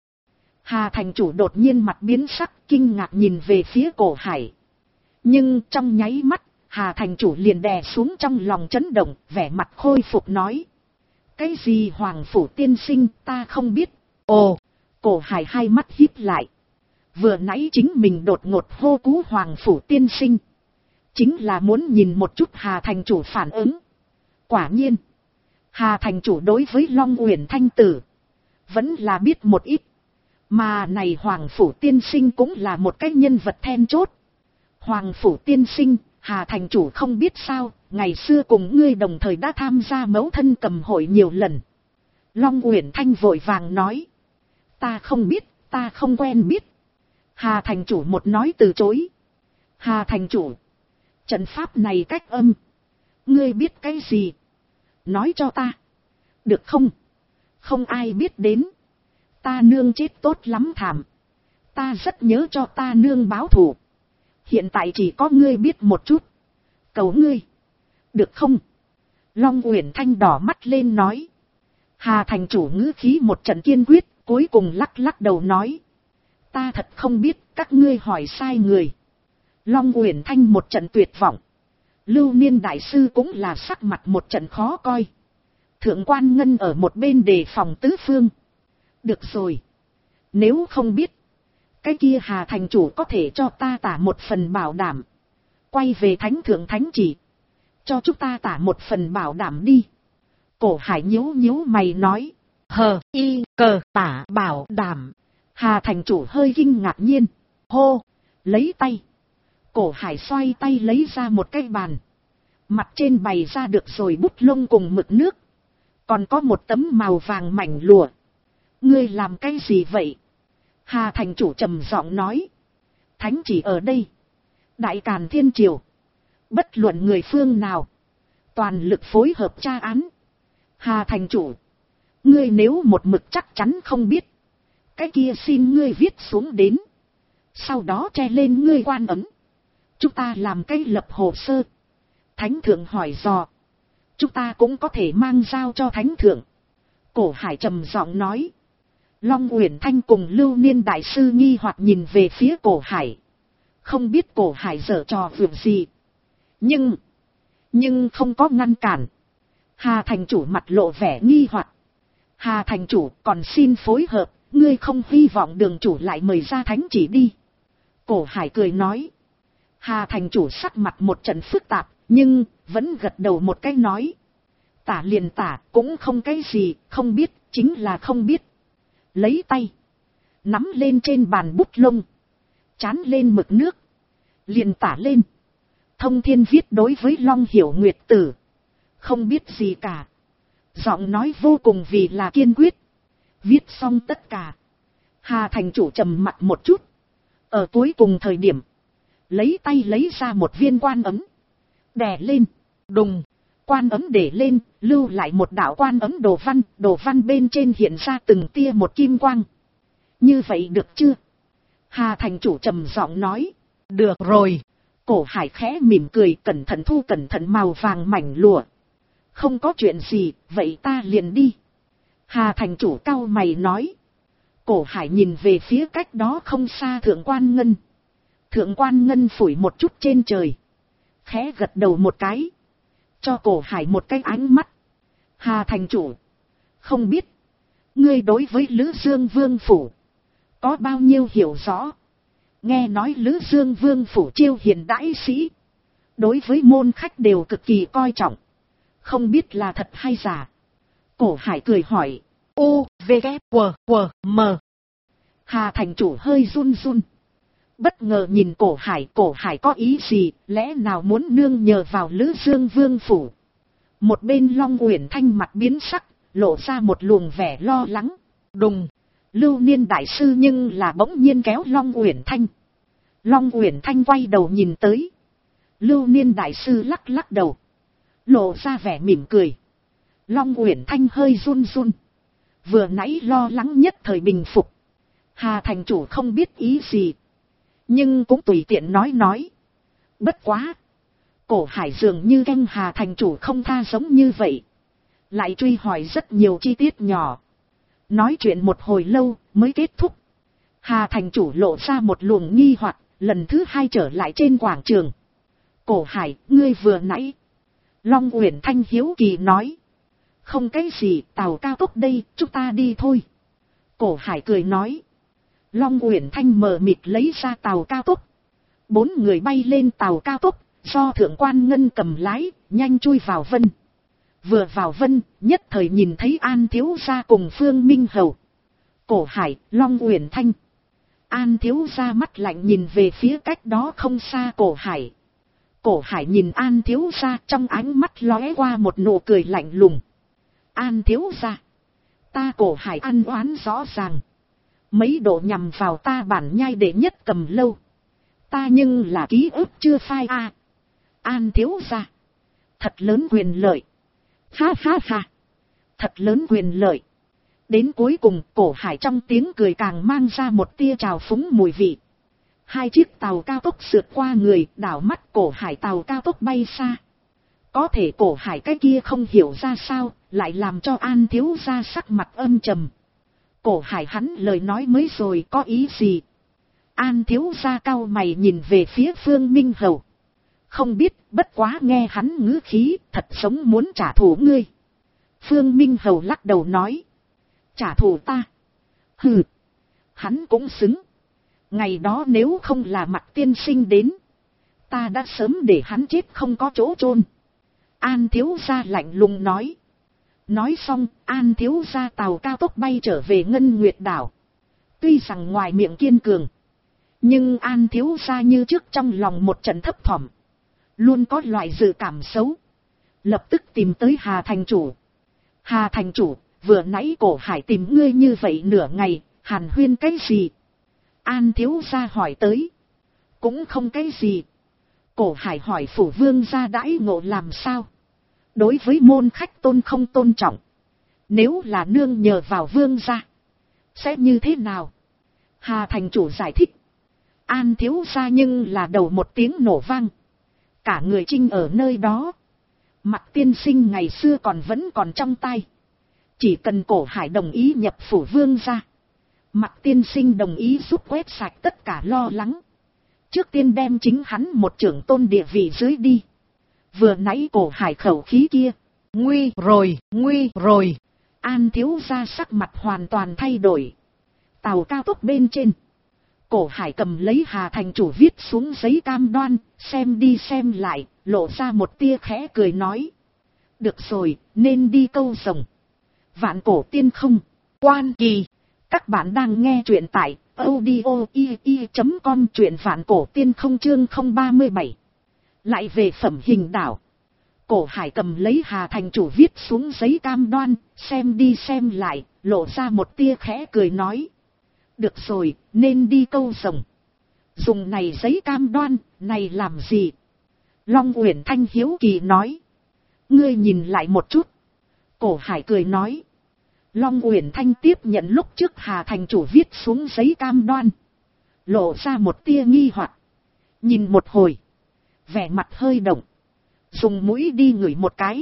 S1: Hà thành chủ đột nhiên mặt biến sắc, kinh ngạc nhìn về phía Cổ Hải. Nhưng trong nháy mắt, Hà thành chủ liền đè xuống trong lòng chấn động, vẻ mặt khôi phục nói. Cái gì Hoàng phủ tiên sinh ta không biết. Ồ, Cổ Hải hai mắt híp lại. Vừa nãy chính mình đột ngột hô cú Hoàng phủ tiên sinh. Chính là muốn nhìn một chút Hà thành chủ phản ứng. Quả nhiên. Hà thành chủ đối với Long Uyển Thanh tử. Vẫn là biết một ít. Mà này Hoàng phủ tiên sinh cũng là một cái nhân vật then chốt. Hoàng phủ tiên sinh, Hà thành chủ không biết sao, ngày xưa cùng ngươi đồng thời đã tham gia mẫu thân cầm hội nhiều lần. Long Uyển Thanh vội vàng nói. Ta không biết, ta không quen biết. Hà thành chủ một nói từ chối. Hà thành chủ, trận pháp này cách âm. Ngươi biết cái gì? Nói cho ta. Được không? Không ai biết đến. Ta nương chết tốt lắm thảm. Ta rất nhớ cho ta nương báo thù. Hiện tại chỉ có ngươi biết một chút. Cầu ngươi. Được không? Long Uyển Thanh đỏ mắt lên nói. Hà thành chủ ngữ khí một trận kiên quyết, cuối cùng lắc lắc đầu nói. Ta thật không biết, các ngươi hỏi sai người. Long Uyển Thanh một trận tuyệt vọng. Lưu Niên đại sư cũng là sắc mặt một trận khó coi. Thượng quan Ngân ở một bên đề phòng tứ phương. Được rồi. Nếu không biết, cái kia Hà thành chủ có thể cho ta tả một phần bảo đảm. Quay về thánh thượng thánh chỉ. Cho chúng ta tả một phần bảo đảm đi. Cổ Hải nhíu nhíu mày nói. Tả bảo đảm. Hà thành chủ hơi kinh ngạc nhiên. Hô, lấy tay. Cổ Hải xoay tay lấy ra một cái bàn. Mặt trên bày ra được rồi bút lông cùng mực nước. Còn có một tấm màu vàng mảnh lụa. Ngươi làm cái gì vậy? Hà thành chủ trầm giọng nói. Thánh chỉ ở đây. Đại Càn Thiên Triều. Bất luận người phương nào. Toàn lực phối hợp tra án. Hà thành chủ. Ngươi nếu một mực chắc chắn không biết. Cái kia xin ngươi viết xuống đến. Sau đó che lên ngươi quan ấn. Chúng ta làm cái lập hồ sơ. Thánh thượng hỏi dò. Chúng ta cũng có thể mang giao cho thánh thượng. Cổ Hải trầm giọng nói. Long Uyển Thanh cùng Lưu Niên đại sư nghi hoặc nhìn về phía Cổ Hải. Không biết Cổ Hải giở trò vượt gì. Nhưng không có ngăn cản. Hà thành chủ mặt lộ vẻ nghi hoặc. Hà thành chủ còn xin phối hợp. Ngươi không hy vọng đường chủ lại mời ra thánh chỉ đi. Cổ Hải cười nói. Hà thành chủ sắc mặt một trận phức tạp. Nhưng vẫn gật đầu một cái nói. Tả liền tả cũng không cái gì. Không biết chính là không biết. Lấy tay. Nắm lên trên bàn bút lông. Chán lên mực nước. Liền tả lên. Thông thiên viết đối với Long Hiểu Nguyệt tử. Không biết gì cả. Giọng nói vô cùng vì là kiên quyết. Viết xong tất cả. Hà thành chủ trầm mặt một chút. Ở cuối cùng thời điểm. Lấy tay lấy ra một viên quan ấm. Đè lên. Đùng. Quan ấm để lên. Lưu lại một đạo quan ấm đồ văn. Đồ văn bên trên hiện ra từng tia một kim quang. Như vậy được chưa? Hà thành chủ trầm giọng nói. Được rồi. Cổ Hải khẽ mỉm cười cẩn thận thu cẩn thận màu vàng mảnh lụa. Không có chuyện gì, vậy ta liền đi. Hà thành chủ cau mày nói. Cổ Hải nhìn về phía cách đó không xa Thượng quan Ngân. Thượng quan Ngân phủi một chút trên trời. Khẽ gật đầu một cái. Cho Cổ Hải một cái ánh mắt. Hà thành chủ. Không biết. Ngươi đối với Lữ Dương Vương Phủ. Có bao nhiêu hiểu rõ. Nghe nói Lữ Dương Vương Phủ chiêu hiền đãi sĩ. Đối với môn khách đều cực kỳ coi trọng. Không biết là thật hay giả. Cổ Hải cười hỏi. M. Hà thành chủ hơi run run. Bất ngờ nhìn Cổ Hải có ý gì, lẽ nào muốn nương nhờ vào Lữ Dương Vương Phủ. Một bên Long Uyển Thanh mặt biến sắc, lộ ra một luồng vẻ lo lắng. Đùng. Lưu Niên đại sư nhưng là bỗng nhiên kéo Long Uyển Thanh. Long Uyển Thanh quay đầu nhìn tới. Lưu Niên đại sư lắc lắc đầu. Lộ ra vẻ mỉm cười. Long Uyển Thanh hơi run run. Vừa nãy lo lắng nhất thời bình phục. Hà thành chủ không biết ý gì. Nhưng cũng tùy tiện nói. Bất quá. Cổ Hải dường như ganh Hà thành chủ không tha giống như vậy. Lại truy hỏi rất nhiều chi tiết nhỏ. Nói chuyện một hồi lâu mới kết thúc. Hà thành chủ lộ ra một luồng nghi hoặc, lần thứ hai trở lại trên quảng trường. Cổ Hải, ngươi vừa nãy. Long Uyển Thanh hiếu kỳ nói. Không cái gì, tàu cao tốc đây, chúng ta đi thôi. Cổ Hải cười nói. Long Uyển Thanh mờ mịt lấy ra tàu cao tốc. 4 người bay lên tàu cao tốc, do Thượng quan Ngân cầm lái, nhanh chui vào vân. Vừa vào vân, nhất thời nhìn thấy An thiếu gia cùng Phương Minh Hầu. Cổ Hải, Long Uyển Thanh. An thiếu gia mắt lạnh nhìn về phía cách đó không xa Cổ Hải. Cổ Hải nhìn An thiếu gia trong ánh mắt lóe qua một nụ cười lạnh lùng. An thiếu gia. Ta Cổ Hải ăn oán rõ ràng. Mấy độ nhằm vào ta bản nhai đệ nhất Cầm Lâu. Ta nhưng là ký ức chưa phai a. An thiếu gia. Thật lớn quyền lợi. Ha ha ha. Thật lớn quyền lợi. Đến cuối cùng Cổ Hải trong tiếng cười càng mang ra một tia trào phúng mùi vị. Hai chiếc tàu cao tốc sượt qua người, đảo mắt Cổ Hải tàu cao tốc bay xa. Có thể Cổ Hải cái kia không hiểu ra sao, lại làm cho An thiếu gia sắc mặt âm trầm. Cổ Hải hắn lời nói mới rồi có ý gì? An thiếu gia cau mày nhìn về phía Phương Minh Hầu. Không biết, bất quá nghe hắn ngữ khí, thật giống muốn trả thù ngươi. Phương Minh Hầu lắc đầu nói. Trả thù ta? Hừ, hắn cũng xứng. Ngày đó nếu không là Mặt tiên sinh đến, ta đã sớm để hắn chết không có chỗ chôn. An thiếu gia lạnh lùng nói. Nói xong, An thiếu gia tàu cao tốc bay trở về Ngân Nguyệt đảo. Tuy rằng ngoài miệng kiên cường, nhưng An thiếu gia như trước trong lòng một trận thấp thỏm. Luôn có loại dự cảm xấu. Lập tức tìm tới Hà thành chủ. Hà thành chủ, vừa nãy Cổ Hải tìm ngươi như vậy nửa ngày, hàn huyên cái gì? An thiếu gia hỏi tới. Cũng không cái gì. Cổ Hải hỏi phủ vương gia đãi ngộ làm sao? Đối với môn khách tôn không tôn trọng. Nếu là nương nhờ vào vương gia, sẽ như thế nào? Hà thành chủ giải thích. An thiếu gia nhưng là đầu một tiếng nổ vang. Cả người trinh ở nơi đó. Mặt tiên sinh ngày xưa còn vẫn còn trong tay. Chỉ cần Cổ Hải đồng ý nhập phủ vương gia, Mặt tiên sinh đồng ý giúp quét sạch tất cả lo lắng. Trước tiên đem chính hắn một trưởng tôn địa vị dưới đi. Vừa nãy Cổ Hải khẩu khí kia. Nguy rồi, nguy rồi. An thiếu gia sắc mặt hoàn toàn thay đổi. Tàu cao tốc bên trên, Cổ Hải cầm lấy Hà thành chủ viết xuống giấy cam đoan, xem đi xem lại, lộ ra một tia khẽ cười nói. Được rồi, nên đi câu rồng. Vạn cổ tiên không, quan kỳ. Các bạn đang nghe truyện tại audio.com, truyện Vạn cổ tiên không chương 037. Lại về phẩm hình đảo. Cổ Hải cầm lấy Hà thành chủ viết xuống giấy cam đoan, xem đi xem lại, lộ ra một tia khẽ cười nói. Được rồi, nên đi câu rồng. Dùng này giấy cam đoan, này làm gì? Long Uyển Thanh hiếu kỳ nói. Ngươi nhìn lại một chút. Cổ Hải cười nói. Long Uyển Thanh tiếp nhận lúc trước Hà thành chủ viết xuống giấy cam đoan. Lộ ra một tia nghi hoặc. Nhìn một hồi, vẻ mặt hơi động. Dùng mũi đi ngửi một cái.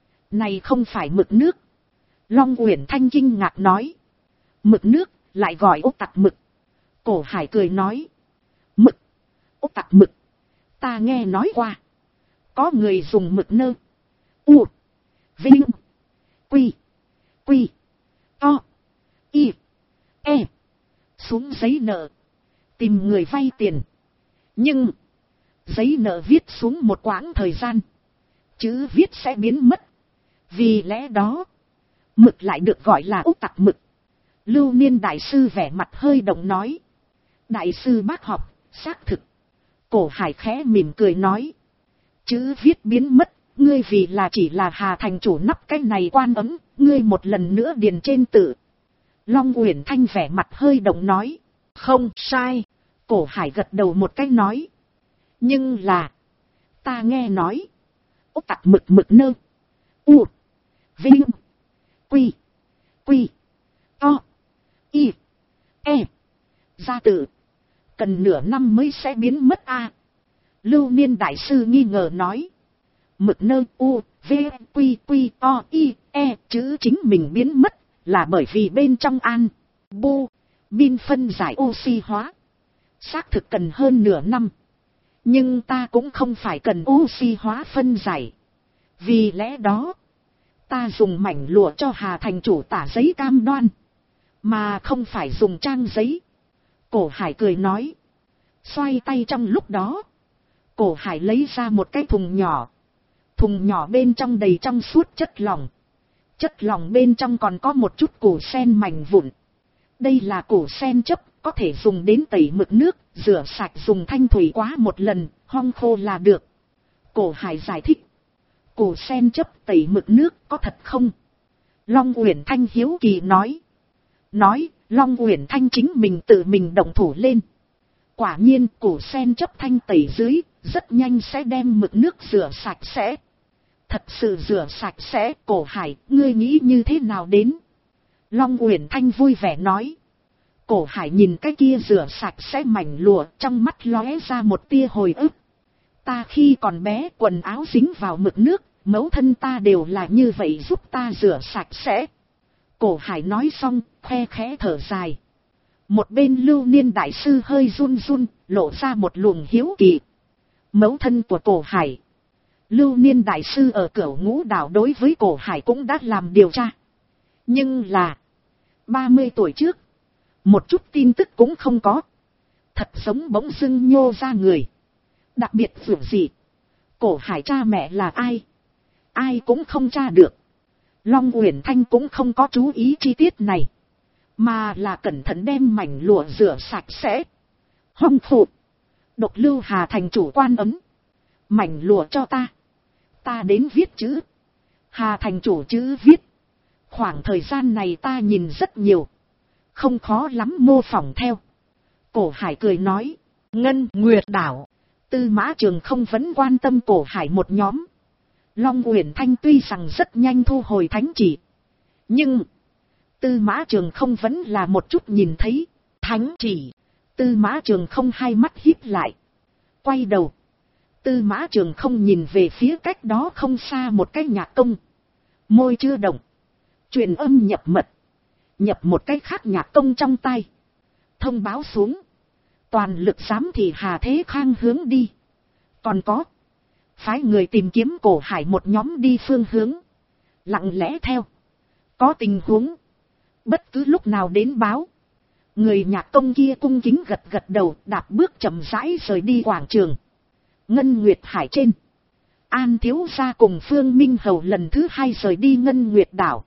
S1: Này không phải mực nước. Long Uyển Thanh kinh ngạc nói. Mực nước, lại gọi ốc tặc mực. Cổ Hải cười nói. Mực, ốc tặc mực. Ta nghe nói qua. Có người dùng mực nơ. U, Vinh, Quy, Quy, To, Y, E. Xuống giấy nợ. Tìm người vay tiền. Nhưng giấy nợ viết xuống một quãng thời gian, chữ viết sẽ biến mất. Vì lẽ đó, mực lại được gọi là ốc tặc mực. Lưu Niên đại sư vẻ mặt hơi động nói. Đại sư bác học, xác thực. Cổ Hải khẽ mỉm cười nói. Chữ viết biến mất, ngươi vì là chỉ là Hà thành chủ nắp cái này quan ấm, ngươi một lần nữa điền trên tự. Long Uyển Thanh vẻ mặt hơi động nói. Không sai. Cổ Hải gật đầu một cái nói. Nhưng là, ta nghe nói, ốc tặc mực mực nơ. U, Vinh, Quy, Quy, To, Y, E. Gia tự, cần nửa năm mới sẽ biến mất a. Lưu Niên đại sư nghi ngờ nói. Mực nơ U, V, Quy, Quy, To, Y, E chữ chính mình biến mất, là bởi vì bên trong an, bu, min phân giải oxy hóa. Xác thực cần hơn nửa năm. Nhưng ta cũng không phải cần oxy hóa phân giải. Vì lẽ đó, ta dùng mảnh lụa cho Hà thành chủ tả giấy cam đoan, mà không phải dùng trang giấy. Cổ Hải cười nói. Xoay tay trong lúc đó, Cổ Hải lấy ra một cái thùng nhỏ. Thùng nhỏ bên trong đầy trong suốt chất lỏng. Chất lỏng bên trong còn có một chút củ sen mảnh vụn. Đây là củ sen chấp, có thể dùng đến tẩy mực nước, rửa sạch dùng thanh thủy quá một lần, hong khô là được. Cổ Hải giải thích. Củ sen chấp tẩy mực nước có thật không? Long Uyển Thanh hiếu kỳ nói. Long Uyển Thanh chính mình tự mình động thủ lên. Quả nhiên củ sen chấp thanh tẩy dưới, rất nhanh sẽ đem mực nước rửa sạch sẽ. Thật sự rửa sạch sẽ. Cổ Hải, ngươi nghĩ như thế nào đến? Long Uyển Thanh vui vẻ nói. Cổ Hải nhìn cái kia rửa sạch sẽ mảnh lụa, trong mắt lóe ra một tia hồi ức. Ta khi còn bé quần áo dính vào mực nước, mẫu thân ta đều là như vậy giúp ta rửa sạch sẽ. Cổ Hải nói xong, khe khẽ thở dài. Một bên Lưu Niên đại sư hơi run run, lộ ra một luồng hiếu kỳ. Mẫu thân của Cổ Hải. Lưu Niên đại sư ở Cửu Ngũ đảo đối với Cổ Hải cũng đã làm điều tra. Nhưng là 30 tuổi trước, một chút tin tức cũng không có. Thật giống bỗng dưng nhô ra người. Đặc biệt vượt gì? Cổ Hải cha mẹ là ai? Ai cũng không tra được. Long Uyển Thanh cũng không có chú ý chi tiết này, mà là cẩn thận đem mảnh lụa rửa sạch sẽ. Hong phụ. Độc Lưu Hà thành chủ quan ấm. Mảnh lụa cho ta. Ta đến viết chữ. Hà thành chủ chữ viết. Khoảng thời gian này ta nhìn rất nhiều. Không khó lắm mô phỏng theo. Cổ Hải cười nói. Ngân Nguyệt đảo. Tư Mã Trường không vẫn quan tâm Cổ Hải một nhóm. Long Uyển Thanh tuy rằng rất nhanh thu hồi thánh chỉ. Nhưng Tư Mã Trường không vẫn là một chút nhìn thấy thánh chỉ. Tư Mã Trường không hai mắt híp lại. Quay đầu. Tư Mã Trường không nhìn về phía cách đó không xa một cái nhạc công. Môi chưa động. Truyền âm nhập mật. Nhập một cái khác nhạc công trong tay. Thông báo xuống. Toàn lực giám thị Hà Thế Khang hướng đi. Còn có. Phái người tìm kiếm Cổ Hải một nhóm đi phương hướng. Lặng lẽ theo. Có tình huống. Bất cứ lúc nào đến báo. Người nhạc công kia cung kính gật gật đầu, đạp bước chậm rãi rời đi quảng trường. Ngân Nguyệt Hải trên. An thiếu gia cùng Phương Minh Hầu lần thứ hai rời đi Ngân Nguyệt đảo.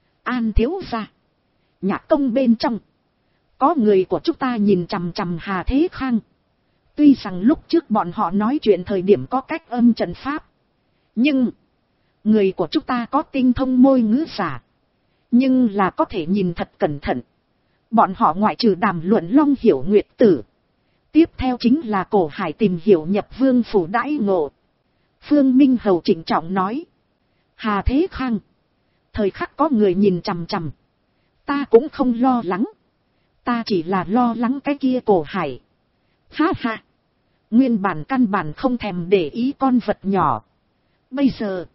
S1: An thiếu gia. Nhạc công bên trong. Có người của chúng ta nhìn chằm chằm Hà Thế Khang. Tuy rằng lúc trước bọn họ nói chuyện thời điểm có cách âm trận pháp. Nhưng người của chúng ta có tinh thông môi ngữ giả. Nhưng là có thể nhìn thật cẩn thận. Bọn họ ngoại trừ đàm luận Long Hiểu Nguyệt tử. Tiếp theo chính là Cổ Hải tìm hiểu nhập vương phủ đãi ngộ. Phương Minh Hầu trịnh trọng nói. Hà Thế Khang. Thời khắc có người nhìn chằm chằm. Ta cũng không lo lắng. Ta chỉ là lo lắng cái kia Cổ Hải. Ha ha. Nguyên bản căn bản không thèm để ý con vật nhỏ. Bây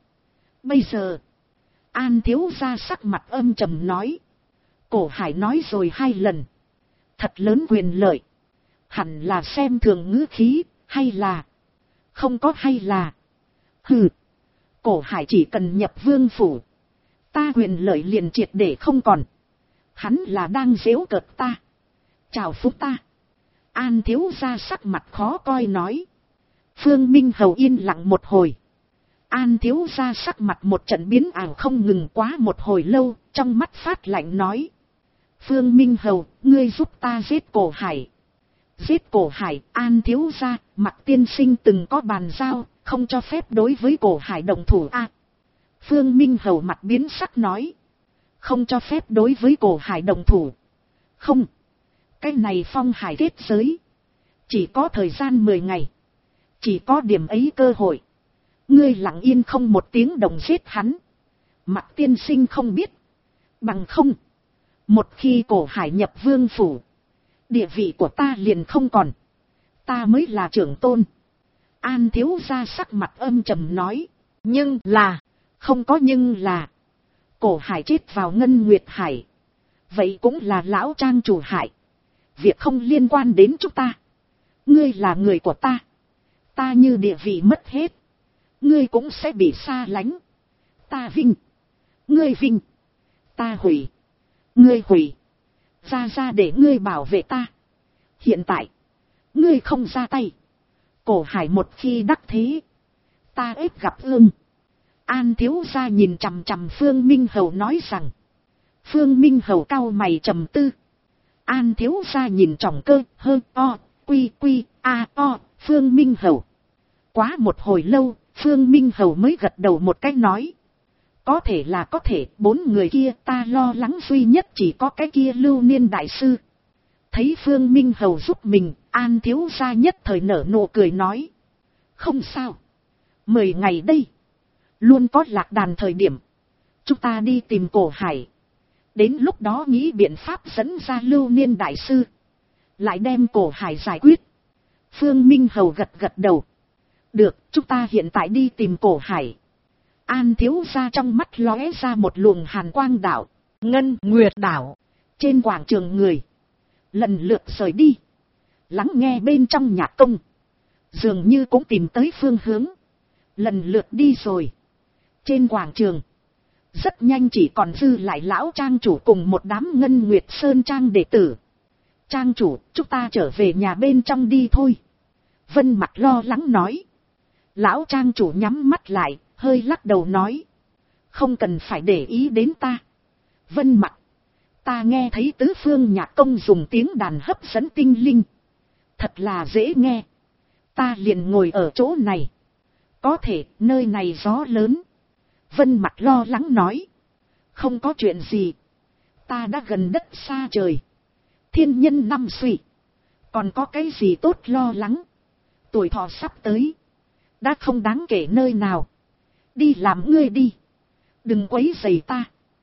S1: giờ. An thiếu gia sắc mặt âm trầm nói. Cổ Hải nói rồi 2 lần. Thật lớn quyền lợi. Hẳn là xem thường ngữ khí, hay là. Không có hay là. Hừ. Cổ Hải chỉ cần nhập vương phủ. Ta quyền lợi liền triệt để không còn. Hắn là đang giễu cợt ta. Chào phúc ta. An thiếu gia sắc mặt khó coi nói. Phương Minh Hầu yên lặng một hồi. An thiếu gia sắc mặt một trận biến ảo không ngừng quá một hồi lâu, trong mắt phát lạnh nói. Phương Minh Hầu, ngươi giúp ta giết Cổ Hải. Giết Cổ Hải, An thiếu gia, Mặc tiên sinh từng có bàn giao, không cho phép đối với Cổ Hải động thủ a. Phương Minh Hầu mặt biến sắc nói. Không cho phép đối với Cổ Hải động thủ. Không. Cái này phong hải kết giới. Chỉ có thời gian 10 ngày. Chỉ có điểm ấy cơ hội. Ngươi lặng yên không một tiếng đồng giết hắn. Mặc tiên sinh không biết. Bằng không. Một khi Cổ Hải nhập vương phủ. Địa vị của ta liền không còn. Ta mới là trưởng tôn. An thiếu gia sắc mặt âm trầm nói. Nhưng là. Không có nhưng là. Cổ Hải chết vào Ngân Nguyệt Hải. Vậy cũng là lão trang chủ hại. Việc không liên quan đến chúng ta. Ngươi là người của ta. Ta như địa vị mất hết. Ngươi cũng sẽ bị xa lánh. Ta vinh. Ngươi vinh. Ta hủy. Ngươi hủy. Ra để ngươi bảo vệ ta. Hiện tại. Ngươi không ra tay. Cổ Hải một khi đắc thế. Ta ép gặp ương. An thiếu gia nhìn chằm chằm Phương Minh Hầu nói rằng. Phương Minh Hầu cau mày trầm tư. An thiếu gia nhìn trọng cơ, hơ, o, quy, a, o, Phương Minh Hầu. Quá một hồi lâu, Phương Minh Hầu mới gật đầu một cái nói. Có thể là có thể, 4 người kia ta lo lắng duy nhất chỉ có cái kia Lưu Niên đại sư. Thấy Phương Minh Hầu giúp mình, An thiếu gia nhất thời nở nụ cười nói. Không sao. 10 ngày đây. Luôn có lạc đàn thời điểm. Chúng ta đi tìm Cổ Hải. Đến lúc đó nghĩ biện pháp dẫn ra Lưu Niên đại sư. Lại đem Cổ Hải giải quyết. Phương Minh Hầu gật gật đầu. Được, chúng ta hiện tại đi tìm Cổ Hải. An thiếu gia trong mắt lóe ra một luồng hàn quang đảo. Ngân Nguyệt đảo. Trên quảng trường người. Lần lượt rời đi. Lắng nghe bên trong nhạc công. Dường như cũng tìm tới phương hướng. Lần lượt đi rồi. Trên quảng trường. Rất nhanh chỉ còn dư lại lão trang chủ cùng một đám Ngân Nguyệt Sơn Trang đệ tử. Trang chủ, chúng ta trở về nhà bên trong đi thôi. Vân Mặc lo lắng nói. Lão trang chủ nhắm mắt lại, hơi lắc đầu nói. Không cần phải để ý đến ta. Vân Mặc. Ta nghe thấy tứ phương nhạc công dùng tiếng đàn hấp dẫn tinh linh. Thật là dễ nghe. Ta liền ngồi ở chỗ này. Có thể nơi này gió lớn. Vân Mặc lo lắng nói. Không có chuyện gì. Ta đã gần đất xa trời. Thiên nhân năm suy. Còn có cái gì tốt lo lắng. Tuổi thọ sắp tới. Đã không đáng kể nơi nào. Đi làm ngươi đi. Đừng quấy rầy ta.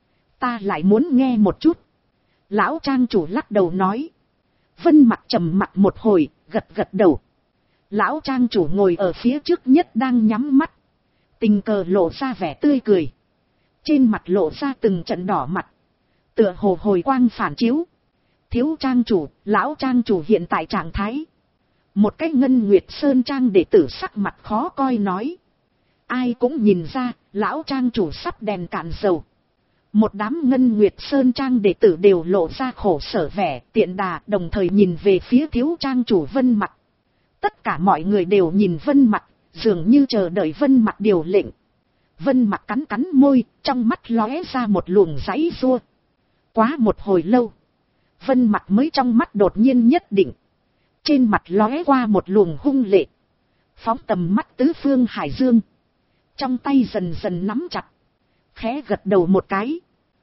S1: Ta lại muốn nghe một chút. Lão trang chủ lắc đầu nói. Vân Mặc trầm mặc một hồi, gật gật đầu. Lão trang chủ ngồi ở phía trước nhất đang nhắm mắt. Tình cờ lộ ra vẻ tươi cười. Trên mặt lộ ra từng trận đỏ mặt. Tựa hồ hồi quang phản chiếu. Thiếu trang chủ, lão trang chủ hiện tại trạng thái. Một cái Ngân Nguyệt Sơn Trang đệ tử sắc mặt khó coi nói. Ai cũng nhìn ra, lão trang chủ sắp đèn cạn dầu. Một đám Ngân Nguyệt Sơn Trang đệ tử đều lộ ra khổ sở vẻ, tiện đà, đồng thời nhìn về phía thiếu trang chủ Vân Mặc. Tất cả mọi người đều nhìn Vân Mặc, dường như chờ đợi Vân Mặc điều lệnh. Vân Mặc cắn cắn môi, trong mắt lóe ra một luồng giãy giụa. Quá một hồi lâu, Vân Mặc mới trong mắt đột nhiên nhất định. Trên mặt lóe qua một luồng hung lệ. Phóng tầm mắt tứ phương hải dương. Trong tay dần dần nắm chặt. Khẽ gật đầu một cái.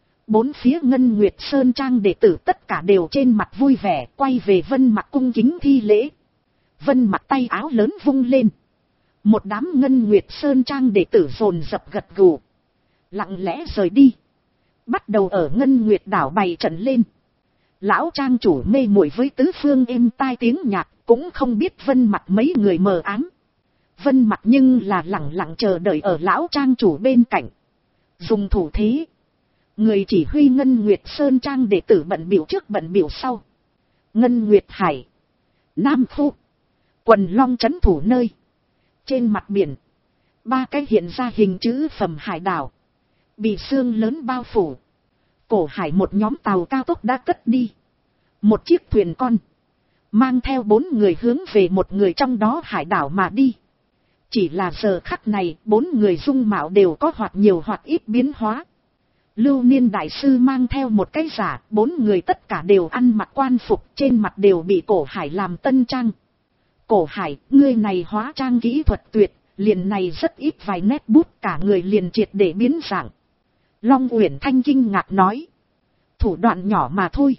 S1: 4 phía Ngân Nguyệt Sơn Trang đệ tử tất cả đều trên mặt vui vẻ, quay về Vân Mặc cung kính thi lễ. Vân Mặc tay áo lớn vung lên. Một đám Ngân Nguyệt Sơn Trang đệ tử dồn dập gật gù. Lặng lẽ rời đi. Bắt đầu ở Ngân Nguyệt đảo bày trận lên. Lão trang chủ mê muội với tứ phương êm tai tiếng nhạc, cũng không biết Vân Mặc mấy người mờ ám. Vân Mặc nhưng là lặng lặng chờ đợi ở lão trang chủ bên cạnh. Dùng thủ thế. Người chỉ huy Ngân Nguyệt Sơn Trang đệ tử bận biểu trước bận biểu sau. Ngân Nguyệt Hải. Nam Phu. Quần Long trấn thủ nơi. Trên mặt biển. 3 cái hiện ra hình chữ phẩm hải đảo. Bị sương lớn bao phủ. Cổ Hải một nhóm tàu cao tốc đã cất đi. Một chiếc thuyền con. Mang theo 4 người hướng về một người trong đó hải đảo mà đi. Chỉ là giờ khắc này 4 người dung mạo đều có hoặc nhiều hoặc ít biến hóa. Lưu Niên đại sư mang theo một cái giả, 4 người tất cả đều ăn mặc quan phục, trên mặt đều bị Cổ Hải làm tân trang. Cổ Hải, ngươi này hóa trang kỹ thuật tuyệt, liền này rất ít vài nét bút, cả người liền triệt để biến dạng. Long Uyển Thanh kinh ngạc nói. Thủ đoạn nhỏ mà thôi.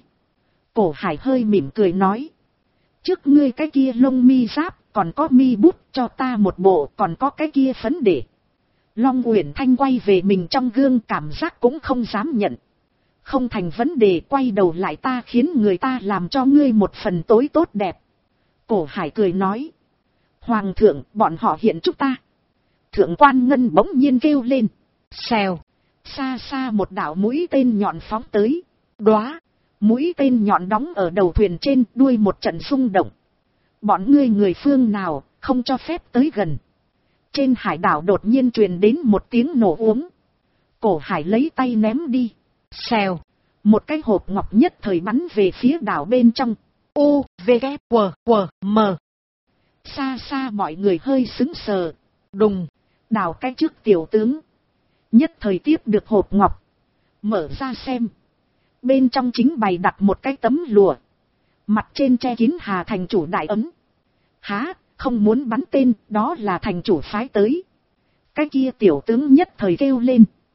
S1: Cổ Hải hơi mỉm cười nói. Trước ngươi cái kia lông mi giáp, còn có mi bút cho ta một bộ, còn có cái kia phấn để. Long Uyển Thanh quay về mình trong gương, cảm giác cũng không dám nhận. Không thành vấn đề, quay đầu lại ta khiến người ta làm cho ngươi một phần tối tốt đẹp. Cổ Hải cười nói. Hoàng thượng, bọn họ hiện chúng ta. Thượng quan Ngân bỗng nhiên kêu lên. Xèo. Xa xa một đạo mũi tên nhọn phóng tới. Đóa. Mũi tên nhọn đóng ở đầu thuyền trên, đuôi một trận rung động. Bọn ngươi người phương nào, không cho phép tới gần. Trên hải đảo đột nhiên truyền đến một tiếng nổ uống. Cổ Hải lấy tay ném đi. Xèo. Một cái hộp ngọc nhất thời bắn về phía đảo bên trong. U, V, K, W, W, M. Xa xa mọi người hơi sững sờ. Đùng. Đảo cái trước tiểu tướng. Nhất thời tiếp được hộp ngọc. Mở ra xem. Bên trong chính bày đặt một cái tấm lụa. Mặt trên che kín Hà thành chủ đại ấn. Há, không muốn bắn tên, đó là thành chủ phái tới. Cái kia tiểu tướng nhất thời kêu lên.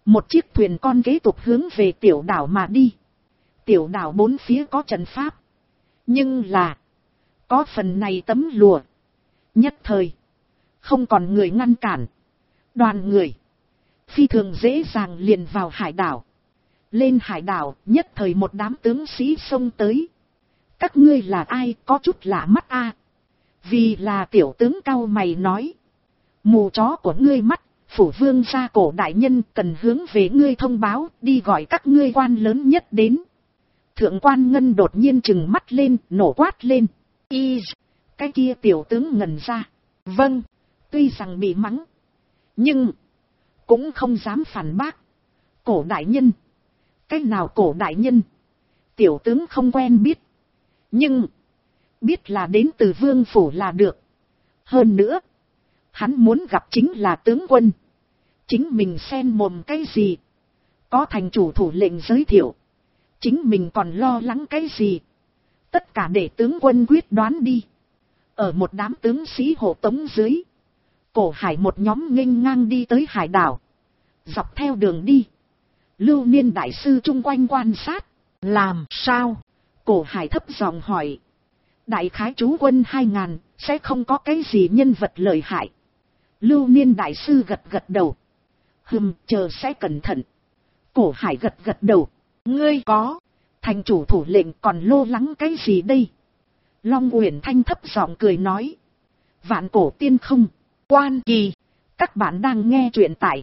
S1: Một chiếc thuyền con kế tục hướng về tiểu đảo mà đi. Tiểu đảo bốn phía có trận pháp. Nhưng là, có phần này tấm lùa. Nhất thời, không còn người ngăn cản. Đoàn người, phi thường dễ dàng liền vào hải đảo. Lên hải đảo, nhất thời một đám tướng sĩ xông tới. Các ngươi là ai, có chút lạ mắt a. Vì là tiểu tướng cao mày nói. Mù chó của ngươi mắt, phủ vương gia cổ đại nhân cần hướng về ngươi thông báo, đi gọi các ngươi quan lớn nhất đến. Thượng quan Ngân đột nhiên trừng mắt lên, nổ quát lên. Cái kia tiểu tướng ngẩn ra. Vâng, tuy rằng bị mắng, nhưng cũng không dám phản bác. Cổ đại nhân. Cái nào cổ đại nhân? Tiểu tướng không quen biết. Nhưng, biết là đến từ vương phủ là được. Hơn nữa, hắn muốn gặp chính là tướng quân. Chính mình xen mồm cái gì? Có thành chủ thủ lệnh giới thiệu. Chính mình còn lo lắng cái gì? Tất cả để tướng quân quyết đoán đi. Ở một đám tướng sĩ hộ tống dưới, cổ hải một nhóm nghênh ngang đi tới hải đảo. Dọc theo đường đi, Lưu Niên đại sư chung quanh quan sát. Làm sao? Cổ hải thấp giọng hỏi. Đại khái chú quân 2000, sẽ không có cái gì nhân vật lợi hại. Lưu Niên đại sư gật gật đầu. Chờ sẽ cẩn thận. Cổ hải gật gật đầu. Ngươi có, thành chủ thủ lệnh còn lo lắng cái gì đây? Long Uyển Thanh thấp giọng cười nói. Vạn cổ tiên không, quan kỳ. Các bạn đang nghe truyện tại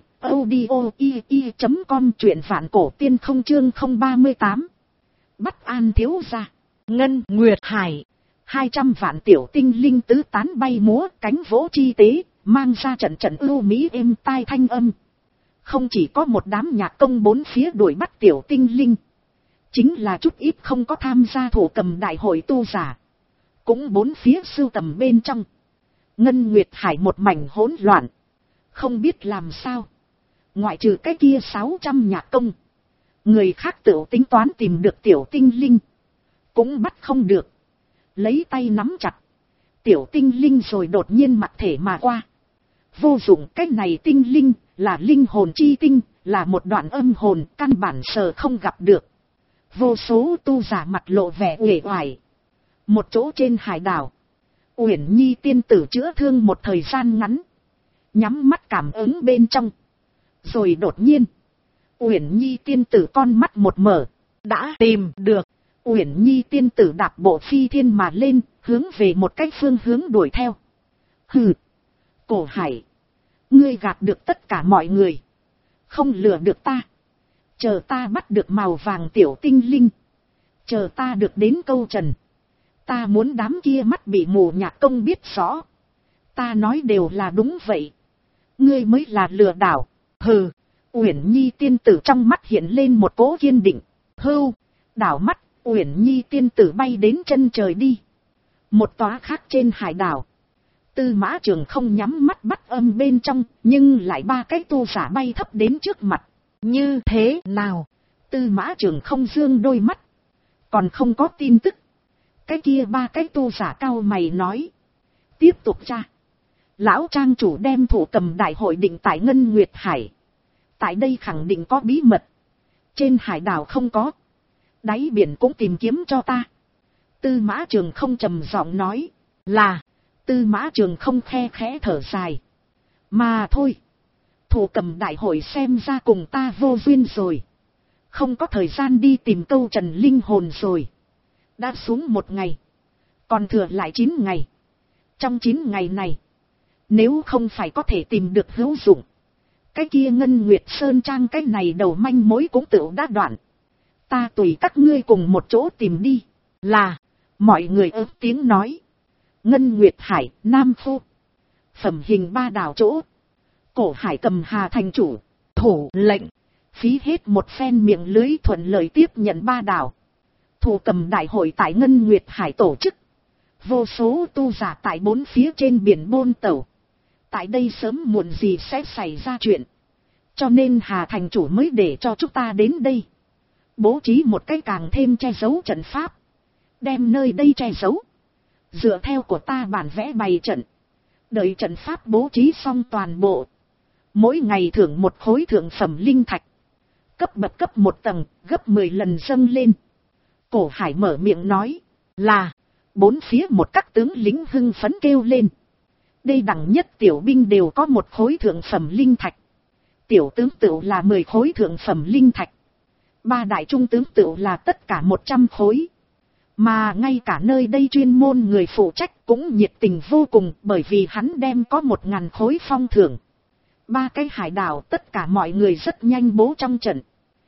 S1: audio.com, truyện vạn cổ tiên không chương 038. Bắt An thiếu gia. Ngân Nguyệt Hải. 200 vạn tiểu tinh linh tứ tán bay múa, cánh vỗ chi tế, mang ra trận trận ưu mỹ êm tai thanh âm. Không chỉ có một đám nhạc công bốn phía đuổi bắt tiểu tinh linh, chính là chút ít không có tham gia thổ cầm đại hội tu giả, cũng bốn phía sưu tầm bên trong. Ngân Nguyệt Hải một mảnh hỗn loạn, không biết làm sao. Ngoại trừ cái kia 600 nhạc công, người khác tự tính toán tìm được tiểu tinh linh, cũng bắt không được. Lấy tay nắm chặt tiểu tinh linh rồi đột nhiên mặc thể mà qua. Vô dụng, cái này tinh linh là linh hồn chi tinh, là một đoạn âm hồn, căn bản sờ không gặp được. Vô số tu giả mặt lộ vẻ uể oải. Một chỗ trên hải đảo, Uyển Nhi tiên tử chữa thương một thời gian ngắn, nhắm mắt cảm ứng bên trong. Rồi đột nhiên, Uyển Nhi tiên tử con mắt một mở, đã tìm được. Uyển Nhi tiên tử đạp bộ phi thiên mà lên, hướng về một cách phương hướng đuổi theo. Hừ, cổ hải, ngươi gạt được tất cả mọi người, không lừa được ta. Chờ ta bắt được màu vàng tiểu tinh linh, chờ ta được đến câu trần, ta muốn đám kia mắt bị mù nhạc công biết rõ, ta nói đều là đúng vậy, ngươi mới là lừa đảo. Hừ. Uyển Nhi tiên tử trong mắt hiện lên một cỗ kiên định. Hưu, đảo mắt, Uyển Nhi tiên tử bay đến chân trời đi. Một tòa khác trên hải đảo, Tư Mã Trường không nhắm mắt bắt âm bên trong, nhưng lại ba cái tu giả bay thấp đến trước mặt. Như thế nào? Tư Mã Trường không dương đôi mắt, còn không có tin tức. Cái kia ba cái tu giả cao mày nói. Tiếp tục tra. Lão trang chủ đem thủ cầm đại hội định tại Ngân Nguyệt Hải. Tại đây khẳng định có bí mật. Trên hải đảo không có, đáy biển cũng tìm kiếm cho ta. Tư Mã Trường không trầm giọng nói. Là. Tư Mã Trường không khe khẽ thở dài. Mà thôi, thủ cầm đại hội xem ra cùng ta vô duyên rồi, không có thời gian đi tìm câu trần linh hồn rồi. Đã xuống một ngày, còn thừa lại 9 ngày. Trong 9 ngày này, nếu không phải có thể tìm được hữu dụng, cái kia Ngân Nguyệt Sơn Trang cái này đầu manh mối cũng tự đã đoạn. Ta tùy các ngươi cùng một chỗ tìm đi. Là. Mọi người ớt tiếng nói. Ngân Nguyệt Hải, Nam Phu. Phẩm hình 3 đảo chỗ. Cổ hải cầm hà thành chủ, thủ lệnh. Phí hết một phen miệng lưới thuận lợi tiếp nhận 3 đảo. Thủ cầm đại hội tại Ngân Nguyệt Hải tổ chức. Vô số tu giả tại 4 phía trên biển bôn tẩu. Tại đây sớm muộn gì sẽ xảy ra chuyện. Cho nên Hà thành chủ mới để cho chúng ta đến đây. Bố trí một cái càng thêm che giấu trận pháp. Đem nơi đây che giấu. Dựa theo của ta bản vẽ bày trận. Đợi trận pháp bố trí xong toàn bộ. Mỗi ngày thưởng một khối thượng phẩm linh thạch. cấp bậc cấp một tầng, gấp 10 lần dâng lên. Cổ Hải mở miệng nói, là, bốn phía một các tướng lính hưng phấn kêu lên. Đây đẳng nhất tiểu binh đều có một khối thượng phẩm linh thạch. Tiểu tướng tựu là 10 khối thượng phẩm linh thạch. Ba đại trung tướng tựu là tất cả 100 khối. Mà ngay cả nơi đây chuyên môn người phụ trách cũng nhiệt tình vô cùng, bởi vì hắn đem có 1000 khối phong thưởng. Ba cái hải đảo tất cả mọi người rất nhanh bố trong trận.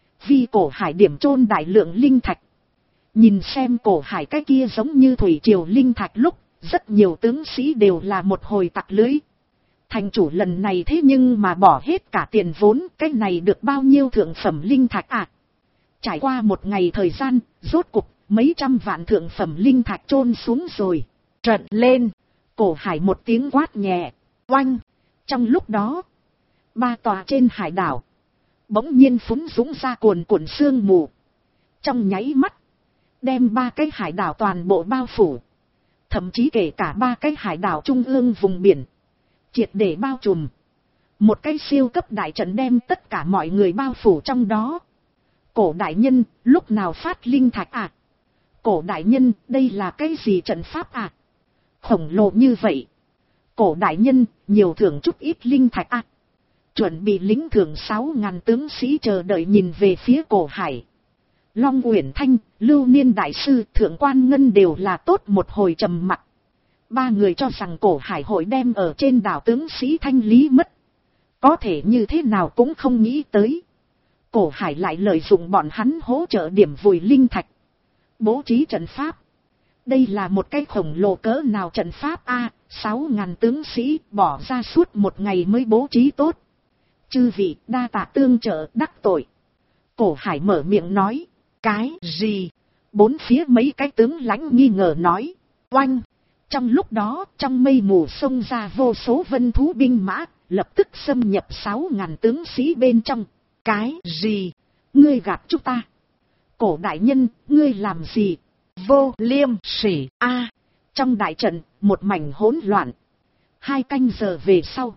S1: Vì Cổ Hải điểm chôn đại lượng linh thạch. Nhìn xem Cổ Hải cái kia giống như thủy triều linh thạch lúc, rất nhiều tướng sĩ đều là một hồi tặc lưới. Thành chủ lần này thế nhưng mà bỏ hết cả tiền vốn, cái này được bao nhiêu thượng phẩm linh thạch à? Trải qua một ngày thời gian, rốt cục mấy trăm vạn thượng phẩm linh thạch chôn xuống rồi. Trận lên, Cổ Hải một tiếng quát nhẹ, oanh. Trong lúc đó, ba tòa trên hải đảo bỗng nhiên phúng dũng ra cuồn cuộn sương mù. Trong nháy mắt, đem ba cái hải đảo toàn bộ bao phủ. Thậm chí kể cả ba cái hải đảo trung ương vùng biển, triệt để bao trùm. Một cái siêu cấp đại trận đem tất cả mọi người bao phủ trong đó. Cổ đại nhân, lúc nào phát linh thạch à? Cổ đại nhân, đây là cái gì trận pháp à? Khổng lồ như vậy. Cổ đại nhân, nhiều thưởng chút ít linh thạch à? Chuẩn bị lính thưởng 6.000 tướng sĩ chờ đợi nhìn về phía Cổ Hải. Long Uyển Thanh, Lưu Niên Đại Sư, Thượng Quan Ngân đều là tốt một hồi trầm mặc. Ba người cho rằng Cổ Hải hội đem ở trên đảo tướng sĩ thanh lý mất. Có thể như thế nào cũng không nghĩ tới. Cổ Hải lại lợi dụng bọn hắn hỗ trợ điểm vùi linh thạch. Bố trí trận pháp. Đây là một cái khổng lồ cỡ nào trận pháp a? 6.000 tướng sĩ bỏ ra suốt một ngày mới bố trí tốt. Chư vị đa tạ tương trợ đắc tội. Cổ Hải mở miệng nói. Cái gì? Bốn phía mấy cái tướng lãnh nghi ngờ nói. Oanh! Trong lúc đó, trong mây mù xông ra vô số vân thú binh mã, lập tức xâm nhập 6.000 tướng sĩ bên trong. Cái gì? Ngươi gạt chúng ta? Cổ đại nhân, ngươi làm gì? Vô liêm sỉ a! Trong đại trận, một mảnh hỗn loạn. 2 canh giờ về sau,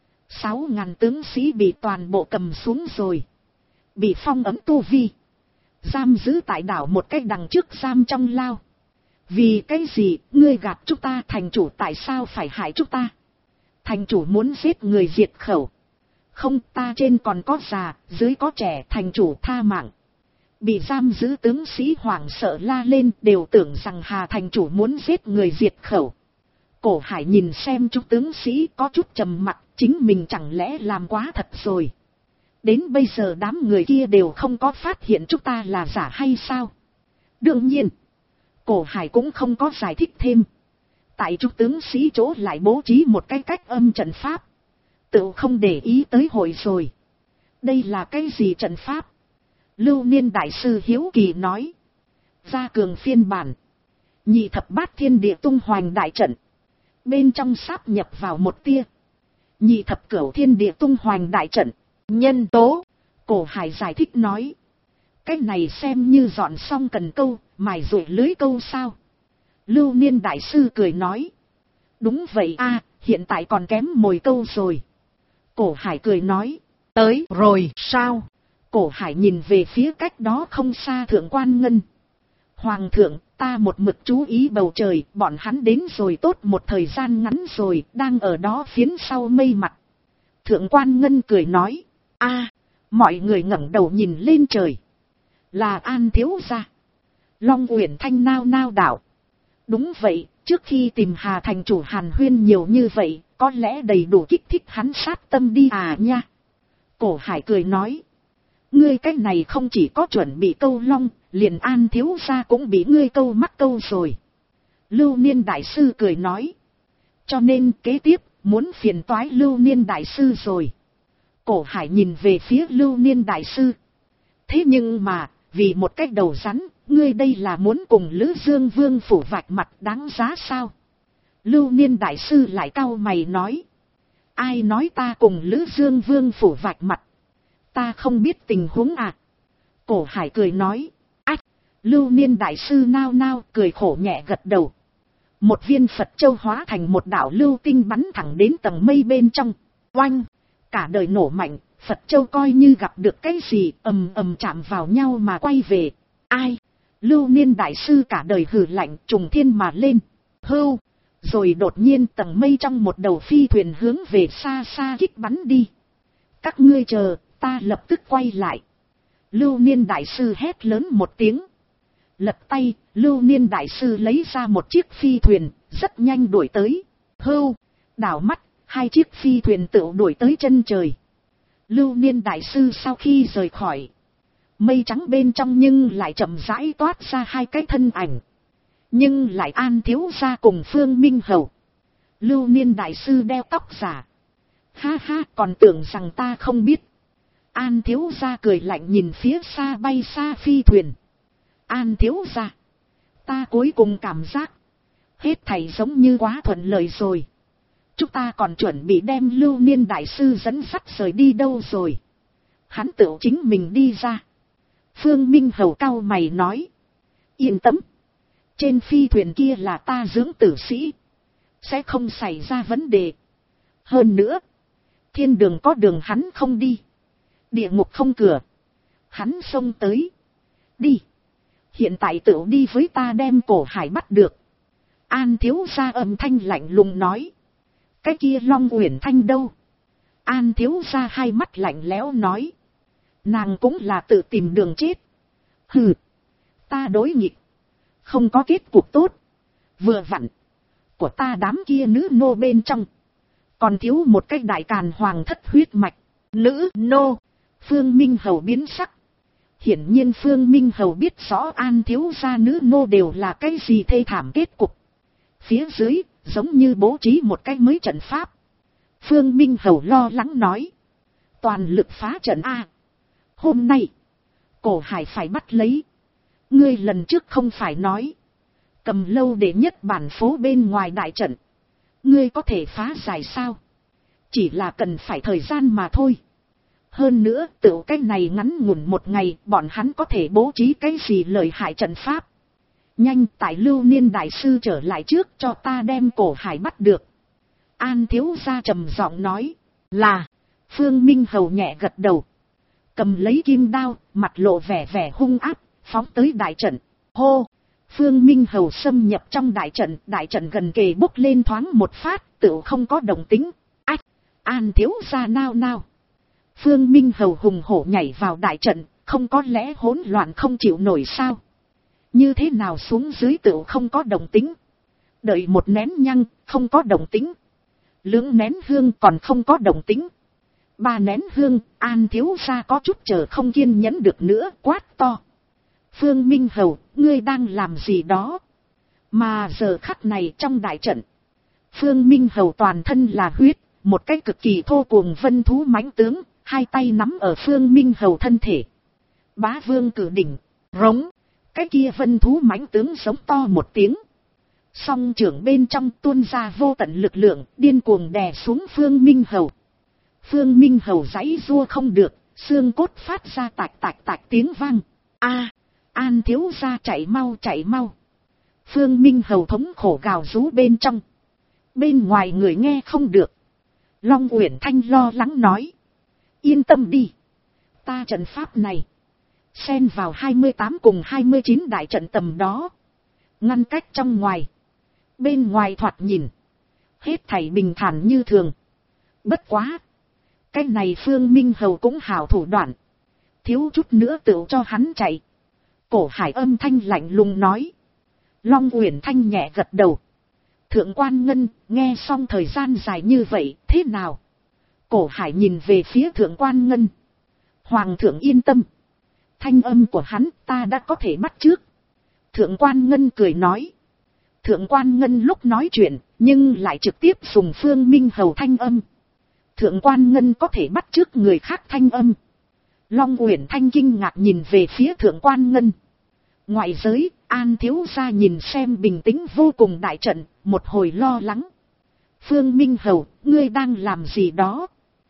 S1: 6.000 tướng sĩ bị toàn bộ cầm xuống rồi. Bị phong ấn tu vi. Giam giữ tại đảo một cách đằng trước giam trong lao. Vì cái gì, ngươi gạt chúng ta? Thành chủ tại sao phải hại chúng ta? Thành chủ muốn giết người diệt khẩu. Không, ta trên còn có già, dưới có trẻ, thành chủ tha mạng. Bị giam giữ tướng sĩ hoảng sợ la lên, đều tưởng rằng Hà thành chủ muốn giết người diệt khẩu. Cổ Hải nhìn xem chúng tướng sĩ có chút trầm mặc, chính mình chẳng lẽ làm quá thật rồi. Đến bây giờ đám người kia đều không có phát hiện chúng ta là giả hay sao? Đương nhiên, Cổ Hải cũng không có giải thích thêm. Tại chúng tướng sĩ chỗ lại bố trí một cái cách âm trận pháp. Tự không để ý tới hội rồi. Đây là cái gì trận pháp? Lưu Niên Đại Sư hiếu kỳ nói. Gia cường phiên bản. Nhị thập bát thiên địa tung hoành đại trận. Bên trong sáp nhập vào một tia. Nhị thập cửu thiên địa tung hoành đại trận. Nhân tố. Cổ Hải giải thích nói. Cái này xem như dọn xong cần câu, mài rụi lưới câu sao? Lưu Niên Đại Sư cười nói. Đúng vậy a, hiện tại còn kém mồi câu rồi. Cổ Hải cười nói. Tới rồi sao? Cổ Hải nhìn về phía cách đó không xa Thượng Quan Ngân. Hoàng thượng, ta một mực chú ý bầu trời, bọn hắn đến rồi tốt một thời gian ngắn rồi, đang ở đó phiến sau mây mặt. Thượng Quan Ngân cười nói. A, mọi người ngẩng đầu nhìn lên trời. Là An thiếu gia. Long Uyển Thanh nao nao đảo. Đúng vậy, trước khi tìm Hà thành chủ hàn huyên nhiều như vậy, có lẽ đầy đủ kích thích hắn sát tâm đi à nha. Cổ Hải cười nói. Ngươi cách này không chỉ có chuẩn bị câu long, liền An thiếu gia cũng bị ngươi câu mắc câu rồi. Lưu Niên Đại Sư cười nói. Cho nên kế tiếp, muốn phiền toái Lưu Niên Đại Sư rồi. Cổ Hải nhìn về phía Lưu Niên Đại Sư. Thế nhưng mà, vì một cách đầu rắn, ngươi đây là muốn cùng Lữ Dương Vương phủ vạch mặt đáng giá sao? Lưu Niên Đại Sư lại cau mày nói. Ai nói ta cùng Lữ Dương Vương phủ vạch mặt? Ta không biết tình huống à? Cổ Hải cười nói. Ách! Lưu Niên Đại Sư nao nao cười khổ nhẹ gật đầu. Một viên Phật châu hóa thành một đạo lưu tinh bắn thẳng đến tầng mây bên trong. Oanh! Cả đời nổ mạnh, Phật Châu coi như gặp được cái gì ầm ầm chạm vào nhau mà quay về. Ai? Lưu Niên đại sư cả đời hừ lạnh trùng thiên mà lên. Hưu. Rồi đột nhiên tầng mây trong một đầu phi thuyền hướng về xa xa kích bắn đi. Các ngươi chờ, ta lập tức quay lại. Lưu Niên đại sư hét lớn một tiếng. Lật tay, Lưu Niên đại sư lấy ra một chiếc phi thuyền, rất nhanh đuổi tới. Hưu. Đảo mắt, hai chiếc phi thuyền tựu đuổi tới chân trời. Lưu Niên đại sư sau khi rời khỏi, mây trắng bên trong nhưng lại chậm rãi toát ra hai cái thân ảnh. Nhưng lại An thiếu gia cùng Phương Minh Hầu. Lưu Niên đại sư đeo tóc giả. Ha ha, còn tưởng rằng ta không biết. An thiếu gia cười lạnh nhìn phía xa bay xa phi thuyền. An thiếu gia, ta cuối cùng cảm giác hết thảy giống như quá thuận lợi rồi. Chúng ta còn chuẩn bị đem Lưu Niên đại sư dẫn dắt rời đi đâu rồi. Hắn tự chính mình đi ra. Phương Minh Hầu cau mày nói. Yên tâm. Trên phi thuyền kia là ta dưỡng tử sĩ. Sẽ không xảy ra vấn đề. Hơn nữa. Thiên đường có đường hắn không đi. Địa ngục không cửa. Hắn xông tới. Đi. Hiện tại tự đi với ta đem Cổ Hải bắt được. An thiếu gia âm thanh lạnh lùng nói. Cái kia Long Uyển Thanh đâu? An thiếu gia hai mắt lạnh lẽo nói. Nàng cũng là tự tìm đường chết. Hừ. Ta đối nghịch. Không có kết cục tốt. Vừa vặn. Của ta đám kia nữ nô bên trong. Còn thiếu một cái đại càn hoàng thất huyết mạch. Nữ nô. Phương Minh Hầu biến sắc. Hiển nhiên Phương Minh Hầu biết rõ An thiếu gia nữ nô đều là cái gì thê thảm kết cục. Phía dưới, giống như bố trí một cái mới trận pháp. Phương Minh Hầu lo lắng nói. Toàn lực phá trận A. Hôm nay, Cổ Hải phải bắt lấy. Ngươi lần trước không phải nói. Cầm lâu để nhất bản phố bên ngoài đại trận. Ngươi có thể phá giải sao? Chỉ là cần phải thời gian mà thôi. Hơn nữa, tự cái này ngắn ngủn một ngày, bọn hắn có thể bố trí cái gì lợi hại trận pháp. Nhanh tại Lưu Niên đại sư trở lại trước cho ta đem Cổ Hải bắt được. An thiếu gia trầm giọng nói. Là. Phương Minh Hầu nhẹ gật đầu. Cầm lấy kim đao, mặt lộ vẻ hung áp, phóng tới đại trận. Hô. Phương Minh Hầu xâm nhập trong đại trận gần kề bốc lên thoáng một phát, tự không có động tĩnh. Ách. An thiếu gia nao nao. Phương Minh Hầu hùng hổ nhảy vào đại trận, không có lẽ hỗn loạn không chịu nổi sao? Như thế nào xuống dưới tựu không có động tĩnh? Đợi một nén nhang, không có động tĩnh. Lưỡng nén hương còn không có động tĩnh. 3 nén hương, An thiếu gia có chút chờ không kiên nhẫn được nữa, quát to. Phương Minh Hầu, ngươi đang làm gì đó? Mà giờ khắc này trong đại trận, Phương Minh Hầu toàn thân là huyết, một cái cực kỳ thô cuồng vân thú mãnh tướng, hai tay nắm ở Phương Minh Hầu thân thể. Bá vương cử đỉnh, rống. Cái kia vân thú mãnh tướng giống to một tiếng. Song trưởng bên trong tuôn ra vô tận lực lượng, điên cuồng đè xuống Phương Minh Hầu. Phương Minh Hầu giãy giụa không được, xương cốt phát ra tạch tiếng vang. A, An thiếu gia chạy mau chạy mau. Phương Minh Hầu thống khổ gào rú bên trong. Bên ngoài người nghe không được. Long Uyển Thanh lo lắng nói. Yên tâm đi. Ta trận pháp này. Xen vào 28 cùng 29 đại trận tầm đó. Ngăn cách trong ngoài. Bên ngoài thoạt nhìn. Hết thảy bình thản như thường. Bất quá. Cái này Phương Minh Hầu cũng hảo thủ đoạn. Thiếu chút nữa tựu cho hắn chạy. Cổ Hải âm thanh lạnh lùng nói. Long Uyển Thanh nhẹ gật đầu. Thượng quan Ngân nghe xong thời gian dài như vậy thế nào? Cổ Hải nhìn về phía Thượng quan Ngân. Hoàng thượng yên tâm. Thanh âm của hắn ta đã có thể bắt trước. Thượng quan Ngân cười nói. Thượng quan Ngân lúc nói chuyện nhưng lại trực tiếp dùng Phương Minh Hầu thanh âm. Thượng quan Ngân có thể bắt trước người khác thanh âm. Long Uyển Thanh kinh ngạc nhìn về phía Thượng quan Ngân. Ngoại giới, An thiếu gia nhìn xem bình tĩnh vô cùng đại trận, một hồi lo lắng. Phương Minh Hầu, ngươi đang làm gì đó?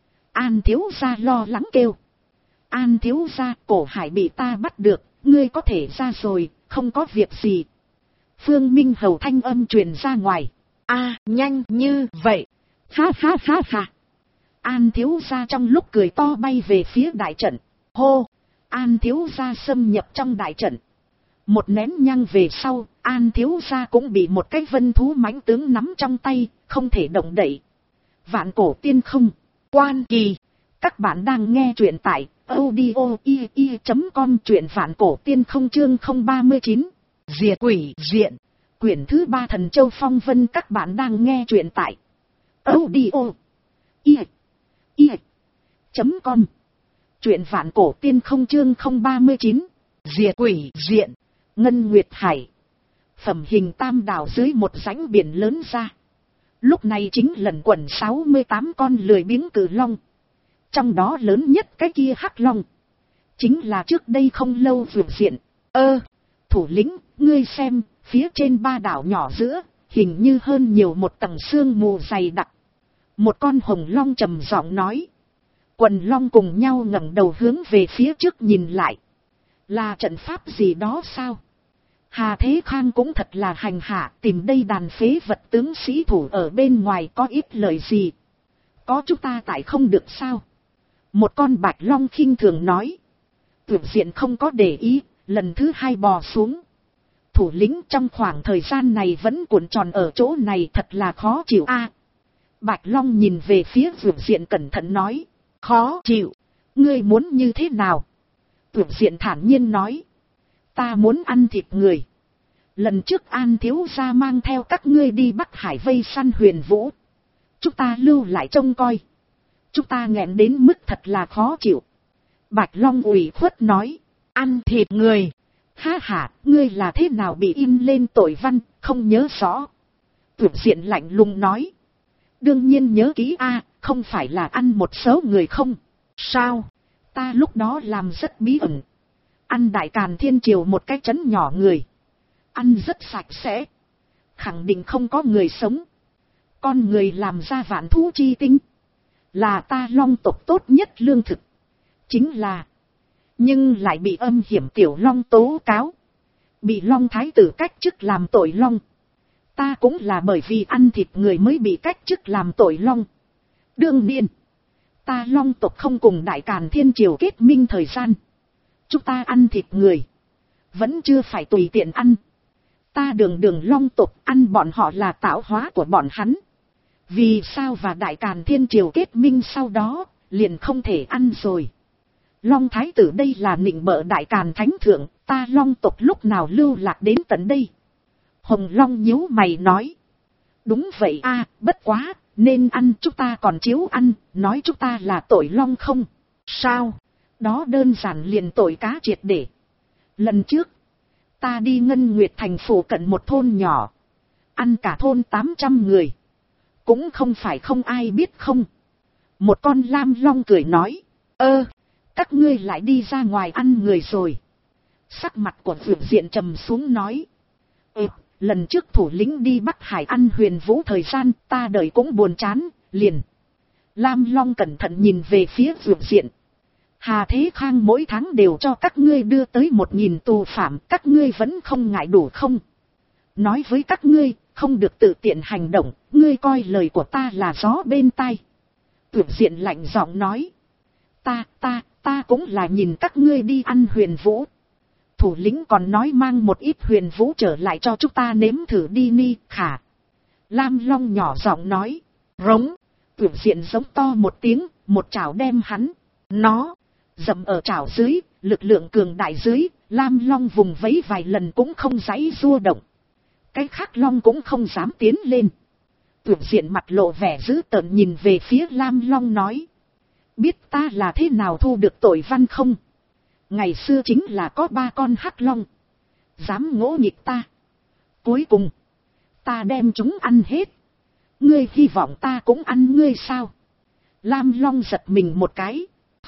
S1: An thiếu gia lo lắng kêu. An thiếu gia, Cổ Hải bị ta bắt được, ngươi có thể ra rồi, không có việc gì. Phương Minh Hầu thanh âm truyền ra ngoài. A, nhanh như vậy. Ha ha ha ha. An thiếu gia trong lúc cười to bay về phía đại trận. Hô! An thiếu gia xâm nhập trong đại trận. Một nén nhang về sau, An thiếu gia cũng bị một cái vân thú mãnh tướng nắm trong tay, không thể động đậy. Vạn cổ tiên không, quan kỳ. Các bạn đang nghe truyện tại audio.com, truyện vạn cổ tiên không chương 039. Diệt quỷ diện. Quyển thứ 3 Thần Châu Phong Vân. Các bạn đang nghe truyện tại audio.com, truyện vạn cổ tiên không chương 039. Diệt quỷ diện. Ngân Nguyệt Hải. Phẩm hình tam đảo dưới một rãnh biển lớn ra. Lúc này chính lẩn quẩn 68 con lười biếng cử long. Trong đó lớn nhất cái kia hắc long. Chính là trước đây không lâu vượt diện. Thủ lĩnh, ngươi xem, phía trên ba đảo nhỏ giữa, hình như hơn nhiều một tầng sương mù dày đặc. Một con hồng long trầm giọng nói. Quần long cùng nhau ngẩng đầu hướng về phía trước nhìn lại. Là trận pháp gì đó sao? Hà Thế Khang cũng thật là hành hạ, tìm đây đàn phế vật tướng sĩ thủ ở bên ngoài có ít lời gì. Có chúng ta tại không được sao? Một con bạch long khinh thường nói. Tuyển diện không có để ý, lần thứ hai bò xuống. Thủ lĩnh trong khoảng thời gian này vẫn cuộn tròn ở chỗ này thật là khó chịu a. Bạch long nhìn về phía tuyển diện cẩn thận nói. Khó chịu? Ngươi muốn như thế nào? Tuyển diện thản nhiên nói. Ta muốn ăn thịt người. Lần trước An thiếu gia mang theo các ngươi đi Bắc Hải vây săn Huyền Vũ. Chúng ta lưu lại trông coi. Chúng ta nghẹn đến mức thật là khó chịu. Bạch Long ủy khuất nói. Ăn thịt người. Ha ha, ngươi là thế nào bị in lên tội văn, không nhớ rõ. Tuyển diện lạnh lùng nói. Đương nhiên nhớ kỹ a, không phải là ăn một số người không. Sao? Ta lúc đó làm rất bí ẩn. Ăn Đại Càn Thiên Triều một cái trấn nhỏ người. Ăn rất sạch sẽ. Khẳng định không có người sống. Con người làm ra vạn thú chi tinh. Là ta long tộc tốt nhất lương thực. Chính là. Nhưng lại bị âm hiểm tiểu long tố cáo. Bị long thái tử cách chức làm tội long. Ta cũng là bởi vì ăn thịt người mới bị cách chức làm tội long. Đương nhiên. Ta long tộc không cùng Đại Càn Thiên Triều kết minh thời gian. Chúng ta ăn thịt người. Vẫn chưa phải tùy tiện ăn. Ta đường long tộc ăn bọn họ là tạo hóa của bọn hắn. Vì sao và Đại Càn Thiên Triều kết minh sau đó, liền không thể ăn rồi. Long thái tử đây là nịnh bợ Đại Càn Thánh Thượng, ta long tộc lúc nào lưu lạc đến tận đây. Hồng Long nhíu mày nói. Đúng vậy a, bất quá, nên ăn chúng ta còn chiếu ăn, nói chúng ta là tội long không? Sao? Đó đơn giản liền tội cá triệt để. Lần trước, ta đi Ngân Nguyệt thành phủ cận một thôn nhỏ. Ăn cả thôn 800 người. Cũng không phải không ai biết không. Một con lam long cười nói. Các ngươi lại đi ra ngoài ăn người rồi. Sắc mặt của Vượt Diện trầm xuống nói. Lần trước thủ lĩnh đi Bắc Hải ăn Huyền Vũ thời gian ta đợi cũng buồn chán, liền. Lam long cẩn thận nhìn về phía Vượt Diện. Hà Thế Khang mỗi tháng đều cho các ngươi đưa tới 1000 tù phạm, các ngươi vẫn không ngại đủ không? Nói với các ngươi, không được tự tiện hành động, ngươi coi lời của ta là gió bên tai. Tuyển Diện lạnh giọng nói. Ta cũng là nhìn các ngươi đi ăn Huyền Vũ. Thủ lĩnh còn nói mang một ít Huyền Vũ trở lại cho chúng ta nếm thử đi ni, khả. Lam Long nhỏ giọng nói. Rống. Tuyển Diện giống to một tiếng, một chảo đem hắn. Nó. Dầm ở chảo dưới, lực lượng cường đại dưới, Lam Long vùng vẫy vài lần cũng không giãy giụa động. Cái khác Long cũng không dám tiến lên. Tuyển Diện mặt lộ vẻ dữ tợn nhìn về phía Lam Long nói. Biết ta là thế nào thu được tội văn không? Ngày xưa chính là có 3 con hắc long. Dám ngỗ nghịch ta. Cuối cùng, ta đem chúng ăn hết. Ngươi hy vọng ta cũng ăn ngươi sao? Lam Long giật mình một cái.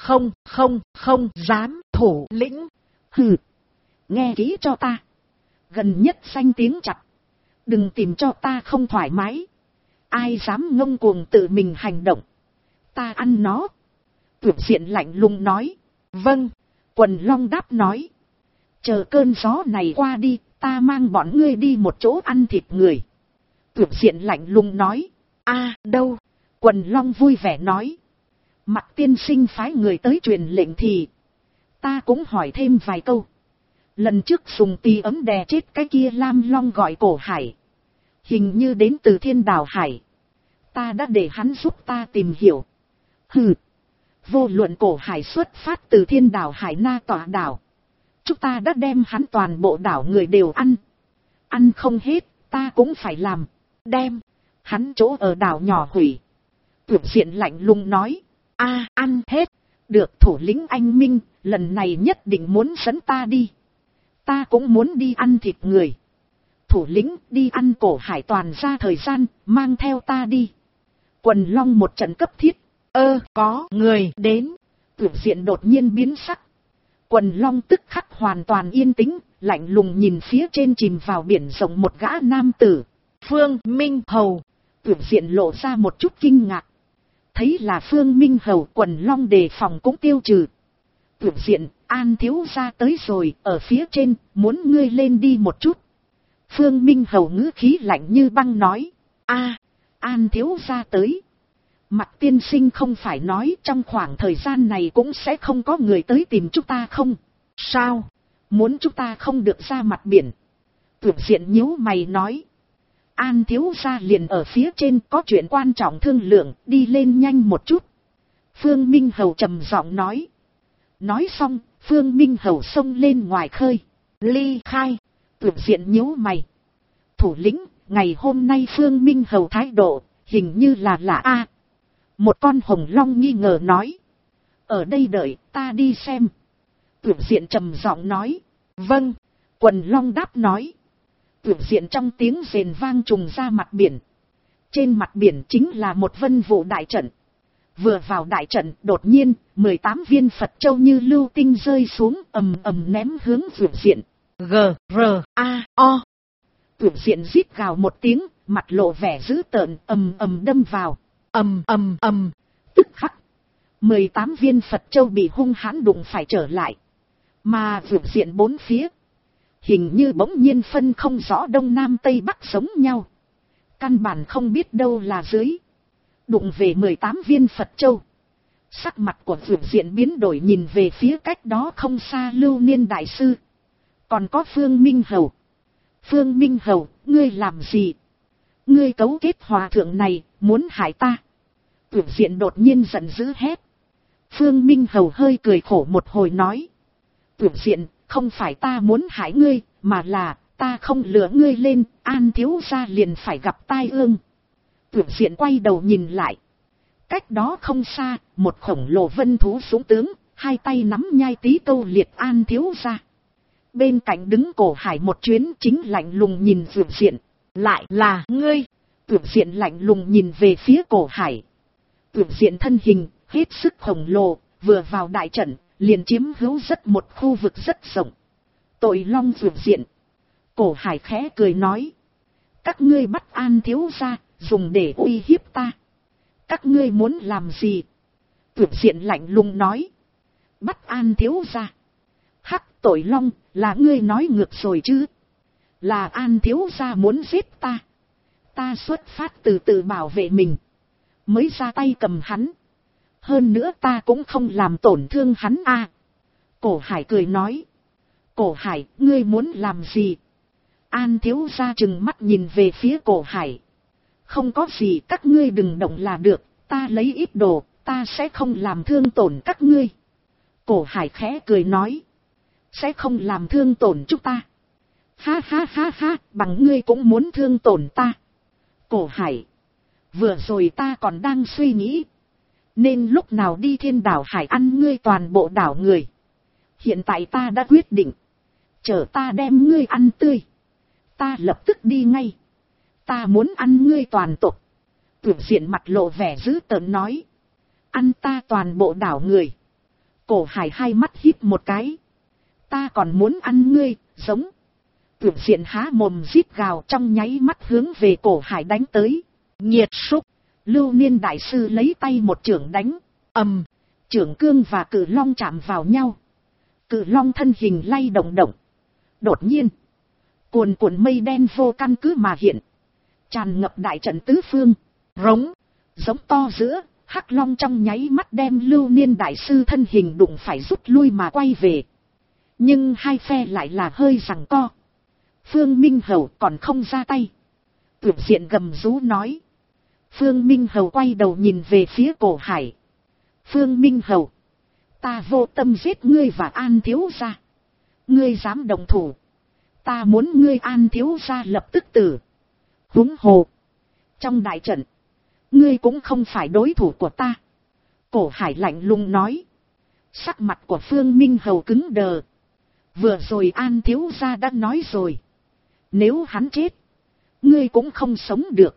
S1: Không dám. Thủ lĩnh. Hừ. Nghe kỹ cho ta. Gần nhất danh tiếng chặt. Đừng tìm cho ta không thoải mái. Ai dám ngông cuồng tự mình hành động. Ta ăn nó. Tuyển Diện lạnh lùng nói. Vâng. Quần long đáp nói. Chờ cơn gió này qua đi, ta mang bọn ngươi đi một chỗ ăn thịt người. Tuyển Diện lạnh lùng nói. Đâu? Quần long vui vẻ nói. Mặc tiên sinh phái người tới truyền lệnh thì ta cũng hỏi thêm vài câu. Lần trước dùng tì ấm đè chết cái kia lam long gọi Cổ Hải, hình như đến từ Thiên Đảo Hải. Ta đã để hắn giúp ta tìm hiểu. Hừ, vô luận Cổ Hải xuất phát từ Thiên Đảo Hải Na tọa đảo, chúng ta đã đem hắn toàn bộ đảo người đều ăn. Ăn không hết, ta cũng phải làm. Đem hắn chỗ ở đảo nhỏ hủy. Tuyển diện lạnh lùng nói. A, ăn hết. Được, thủ lĩnh anh Minh, lần này nhất định muốn dẫn ta đi. Ta cũng muốn đi ăn thịt người. Thủ lĩnh, đi ăn Cổ Hải toàn ra thời gian, mang theo ta đi. Quần Long một trận cấp thiết. Có người đến. Tuyển diện đột nhiên biến sắc. Quần Long tức khắc hoàn toàn yên tĩnh, lạnh lùng nhìn phía trên chìm vào biển rộng một gã nam tử. Phương Minh Hầu. Tuyển diện lộ ra một chút kinh ngạc. Thấy là Phương Minh Hầu, Quần Long đề phòng cũng tiêu trừ. Tuyển diện, An thiếu gia tới rồi, ở phía trên, muốn ngươi lên đi một chút. Phương Minh Hầu ngữ khí lạnh như băng nói. An thiếu gia tới. Mặc tiên sinh không phải nói trong khoảng thời gian này cũng sẽ không có người tới tìm chúng ta không? Sao? Muốn chúng ta không được ra mặt biển? Tuyển diện nhíu mày nói. An thiếu gia liền ở phía trên, có chuyện quan trọng thương lượng, đi lên nhanh một chút. Phương Minh Hầu trầm giọng nói. Nói xong, Phương Minh Hầu xông lên ngoài khơi. Ly khai. Tuyển diện nhíu mày. Thủ lĩnh, ngày hôm nay Phương Minh Hầu thái độ, hình như là lạ. Một con hồng long nghi ngờ nói. Ở đây đợi, ta đi xem. Tuyển diện trầm giọng nói. Vâng. Quần long đáp nói. Tuyển diện trong tiếng rền vang trùng ra mặt biển. Trên mặt biển chính là một vân vụ đại trận. Vừa vào đại trận, đột nhiên, 18 viên Phật châu như lưu tinh rơi xuống, ầm ầm ném hướng tuyển diện. G-R-A-O. Tuyển diện rít gào một tiếng, mặt lộ vẻ dữ tợn, ầm ầm đâm vào. Ầm. Tức khắc 18 viên Phật châu bị hung hãn đụng phải trở lại. Mà tuyển diện bốn phía, hình như bỗng nhiên phân không rõ đông nam tây bắc giống nhau. Căn bản không biết đâu là dưới. Đụng về 18 viên Phật châu. Sắc mặt của tuyển diện biến đổi, nhìn về phía cách đó không xa Lưu Niên Đại Sư. Còn có Phương Minh Hầu. Phương Minh Hầu, ngươi làm gì? Ngươi cấu kết hòa thượng này, muốn hại ta. Tuyển diện đột nhiên giận dữ hét. Phương Minh Hầu hơi cười khổ một hồi nói. Tuyển diện, không phải ta muốn hại ngươi, mà là ta không lừa ngươi lên, An thiếu gia liền phải gặp tai ương. Tuyển diện quay đầu nhìn lại. Cách đó không xa, một khổng lồ vân thú xuống tướng, hai tay nắm nhai tí câu liệt An thiếu gia. Bên cạnh đứng Cổ Hải một chuyến, chính lạnh lùng nhìn tuyển diện. Lại là ngươi. Tuyển diện lạnh lùng nhìn về phía Cổ Hải. Tuyển diện thân hình hết sức khổng lồ, vừa vào đại trận liền chiếm hữu rất một khu vực rất rộng. Tội long tuyển diện. Cổ Hải khẽ cười nói. Các ngươi bắt An thiếu gia, dùng để uy hiếp ta. Các ngươi muốn làm gì? Tuyển diện lạnh lùng nói. Bắt An thiếu gia. Hắc, Tội long, là ngươi nói ngược rồi chứ? Là An thiếu gia muốn giết ta. Ta xuất phát từ tự bảo vệ mình, mới ra tay cầm hắn. Hơn nữa ta cũng không làm tổn thương hắn a. Cổ Hải cười nói. Cổ Hải, ngươi muốn làm gì? An thiếu gia trừng mắt nhìn về phía Cổ Hải. Không có gì, các ngươi đừng động là được, ta lấy ít đồ, ta sẽ không làm thương tổn các ngươi. Cổ Hải khẽ cười nói. Sẽ không làm thương tổn chúng ta. Ha ha ha ha, bằng ngươi cũng muốn thương tổn ta. Cổ Hải, vừa rồi ta còn đang suy nghĩ, nên lúc nào đi Thiên Đảo Hải ăn ngươi toàn bộ đảo người. Hiện tại ta đã quyết định, chờ ta đem ngươi ăn tươi, ta lập tức đi ngay. Ta muốn ăn ngươi toàn tộc. Tuyển diện mặt lộ vẻ dữ tợn nói. Ăn ta toàn bộ đảo người. Cổ Hải hai mắt híp một cái. Ta còn muốn ăn ngươi, giống. Tuyển diện há mồm rít gào, trong nháy mắt hướng về Cổ Hải đánh tới. Nhiệt súc. Lưu Niên Đại Sư lấy tay một chưởng đánh. Chưởng cương và cự long chạm vào nhau. Cự long thân hình lay động động. Đột nhiên, cuồn cuộn mây đen vô căn cứ mà hiện, tràn ngập đại trận tứ phương. Rống, giống to giữa, Hắc Long trong nháy mắt đem Lưu Niên đại sư thân hình đụng phải rút lui mà quay về. Nhưng hai phe lại là hơi giằng co. Phương Minh Hầu còn không ra tay. Tuyển diện gầm rú nói. Phương Minh Hầu quay đầu nhìn về phía Cổ Hải. Phương Minh Hầu, ta vô tâm giết ngươi và An thiếu gia. Ngươi dám động thủ, ta muốn ngươi An thiếu gia lập tức tử. Huống hồ, trong đại trận, ngươi cũng không phải đối thủ của ta. Cổ Hải lạnh lùng nói. Sắc mặt của Phương Minh Hầu cứng đờ. Vừa rồi An thiếu gia đã nói rồi, nếu hắn chết, ngươi cũng không sống được.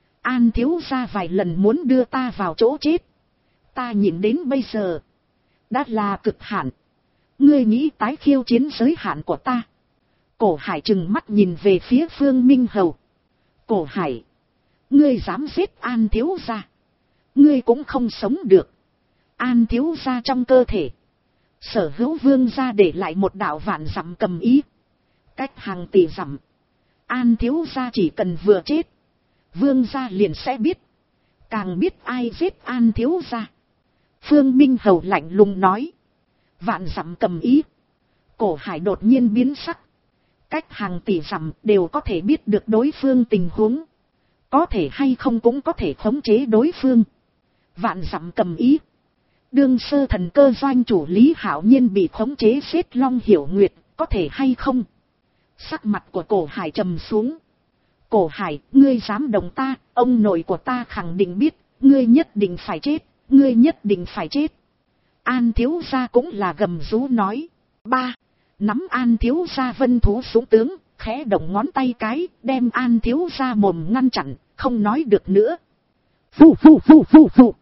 S1: An thiếu gia vài lần muốn đưa ta vào chỗ chết, ta nhìn đến bây giờ đã là cực hạn. Ngươi nghĩ tái khiêu chiến giới hạn của ta? Cổ Hải trừng mắt nhìn về phía Phương Minh Hầu. Cổ Hải, ngươi dám giết An thiếu gia, ngươi cũng không sống được. An thiếu gia trong cơ thể, sở hữu vương gia để lại một đạo vạn dặm cầm ý, cách hàng tỷ dặm. An thiếu gia chỉ cần vừa chết, vương gia liền sẽ biết, càng biết ai giết An thiếu gia. Phương Minh Hầu lạnh lùng nói. Vạn dặm cầm ý. Cổ Hải đột nhiên biến sắc. Cách hàng tỷ dặm đều có thể biết được đối phương tình huống, có thể hay không cũng có thể khống chế đối phương. Vạn dặm cầm ý. Đương sơ thần cơ doanh chủ Lý Hạo Nhiên bị khống chế xếp Long Hiểu Nguyệt, có thể hay không? Sắc mặt của Cổ Hải trầm xuống. Cổ Hải, ngươi dám động ta, ông nội của ta khẳng định biết, ngươi nhất định phải chết, ngươi nhất định phải chết. An thiếu gia cũng là gầm rú nói. Ba, nắm An thiếu gia vân thú xuống tướng, khẽ động ngón tay cái, đem An thiếu gia mồm ngăn chặn, không nói được nữa. Phù phù phù phù phù.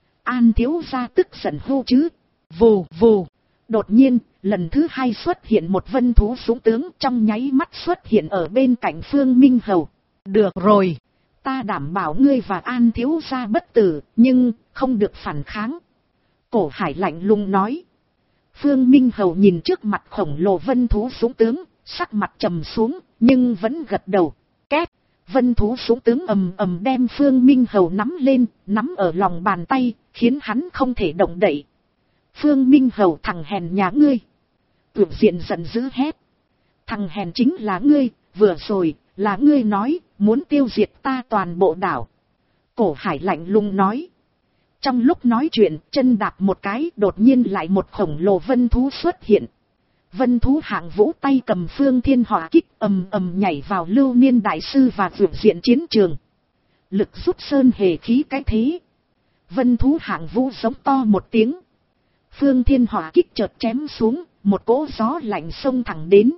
S1: An thiếu gia tức giận hô chứ. Vù vù. Đột nhiên, lần thứ hai xuất hiện một vân thú xuống tướng, trong nháy mắt xuất hiện ở bên cạnh Phương Minh Hầu. Được rồi, ta đảm bảo ngươi và An thiếu gia bất tử, nhưng không được phản kháng. Cổ Hải lạnh lùng nói. Phương Minh Hầu nhìn trước mặt khổng lồ vân thú xuống tướng, sắc mặt trầm xuống, nhưng vẫn gật đầu. Két, vân thú xuống tướng ầm ầm đem Phương Minh Hầu nắm lên, nắm ở lòng bàn tay, khiến hắn không thể động đậy. Phương Minh Hầu, thằng hèn nhà ngươi. Tưởng diện giận dữ hét. Thằng hèn chính là ngươi, vừa rồi, là ngươi nói, muốn tiêu diệt ta toàn bộ đảo. Cổ Hải lạnh lùng nói. Trong lúc nói chuyện, chân đạp một cái, đột nhiên lại một khổng lồ vân thú xuất hiện. Vân thú hạng vũ tay cầm phương thiên hỏa kích ầm ầm nhảy vào Lưu Niên đại sư và vượt diện chiến trường. Lực rút sơn hề khí cái thế. Vân thú hạng vũ giống to một tiếng. Phương thiên hỏa kích chợt chém xuống, một cỗ gió lạnh xông thẳng đến.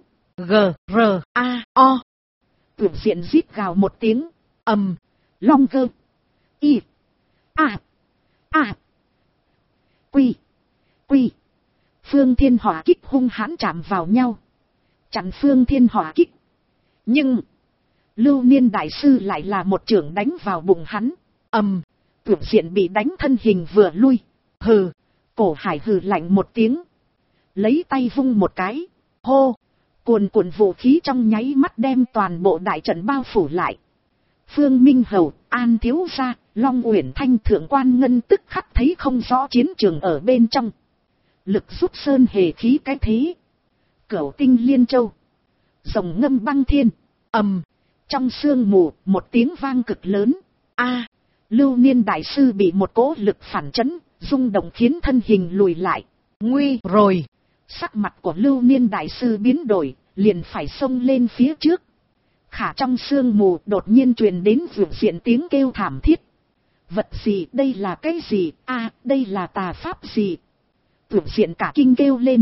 S1: G-R-A-O. Vượt diện rít gào một tiếng. Long gơ. Y. A. A. Quy. Quy. Phương thiên hỏa kích hung hãn chạm vào nhau, chặn phương thiên hỏa kích. Nhưng Lưu Niên đại sư lại là một chưởng đánh vào bụng hắn. Tưởng diện bị đánh thân hình vừa lui. Hừ. Cổ Hải hừ lạnh một tiếng, lấy tay vung một cái. Hô. Cuồn cuộn vũ khí trong nháy mắt đem toàn bộ đại trận bao phủ lại. Phương Minh Hầu, An thiếu gia, Long Uyển Thanh thượng quan ngân tức khắc thấy không rõ chiến trường ở bên trong. Lực rút sơn hề khí cái thế. Cửu tinh liên châu. Rồng ngâm băng thiên. Trong sương mù, một tiếng vang cực lớn. Lưu Niên đại sư bị một cỗ lực phản chấn, rung động khiến thân hình lùi lại. Nguy rồi. Sắc mặt của Lưu Niên đại sư biến đổi, liền phải xông lên phía trước. Khả trong sương mù đột nhiên truyền đến vượt diện tiếng kêu thảm thiết. Vật gì, đây là cái gì? Đây là tà pháp gì? Vượt diện cả kinh kêu lên.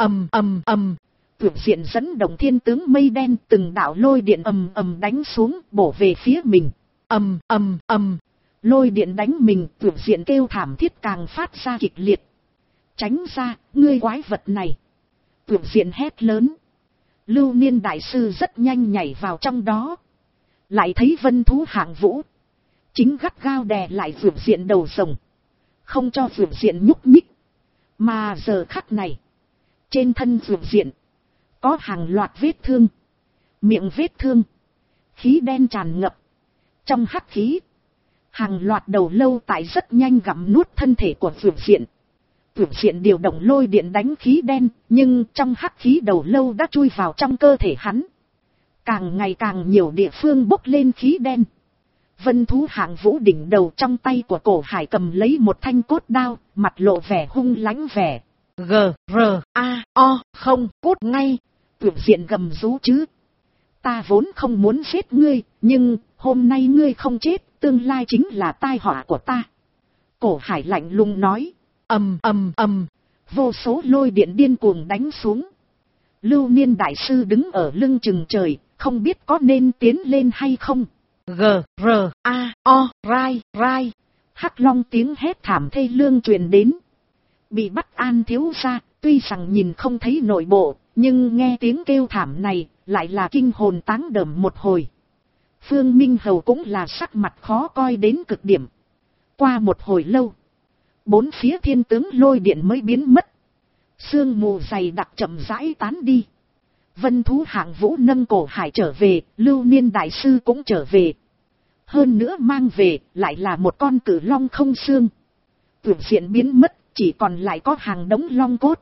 S1: Vượt diện dẫn động thiên tướng mây đen, từng đạo lôi điện đánh xuống, bổ về phía mình. Lôi điện đánh mình, vượt diện kêu thảm thiết càng phát ra kịch liệt. Tránh ra, ngươi quái vật này. Vượt diện hét lớn. Lưu Niên đại sư rất nhanh nhảy vào trong đó. Lại thấy vân thú hạng vũ chính gắt gao đè lại vượt diện đầu rồng, không cho vượt diện nhúc nhích. Mà giờ khắc này, trên thân vượt diện có hàng loạt vết thương, miệng vết thương, khí đen tràn ngập. Trong hắc khí, Hàng loạt đầu lâu tại rất nhanh gặm nuốt thân thể của Vượt Diện. Vượt Diện điều động lôi điện đánh khí đen, nhưng trong hắc khí đầu lâu đã chui vào trong cơ thể hắn. Càng ngày càng nhiều địa phương bốc lên khí đen. Vân thú Hạng Vũ đỉnh đầu trong tay của Cổ Hải cầm lấy một thanh cốt đao, mặt lộ vẻ hung lãnh vẻ. G-R-A-O, không, cút ngay. Vượt Diện gầm rú chứ. Ta vốn không muốn giết ngươi, nhưng hôm nay ngươi không chết, tương lai chính là tai họa của ta. Cổ Hải lạnh lùng nói. Ầm ầm ầm, vô số lôi điện điên cuồng đánh xuống. Lưu Niên đại sư đứng ở lưng chừng trời, không biết có nên tiến lên hay không. G-R-A-O, rai, rai. Hắc Long tiếng hét thảm thê lương truyền đến. Bị bắt An thiếu gia, tuy rằng nhìn không thấy nội bộ, nhưng nghe tiếng kêu thảm này, lại là kinh hồn táng đờm một hồi. Phương Minh Hầu cũng là sắc mặt khó coi đến cực điểm. Qua một hồi lâu, bốn phía thiên tướng lôi điện mới biến mất. Sương mù dày đặc chậm rãi tán đi. Vân thú Hạng Vũ nâng Cổ Hải trở về, Lưu Niên đại sư cũng trở về. Hơn nữa mang về, lại là một con cử long không xương. Vượt Diện biến mất, chỉ còn lại có hàng đống long cốt.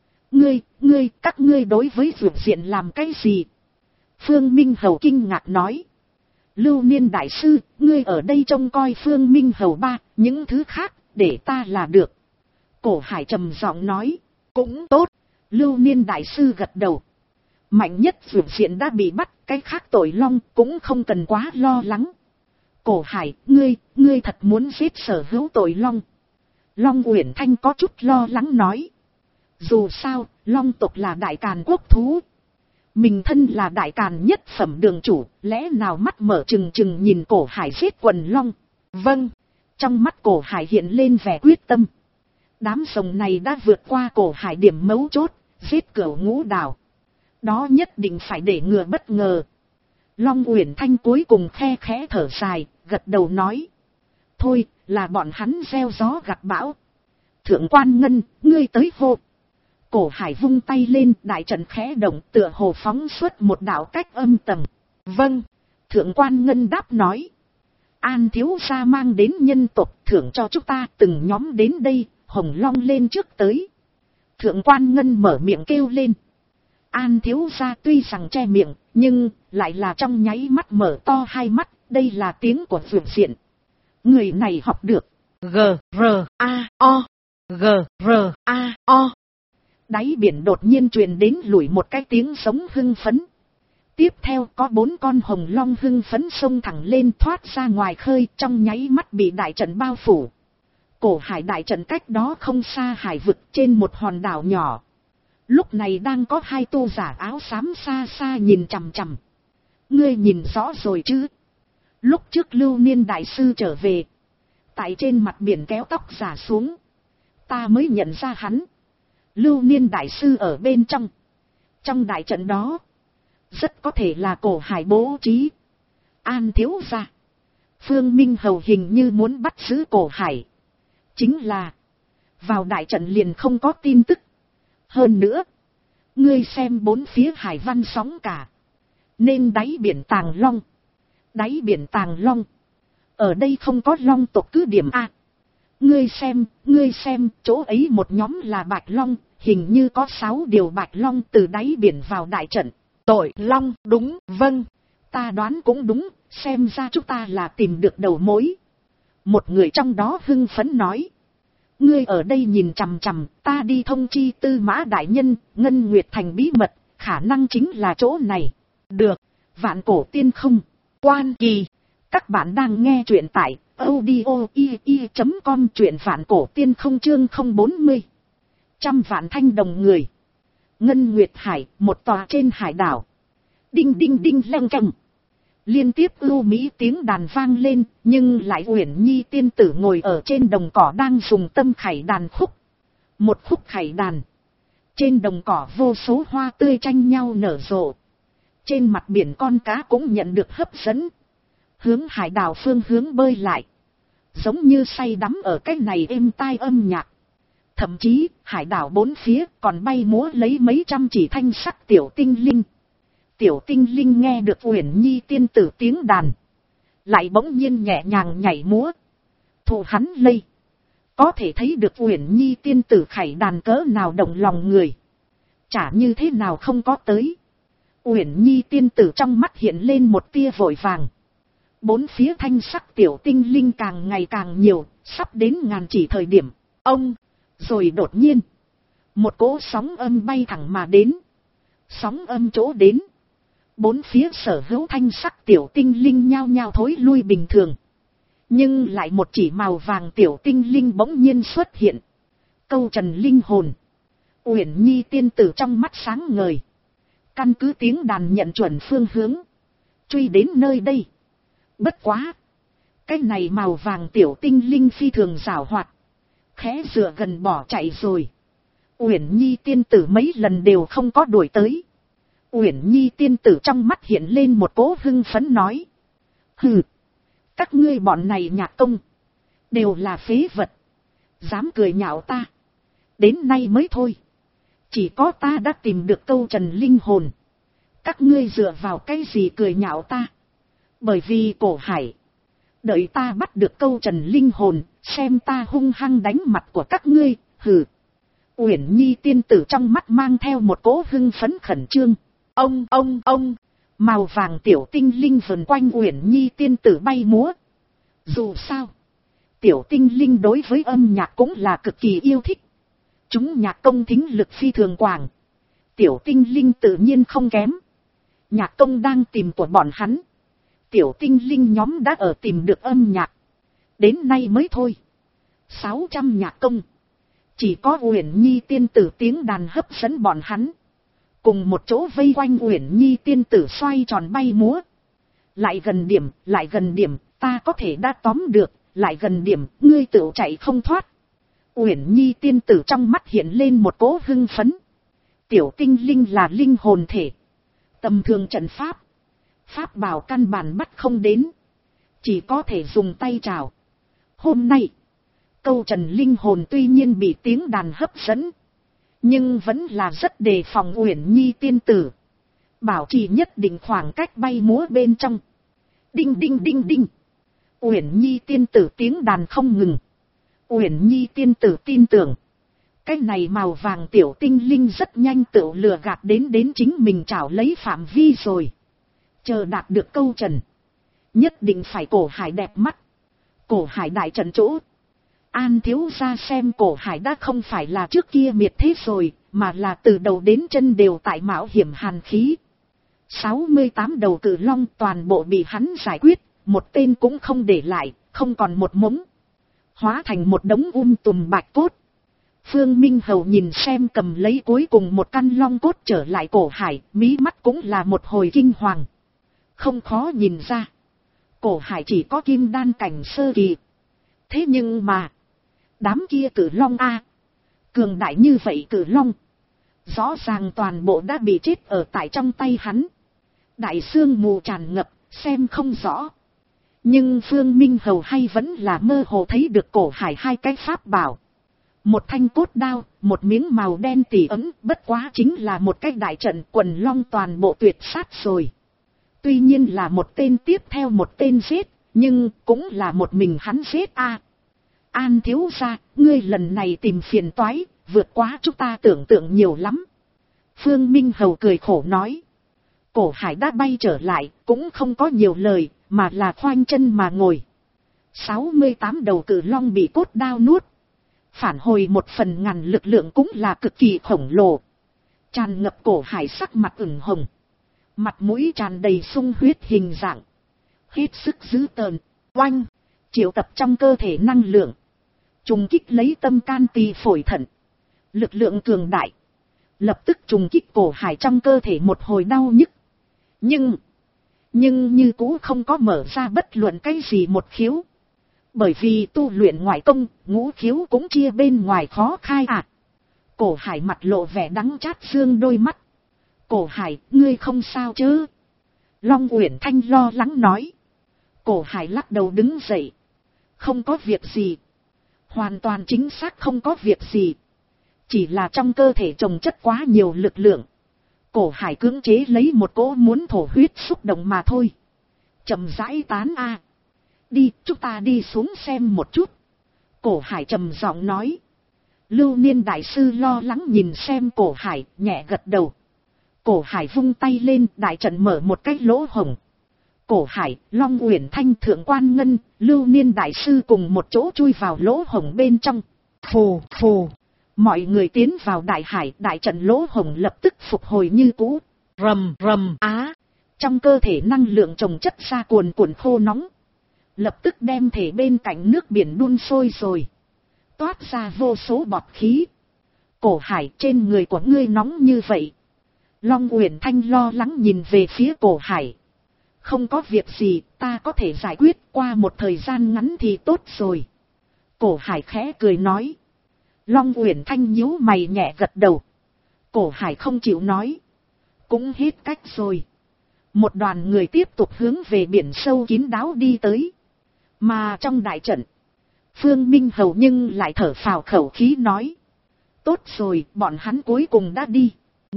S1: Các ngươi đối với Vượt Diện làm cái gì? Phương Minh Hầu kinh ngạc nói. Lưu Niên đại sư, ngươi ở đây trông coi Phương Minh Hầu ba, những thứ khác, để ta là được. Cổ Hải trầm giọng nói. Cũng tốt. Lưu Niên đại sư gật đầu. Mạnh nhất Vượt Diện đã bị bắt, cái khác tội long cũng không cần quá lo lắng. Cổ Hải, ngươi thật muốn giết sở hữu tội long. Long Uyển Thanh có chút lo lắng nói. Dù sao, long tộc là đại càn quốc thú. Mình thân là đại càn nhất phẩm đường chủ, lẽ nào mắt mở trừng trừng nhìn Cổ Hải giết quần long. Vâng. Trong mắt Cổ Hải hiện lên vẻ quyết tâm. Đám rồng này đã vượt qua Cổ Hải điểm mấu chốt, giết Cửu Ngũ Đảo. Đó nhất định phải để ngừa bất ngờ. Long Uyển Thanh cuối cùng khe khẽ thở dài, gật đầu nói. Thôi, là bọn hắn gieo gió gặt bão. Thượng quan Ngân, ngươi tới hô. Cổ Hải vung tay lên, đại trận khẽ động, tựa hồ phóng xuất một đạo cách âm tầng. Vâng. Thượng quan Ngân đáp nói. An thiếu gia mang đến nhân tộc, thưởng cho chúng ta từng nhóm đến đây, Hồng Long lên trước tới. Thượng quan Ngân mở miệng kêu lên. An thiếu gia tuy rằng che miệng, nhưng lại là trong nháy mắt mở to hai mắt, đây là tiếng của Vượt Diện. Người này học được. G-R-A-O, G-R-A-O. Đáy biển đột nhiên truyền đến lủi một cái tiếng sống hưng phấn. Tiếp theo có 4 con hồng long hưng phấn xông thẳng lên thoát ra ngoài khơi, trong nháy mắt bị đại trận bao phủ. Cổ Hải đại trận cách đó không xa hải vực trên một hòn đảo nhỏ. Lúc này đang có 2 tu giả áo xám xa xa nhìn chằm chằm. Ngươi nhìn rõ rồi chứ? Lúc trước Lưu Niên đại sư trở về, tại trên mặt biển kéo tóc giả xuống, ta mới nhận ra hắn. Lưu Niên đại sư ở bên trong. Trong đại trận đó, rất có thể là Cổ Hải bố trí. An thiếu gia, Phương Minh Hầu hình như muốn bắt giữ Cổ Hải. Chính là, vào đại trận liền không có tin tức. Hơn nữa, ngươi xem bốn phía hải văn sóng cả. Nên đáy biển Tàng Long. Đáy biển Tàng Long. Ở đây không có long tộc cứ điểm A. Ngươi xem, chỗ ấy một nhóm là Bạch Long, hình như có 6 điều Bạch Long từ đáy biển vào đại trận. Tội Long, đúng, vâng. Ta đoán cũng đúng, xem ra chúng ta là tìm được đầu mối. Một người trong đó hưng phấn nói. Ngươi ở đây nhìn chằm chằm, ta đi thông chi Tư Mã đại nhân, Ngân Nguyệt Thành bí mật, khả năng chính là chỗ này. Được, Vạn Cổ Tiên Không, Quan Kỳ. Các bạn đang nghe truyện tại audio.com, truyện Vạn Cổ Tiên Không chương 040. Trăm vạn thanh đồng người. Ngân Nguyệt Hải, một tòa trên hải đảo. Đinh đinh đinh leng keng. Liên tiếp ưu mỹ tiếng đàn vang lên, nhưng lại Uyển Nhi tiên tử ngồi ở trên đồng cỏ đang dùng tâm khải đàn khúc. Một khúc khải đàn. Trên đồng cỏ vô số hoa tươi tranh nhau nở rộ. Trên mặt biển con cá cũng nhận được hấp dẫn. Hướng hải đảo phương hướng bơi lại. Giống như say đắm ở cái này êm tai âm nhạc. Thậm chí, hải đảo bốn phía còn bay múa lấy mấy trăm chỉ thanh sắc tiểu tinh linh. Tiểu tinh linh nghe được Uyển Nhi tiên tử tiếng đàn, lại bỗng nhiên nhẹ nhàng nhảy múa. Thù hắn lây. Có thể thấy được Uyển Nhi tiên tử khải đàn cỡ nào động lòng người. Chả như thế nào không có tới. Uyển Nhi tiên tử trong mắt hiện lên một tia vội vàng. Bốn phía thanh sắc tiểu tinh linh càng ngày càng nhiều, sắp đến ngàn chỉ thời điểm. Ông, rồi đột nhiên, một cỗ sóng âm bay thẳng mà đến. Sóng âm chỗ đến. Bốn phía sở hữu thanh sắc tiểu tinh linh nhao nhao thối lui bình thường. Nhưng lại một chỉ màu vàng tiểu tinh linh bỗng nhiên xuất hiện. Câu trần linh hồn. Uyển Nhi tiên tử trong mắt sáng ngời. Căn cứ tiếng đàn nhận chuẩn phương hướng. Truy đến nơi đây. Bất quá. Cái này màu vàng tiểu tinh linh phi thường giảo hoạt. Khẽ dựa gần bỏ chạy rồi. Uyển Nhi tiên tử mấy lần đều không có đuổi tới. Uyển Nhi tiên tử trong mắt hiện lên một cỗ hưng phấn nói. Hừ. Các ngươi bọn này nhạc công. Đều là phế vật. Dám cười nhạo ta. Đến nay mới thôi. Chỉ có ta đã tìm được câu trần linh hồn. Các ngươi dựa vào cái gì cười nhạo ta. Bởi vì cổ hải. Đợi ta bắt được câu trần linh hồn. Xem ta hung hăng đánh mặt của các ngươi. Hừ. Uyển Nhi tiên tử trong mắt mang theo một cỗ hưng phấn khẩn trương. Ông. Màu vàng tiểu tinh linh vần quanh Uyển Nhi tiên tử bay múa. Dù sao. Tiểu tinh linh đối với âm nhạc cũng là cực kỳ yêu thích. Chúng nhạc công thính lực phi thường quảng. Tiểu tinh linh tự nhiên không kém. Nhạc công đang tìm của bọn hắn. Tiểu tinh linh nhóm đã ở tìm được âm nhạc. Đến nay mới thôi. 600 nhạc công. Chỉ có Uyển Nhi tiên tử tiếng đàn hấp dẫn bọn hắn. Cùng một chỗ vây quanh Uyển Nhi tiên tử xoay tròn bay múa. Lại gần điểm, ta có thể đã tóm được, lại gần điểm, ngươi tự chạy không thoát. Uyển Nhi tiên tử trong mắt hiện lên một cỗ hưng phấn. Tiểu tinh linh là linh hồn thể. Tầm thường trận pháp. Pháp bảo căn bản bắt không đến. Chỉ có thể dùng tay trào. Hôm nay, câu trần linh hồn tuy nhiên bị tiếng đàn hấp dẫn. Nhưng vẫn là rất đề phòng Uyển Nhi tiên tử. Bảo trì nhất định khoảng cách bay múa bên trong. Đinh đinh đinh đinh. Uyển Nhi tiên tử tiếng đàn không ngừng. Uyển Nhi tiên tử tin tưởng. Cái này màu vàng tiểu tinh linh rất nhanh tự lừa gạt đến chính mình trảo lấy phạm vi rồi. Chờ đạt được câu trần. Nhất định phải cổ hải đẹp mắt. Cổ hải đại trận chỗ. An thiếu gia xem cổ hải đã không phải là trước kia miệt thế rồi, mà là từ đầu đến chân đều tại mạo hiểm hàn khí. 68 đầu cự long toàn bộ bị hắn giải quyết, một tên cũng không để lại, không còn một mống. Hóa thành một đống tùm bạch cốt. Phương Minh Hầu nhìn xem cầm lấy cuối cùng một căn long cốt trở lại cổ hải, mí mắt cũng là một hồi kinh hoàng. Không khó nhìn ra. Cổ hải chỉ có kim đan cảnh sơ kỳ. Thế nhưng mà, đám kia cự long a, cường đại như vậy cự long, rõ ràng toàn bộ đã bị chết ở tại trong tay hắn. Đại sương mù tràn ngập, xem không rõ. Nhưng Phương Minh Hầu hay vẫn là mơ hồ thấy được cổ hải hai cái pháp bảo. Một thanh cốt đao, một miếng màu đen tỉ ấm, bất quá chính là một cái đại trận quần long toàn bộ tuyệt sát rồi. Tuy nhiên là một tên tiếp theo một tên giết, nhưng cũng là một mình hắn giết a. An thiếu gia, ngươi lần này tìm phiền toái, vượt quá chúng ta tưởng tượng nhiều lắm. Phương Minh Hầu cười khổ nói. Cổ hải đã bay trở lại, cũng không có nhiều lời, mà là khoanh chân mà ngồi. 68 đầu cự long bị cốt đao nuốt. Phản hồi một phần ngàn lực lượng cũng là cực kỳ khổng lồ. Tràn ngập cổ hải sắc mặt ửng hồng. Mặt mũi tràn đầy sung huyết hình dạng. Hết sức dữ tợn, oanh, triệu tập trong cơ thể năng lượng. Trùng kích lấy tâm can tỳ phổi thận. Lực lượng cường đại. Lập tức trùng kích cổ hải trong cơ thể một hồi đau nhức. Nhưng như cũ không có mở ra bất luận cái gì một khiếu. Bởi vì tu luyện ngoại công, ngũ khiếu cũng chia bên ngoài khó khai à. Cổ hải mặt lộ vẻ đắng chát xương đôi mắt. Cổ hải, ngươi không sao chứ? Long Uyển Thanh lo lắng nói. Cổ hải lắc đầu đứng dậy. Không có việc gì. Hoàn toàn chính xác không có việc gì. Chỉ là trong cơ thể trồng chất quá nhiều lực lượng. Cổ hải cưỡng chế lấy một cỗ muốn thổ huyết xúc động mà thôi. Chậm rãi tán a. đi, chúng ta đi xuống xem một chút. Cổ Hải trầm giọng nói. Lưu Niên đại sư lo lắng nhìn xem Cổ Hải, nhẹ gật đầu. Cổ Hải vung tay lên, đại trận mở một cái lỗ hổng. Cổ Hải, Long Uyển Thanh, Thượng Quan Ngân, Lưu Niên đại sư cùng một chỗ chui vào lỗ hổng bên trong. Phù phù, mọi người tiến vào đại hải, đại trận lỗ hổng lập tức phục hồi như cũ. Rầm rầm á, trong cơ thể năng lượng chồng chất ra cuồn cuộn khô nóng, lập tức đem thể bên cạnh nước biển đun sôi rồi, toát ra vô số bọt khí. Cổ Hải, trên người của ngươi nóng như vậy. Long Uyển Thanh lo lắng nhìn về phía Cổ Hải. Không có việc gì, ta có thể giải quyết, qua một thời gian ngắn thì tốt rồi. Cổ Hải khẽ cười nói. Long Uyển Thanh nhíu mày nhẹ gật đầu. Cổ Hải không chịu nói. Cũng hết cách rồi. Một đoàn người tiếp tục hướng về biển sâu kín đáo đi tới. Mà trong đại trận, Phương Minh Hầu nhưng lại thở phào khẩu khí nói. Tốt rồi, bọn hắn cuối cùng đã đi.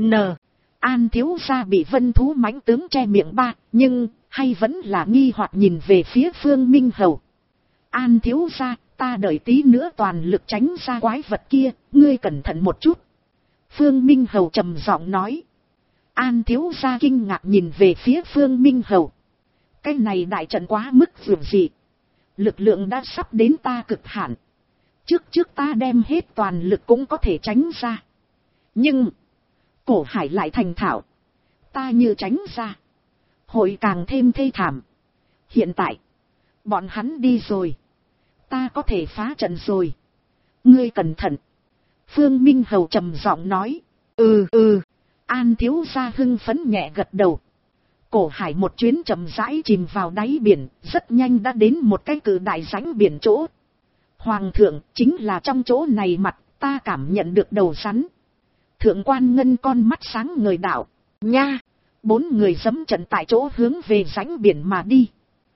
S1: An thiếu gia bị Vân Thú mãnh tướng che miệng ba, nhưng hay vẫn là nghi hoặc nhìn về phía Phương Minh Hầu. An thiếu gia, ta đợi tí nữa toàn lực tránh ra quái vật kia, ngươi cẩn thận một chút. Phương Minh Hầu trầm giọng nói. An thiếu gia kinh ngạc nhìn về phía Phương Minh Hầu. Cái này đại trận quá mức vượt dị. Lực lượng đã sắp đến ta cực hạn. Trước ta đem hết toàn lực cũng có thể tránh ra. Nhưng Cổ Hải lại thành thạo. Ta như tránh ra, hội càng thêm thê thảm. Hiện tại, bọn hắn đi rồi. Ta có thể phá trận rồi. Ngươi cẩn thận. Phương Minh Hầu trầm giọng nói. An thiếu gia hưng phấn nhẹ gật đầu. Cổ Hải một chuyến chậm rãi chìm vào đáy biển, rất nhanh đã đến một cái cự đại rãnh biển chỗ. Hoàng thượng, chính là trong chỗ này mặt, ta cảm nhận được đầu rắn. Thượng Quan Ngân con mắt sáng ngời đạo. Nha! 4 người giẫm trận tại chỗ hướng về rãnh biển mà đi.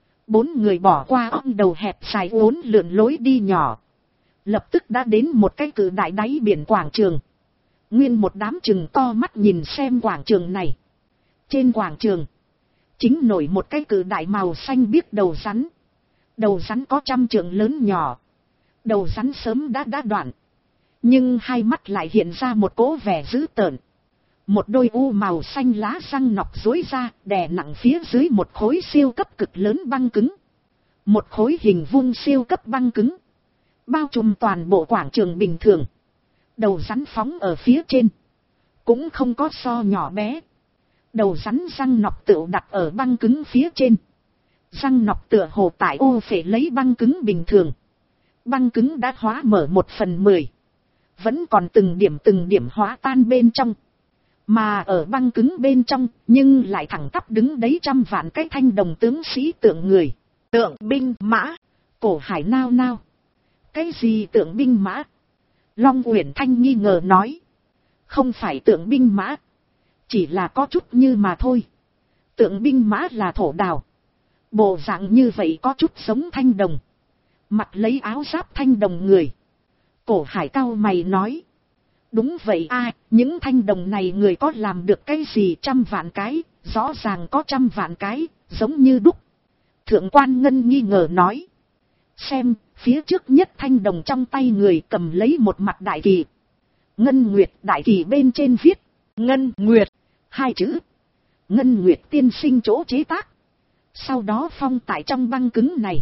S1: 4 người bỏ qua ong đầu hẹp dài uốn lượn lối đi nhỏ. Lập tức đã đến một cái cự đại đáy biển quảng trường. Nguyên một đám chừng to mắt nhìn xem quảng trường này. Trên quảng trường, chính nổi một cái cự đại màu xanh biếc đầu rắn. Đầu rắn có 100 trượng lớn nhỏ. Đầu rắn sớm đã đoạn. Nhưng hai mắt lại hiện ra một cỗ vẻ dữ tợn. Một đôi u màu xanh lá răng nọc dối ra, đè nặng phía dưới một khối siêu cấp cực lớn băng cứng. Một khối hình vuông siêu cấp băng cứng, bao trùm toàn bộ quảng trường bình thường. Đầu rắn phóng ở phía trên, cũng không có so nhỏ bé. Đầu rắn răng nọc tựu đặt ở băng cứng phía trên. Răng nọc tựa hồ tại ô phệ lấy băng cứng bình thường. Băng cứng đã hóa mở 1/10. Vẫn còn từng điểm hóa tan bên trong. Mà ở băng cứng bên trong, nhưng lại thẳng tắp đứng đấy 100 vạn cái thanh đồng tướng sĩ tượng người. Tượng binh mã. Cổ Hải nao nao. Cái gì tượng binh mã? Long Uyển Thanh nghi ngờ nói. Không phải tượng binh mã. Chỉ là có chút như mà thôi. Tượng binh mã là thổ đào. Bộ dạng như vậy có chút giống thanh đồng. Mặc lấy áo giáp thanh đồng người. Cổ Hải cau mày nói. Đúng vậy a, những thanh đồng này người có làm được cái gì 100 vạn cái, rõ ràng có 100 vạn cái, giống như đúc. Thượng Quan Ngân nghi ngờ nói. Xem, phía trước nhất thanh đồng trong tay người cầm lấy một mặt đại kỳ. Ngân Nguyệt đại kỳ bên trên viết, Ngân Nguyệt, 2 chữ. Ngân Nguyệt tiên sinh chỗ chế tác. Sau đó phong tại trong băng cứng này.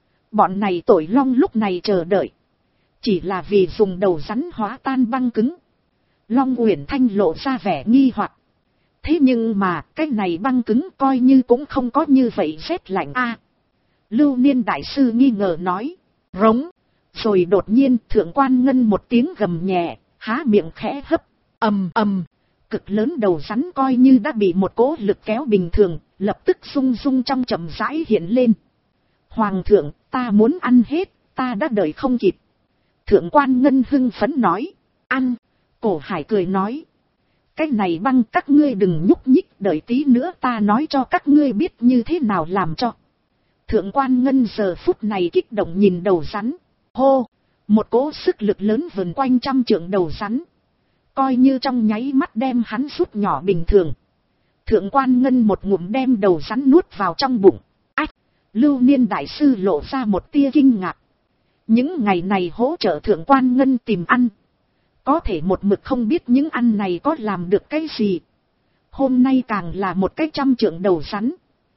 S1: Bọn này tội long lúc này chờ đợi. Chỉ là vì dùng đầu rắn hóa tan băng cứng. Long Uyển Thanh lộ ra vẻ nghi hoặc. Thế nhưng mà cái này băng cứng coi như cũng không có như vậy rét lạnh a. Lưu Niên đại sư nghi ngờ nói. Rống. Rồi đột nhiên Thượng Quan Ngân một tiếng gầm nhẹ, há miệng khẽ hấp. Ầm. Cực lớn đầu rắn coi như đã bị một cỗ lực kéo bình thường, lập tức rung rung trong chậm rãi hiện lên. Hoàng thượng, ta muốn ăn hết, ta đã đợi không kịp. Thượng Quan Ngân hưng phấn nói. Ăn. Cổ Hải cười nói. Cái này băng các ngươi đừng nhúc nhích, đợi tí nữa ta nói cho các ngươi biết như thế nào làm cho. Thượng Quan Ngân giờ phút này kích động nhìn đầu rắn. Hô. Một cỗ sức lực lớn vần quanh 100 trượng đầu rắn. Coi như trong nháy mắt đem hắn rút nhỏ bình thường. Thượng Quan Ngân một ngụm đem đầu rắn nuốt vào trong bụng. Ách. Lưu Niên đại sư lộ ra một tia kinh ngạc. Những ngày này hỗ trợ Thượng Quan Ngân tìm ăn. Có thể một mực không biết những ăn này có làm được cái gì. Hôm nay càng là một cái 100 trượng đầu rắn.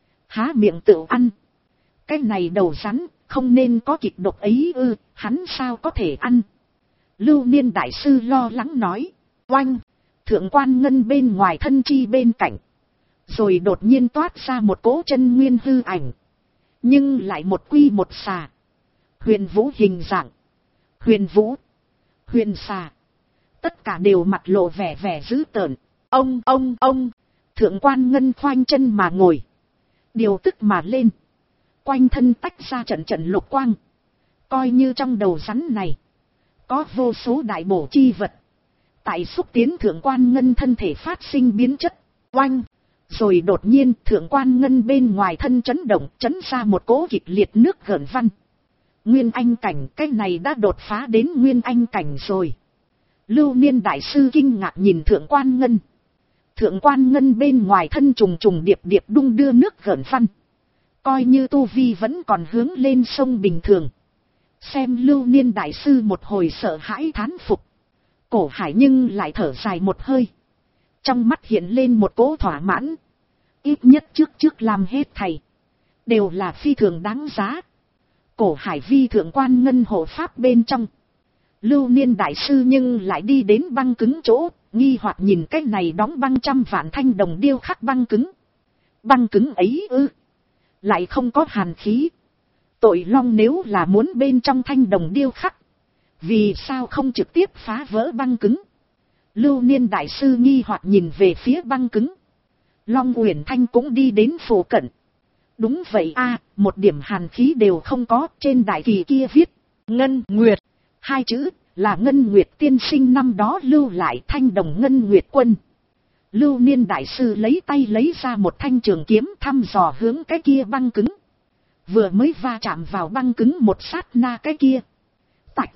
S1: Há miệng tự ăn. Cái này đầu rắn không nên có kịch độc ấy ư, hắn sao có thể ăn. Lưu Niên đại sư lo lắng nói. Oanh, Thượng Quan Ngân bên ngoài thân chi bên cạnh. Rồi đột nhiên toát ra một cỗ chân nguyên hư ảnh. Nhưng lại một quy một xà. Huyền vũ hình dạng. Huyền vũ. Huyền xà. Tất cả đều mặt lộ vẻ vẻ dữ tợn. Ông. Thượng Quan Ngân khoanh chân mà ngồi. Điều tức mà lên. Quanh thân tách ra trận trận lục quang. Coi như trong đầu rắn này. Có vô số đại bổ chi vật. Tại xúc tiến Thượng Quan Ngân thân thể phát sinh biến chất. Oanh. Rồi đột nhiên Thượng Quan Ngân bên ngoài thân chấn động, chấn ra một cỗ kịch liệt nước gợn văn. Nguyên anh cảnh, cái này đã đột phá đến nguyên anh cảnh rồi. Lưu Niên đại sư kinh ngạc nhìn Thượng Quan Ngân. Thượng Quan Ngân bên ngoài thân trùng trùng điệp điệp đung đưa nước gợn văn. Coi như tu vi vẫn còn hướng lên sông bình thường. Xem Lưu Niên đại sư một hồi sợ hãi thán phục. Cổ Hải nhưng lại thở dài một hơi. Trong mắt hiện lên một cỗ thỏa mãn. Ít nhất trước làm hết thầy. Đều là phi thường đáng giá. Cổ Hải vi Thượng Quan Ngân hộ pháp bên trong. Lưu Niên đại sư nhưng lại đi đến băng cứng chỗ. Nghi hoặc nhìn cái này đóng băng 100 vạn thanh đồng điêu khắc băng cứng. Băng cứng ấy ư. Lại không có hàn khí. Tội long nếu là muốn bên trong thanh đồng điêu khắc. Vì sao không trực tiếp phá vỡ băng cứng. Lưu Niên đại sư nghi hoặc nhìn về phía băng cứng. Long Uyển Thanh cũng đi đến phủ cận. Đúng vậy a, một điểm hàn khí đều không có. Trên đại kỳ kia viết Ngân Nguyệt. Hai chữ là Ngân Nguyệt tiên sinh năm đó lưu lại thanh đồng Ngân Nguyệt quân. Lưu Niên đại sư lấy tay lấy ra một thanh trường kiếm thăm dò hướng cái kia băng cứng. Vừa mới va chạm vào băng cứng một sát na cái kia. Tạch.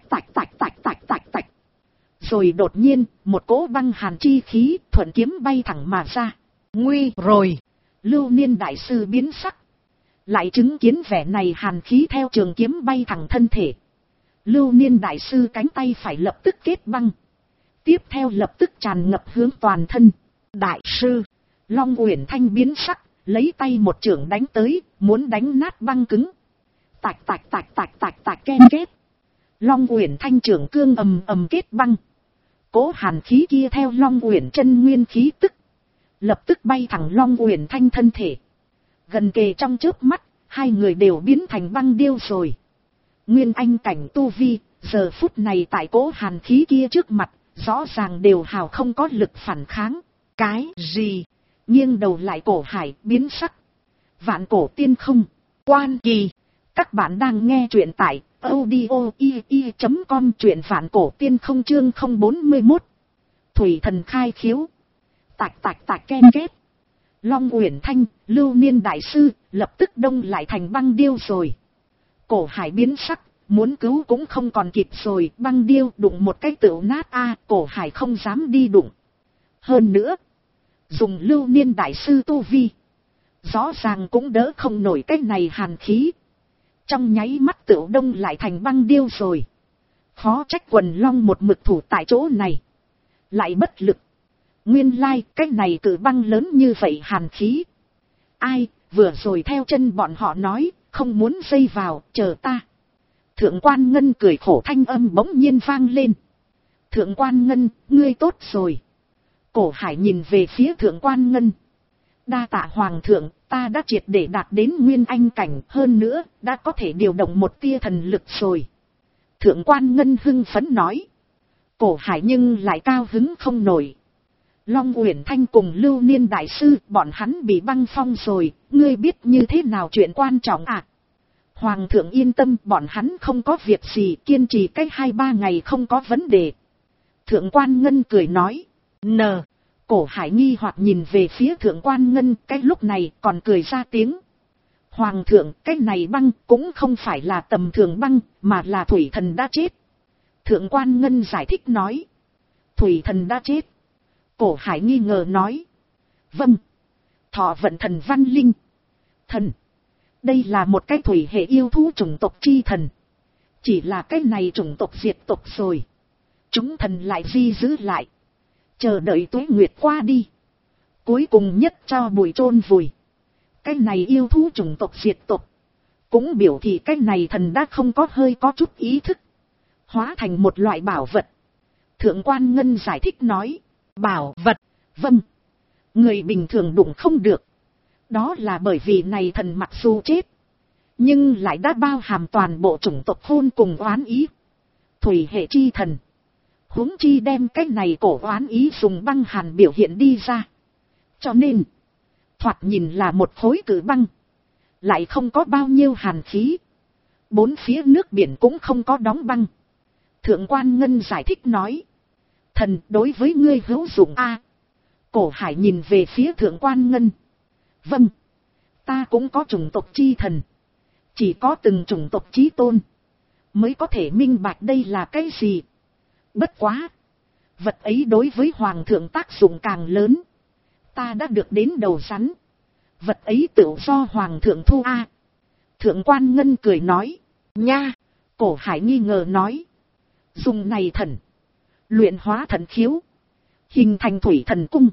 S1: Rồi đột nhiên, một cỗ băng hàn chi khí thuận kiếm bay thẳng mà ra. Nguy rồi! Lưu Niên đại sư biến sắc. Lại chứng kiến vẻ này hàn khí theo trường kiếm bay thẳng thân thể. Lưu Niên đại sư cánh tay phải lập tức kết băng. Tiếp theo lập tức tràn ngập hướng toàn thân. Đại sư! Long Uyển Thanh biến sắc, lấy tay một chưởng đánh tới, muốn đánh nát băng cứng. Tạch ken kết. Long Uyển Thanh trưởng cương ầm kết băng. Cố hàn khí kia theo Long Uyển chân nguyên khí tức. Lập tức bay thẳng Long Uyển Thanh thân thể. Gần kề trong chớp mắt, hai người đều biến thành băng điêu rồi. Nguyên anh cảnh tu vi, giờ phút này tại cố hàn khí kia trước mặt, rõ ràng đều hào không có lực phản kháng. Cái gì? Nghiêng đầu lại Cổ Hải biến sắc. Vạn Cổ Tiên Không, Quan Kỳ. Các bạn đang nghe truyện tại audio.com, truyện Vạn Cổ Tiên Không chương 041. Thủy thần khai khiếu. Tạch ken kết. Long Uyển Thanh, Lưu Niên đại sư lập tức đông lại thành băng điêu rồi. Cổ Hải biến sắc, muốn cứu cũng không còn kịp rồi. Băng điêu đụng một cái tựu nát a. Cổ Hải không dám đi đụng. Hơn nữa, dùng Lưu Niên đại sư tu vi, rõ ràng cũng đỡ không nổi cái này hàn khí. Trong nháy mắt tựu đông lại thành băng điêu rồi. Khó trách Quần Long một mực thủ tại chỗ này. Lại bất lực. Nguyên lai cái này cử băng lớn như vậy hàn khí. Ai, vừa rồi theo chân bọn họ nói, không muốn dây vào, chờ ta. Thượng Quan Ngân cười khổ thanh âm bỗng nhiên vang lên. Thượng Quan Ngân, ngươi tốt rồi. Cổ Hải nhìn về phía Thượng Quan Ngân. Đa tạ Hoàng thượng, ta đã triệt để đạt đến nguyên anh cảnh, hơn nữa, đã có thể điều động một tia thần lực rồi. Thượng Quan Ngân hưng phấn nói. Cổ Hải nhưng lại cao hứng không nổi. Long Uyển Thanh cùng Lưu Niên đại sư, bọn hắn bị băng phong rồi, ngươi biết như thế nào chuyện quan trọng à? Hoàng thượng yên tâm, bọn hắn không có việc gì, kiên trì cách 2-3 ngày không có vấn đề. Thượng Quan Ngân cười nói. Cổ Hải nghi hoặc nhìn về phía Thượng Quan Ngân, cái lúc này còn cười ra tiếng. Hoàng thượng, cái này băng cũng không phải là tầm thường băng, mà là thủy thần đã chết. Thượng Quan Ngân giải thích nói. Thủy thần đã chết. Cổ Hải nghi ngờ nói. Vâng. Thọ vận thần văn linh. Thần. Đây là một cái thủy hệ yêu thú chủng tộc chi thần. Chỉ là cái này chủng tộc diệt tộc rồi. Chúng thần lại di giữ lại. Chờ đợi tuế nguyệt qua đi. Cuối cùng nhất cho bụi chôn vùi. Cái này yêu thú chủng tộc diệt tộc. Cũng biểu thị cái này thần đã không có hơi có chút ý thức. Hóa thành một loại bảo vật. Thượng quan Ngân giải thích nói. Bảo vật, vâng. Người bình thường đụng không được. Đó là bởi vì này thần mặc dù chết. Nhưng lại đã bao hàm toàn bộ chủng tộc khôn cùng oán ý. Thủy hệ chi thần. Huống chi đem cái này cổ oán ý dùng băng hàn biểu hiện đi ra. Cho nên, thoạt nhìn là một khối cự băng. Lại không có bao nhiêu hàn khí. Bốn phía nước biển cũng không có đóng băng. Thượng quan Ngân giải thích nói. Thần đối với ngươi hữu dụng a. Cổ Hải nhìn về phía thượng quan Ngân. Vâng. Ta cũng có chủng tộc chi thần. Chỉ có từng chủng tộc chí tôn. Mới có thể minh bạch đây là cái gì. Bất quá. Vật ấy đối với hoàng thượng tác dụng càng lớn. Ta đã được đến đầu rắn. Vật ấy tự do hoàng thượng thu a. Thượng quan Ngân cười nói. Nha. Cổ Hải nghi ngờ nói. Dùng này thần. Luyện hóa thần khiếu. Hình thành thủy thần cung.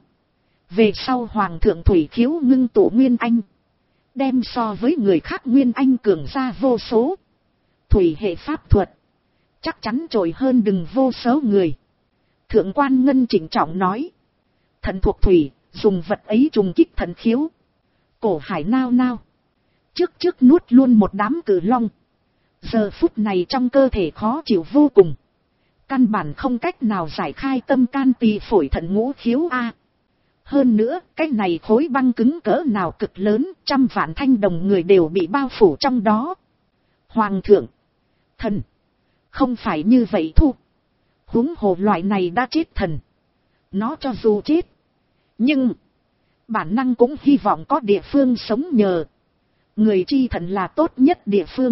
S1: Về sau hoàng thượng thủy khiếu ngưng tụ nguyên anh. Đem so với người khác nguyên anh cường ra vô số. Thủy hệ pháp thuật. Chắc chắn trội hơn đừng vô số người. Thượng quan Ngân chỉnh trọng nói. Thần thuộc thủy, dùng vật ấy trùng kích thần khiếu. Cổ Hải nao nao. Trước nuốt luôn một đám cử long. Giờ phút này trong cơ thể khó chịu vô cùng. Căn bản không cách nào giải khai tâm can tỳ phổi thận ngũ khiếu a. Hơn nữa, cái này khối băng cứng cỡ nào cực lớn, trăm vạn thanh đồng người đều bị bao phủ trong đó. Hoàng thượng, thần, không phải như vậy thu. Huống hồ loại này đã chết thần. Nó cho dù chết, nhưng bản năng cũng hy vọng có địa phương sống nhờ. Người chi thần là tốt nhất địa phương.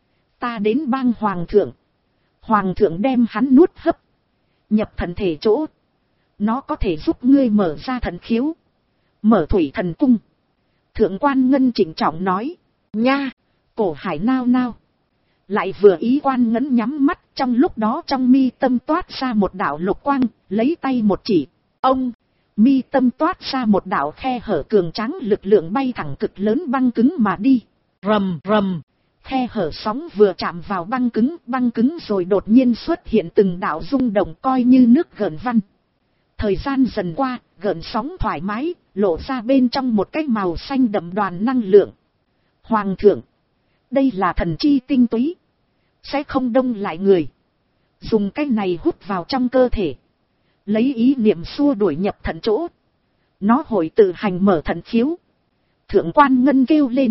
S1: Ta đến bang hoàng thượng. Hoàng thượng đem hắn nuốt hấp. Nhập thần thể chỗ. Nó có thể giúp ngươi mở ra thần khiếu. Mở thủy thần cung. Thượng quan Ngân chỉnh trọng nói. Nha. Cổ Hải nao nao. Lại vừa ý quan Ngân nhắm mắt. Trong lúc đó trong mi tâm toát ra một đạo lục quang. Lấy tay một chỉ. Ông. Mi tâm toát ra một đạo khe hở cường tráng lực lượng bay thẳng cực lớn băng cứng mà đi. Rầm rầm. Khe hở sóng vừa chạm vào băng cứng rồi đột nhiên xuất hiện từng đạo rung động coi như nước gợn văn. Thời gian dần qua, gợn sóng thoải mái, lộ ra bên trong một cái màu xanh đậm đoàn năng lượng. Hoàng thượng, đây là thần chi tinh túy, sẽ không đông lại người. Dùng cái này hút vào trong cơ thể, lấy ý niệm xua đuổi nhập thần chỗ. Nó hội tự hành mở thần khiếu. Thượng quan Ngân kêu lên.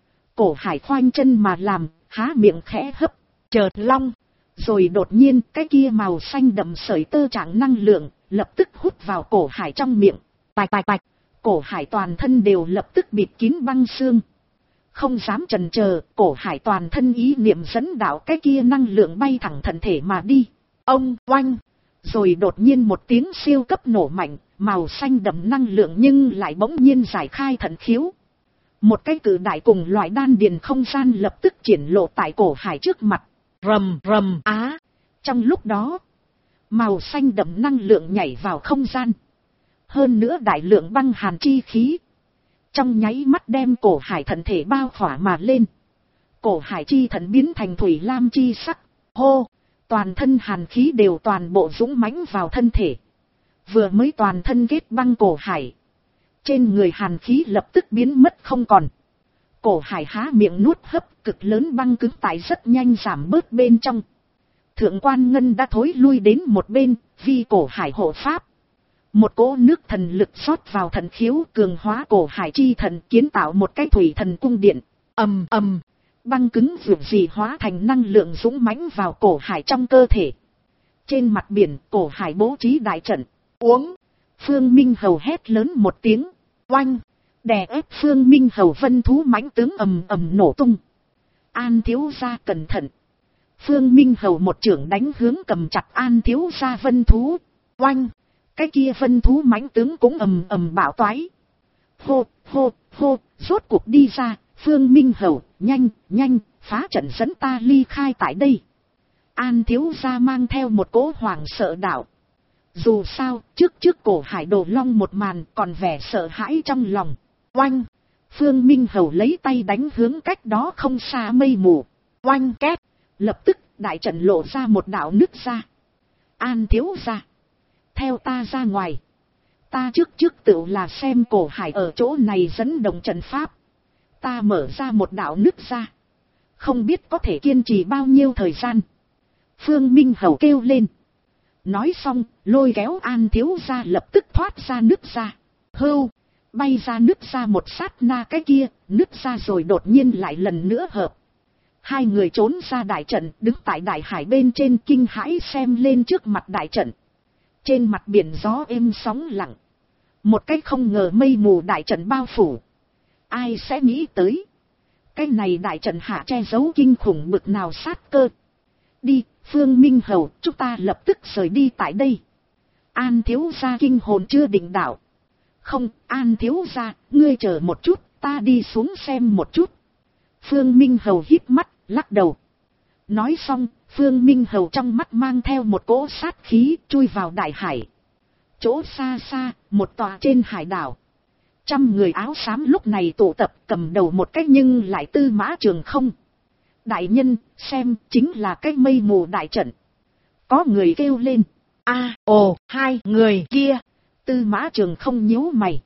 S1: Cổ Hải khoanh chân mà làm, há miệng khẽ hấp, chợt long. Rồi đột nhiên cái kia màu xanh đậm sợi tơ trạng năng lượng, lập tức hút vào cổ Hải trong miệng. Tạch tạch tạch, cổ Hải toàn thân đều lập tức bịt kín băng xương. Không dám chần chờ, cổ Hải toàn thân ý niệm dẫn đạo cái kia năng lượng bay thẳng thần thể mà đi. Ông oanh, rồi đột nhiên một tiếng siêu cấp nổ mạnh, màu xanh đậm năng lượng nhưng lại bỗng nhiên giải khai thần khiếu. Một cái cử đại cùng loại đan điền không gian lập tức triển lộ tại cổ Hải trước mặt. Rầm rầm á. Trong lúc đó, màu xanh đậm năng lượng nhảy vào không gian. Hơn nữa đại lượng băng hàn chi khí. Trong nháy mắt đem cổ Hải thần thể bao khỏa mà lên. Cổ Hải chi thần biến thành thủy lam chi sắc. Hô, toàn thân hàn khí đều toàn bộ dũng mãnh vào thân thể. Vừa mới toàn thân kết băng cổ Hải. Trên người hàn khí lập tức biến mất không còn. Cổ Hải há miệng nuốt hấp, cực lớn băng cứng tại rất nhanh giảm bớt bên trong. Thượng quan Ngân đã thối lui đến một bên, vì cổ Hải hộ pháp. Một cỗ nước thần lực xót vào thần khiếu cường hóa cổ Hải chi thần, kiến tạo một cái thủy thần cung điện. Ầm ầm, băng cứng dường gì hóa thành năng lượng dũng mãnh vào cổ Hải trong cơ thể. Trên mặt biển, cổ Hải bố trí đại trận. Uống. Phương Minh Hầu hét lớn một tiếng. Oanh. Đè ép Phương Minh Hầu vân thú mãnh tướng ầm ầm nổ tung. An thiếu gia cẩn thận. Phương Minh Hầu một chưởng đánh hướng cầm chặt An thiếu gia vân thú. Oanh. Cái kia vân thú mãnh tướng cũng ầm ầm bạo toái. Hô, hô, hô, rốt cuộc đi ra. Phương Minh Hầu, nhanh, phá trận dẫn ta ly khai tại đây. An thiếu gia mang theo một cỗ hoảng sợ đạo. Dù sao, trước cổ hải đồ long một màn còn vẻ sợ hãi trong lòng. Oanh! Phương Minh Hầu lấy tay đánh hướng cách đó không xa mây mù. Oanh két! Lập tức đại trận lộ ra một đạo nứt ra. An thiếu gia, theo ta ra ngoài. Ta trước tự là xem cổ hải ở chỗ này dẫn động trận pháp. Ta mở ra một đạo nứt ra. Không biết có thể kiên trì bao nhiêu thời gian. Phương Minh Hầu kêu lên. Nói xong, lôi kéo An thiếu gia lập tức thoát ra nứt ra. Hưu! Bay ra nứt ra một sát na cái kia, nứt ra rồi đột nhiên lại lần nữa hợp. Hai người trốn ra đại trận, đứng tại đại hải bên trên kinh hãi xem lên trước mặt đại trận. Trên mặt biển gió êm sóng lặng. Một cái không ngờ mây mù đại trận bao phủ. Ai sẽ nghĩ tới. Cái này đại trận hạ che giấu kinh khủng bực nào sát cơ. Đi, Phương Minh Hầu, chúng ta lập tức rời đi tại đây. An thiếu gia kinh hồn chưa định đạo. Không, An thiếu gia, ngươi chờ một chút, ta đi xuống xem một chút. Phương Minh Hầu híp mắt, lắc đầu. Nói xong, Phương Minh Hầu trong mắt mang theo một cỗ sát khí chui vào đại hải. Chỗ xa xa, một tòa trên hải đảo. 100 người áo xám lúc này tụ tập cầm đầu một cách nhưng lại Tư Mã Trường Không. Đại nhân, xem, chính là cái mây mù đại trận. Có người kêu lên. Hai người kia. Tư Mã Trường Không nhíu mày.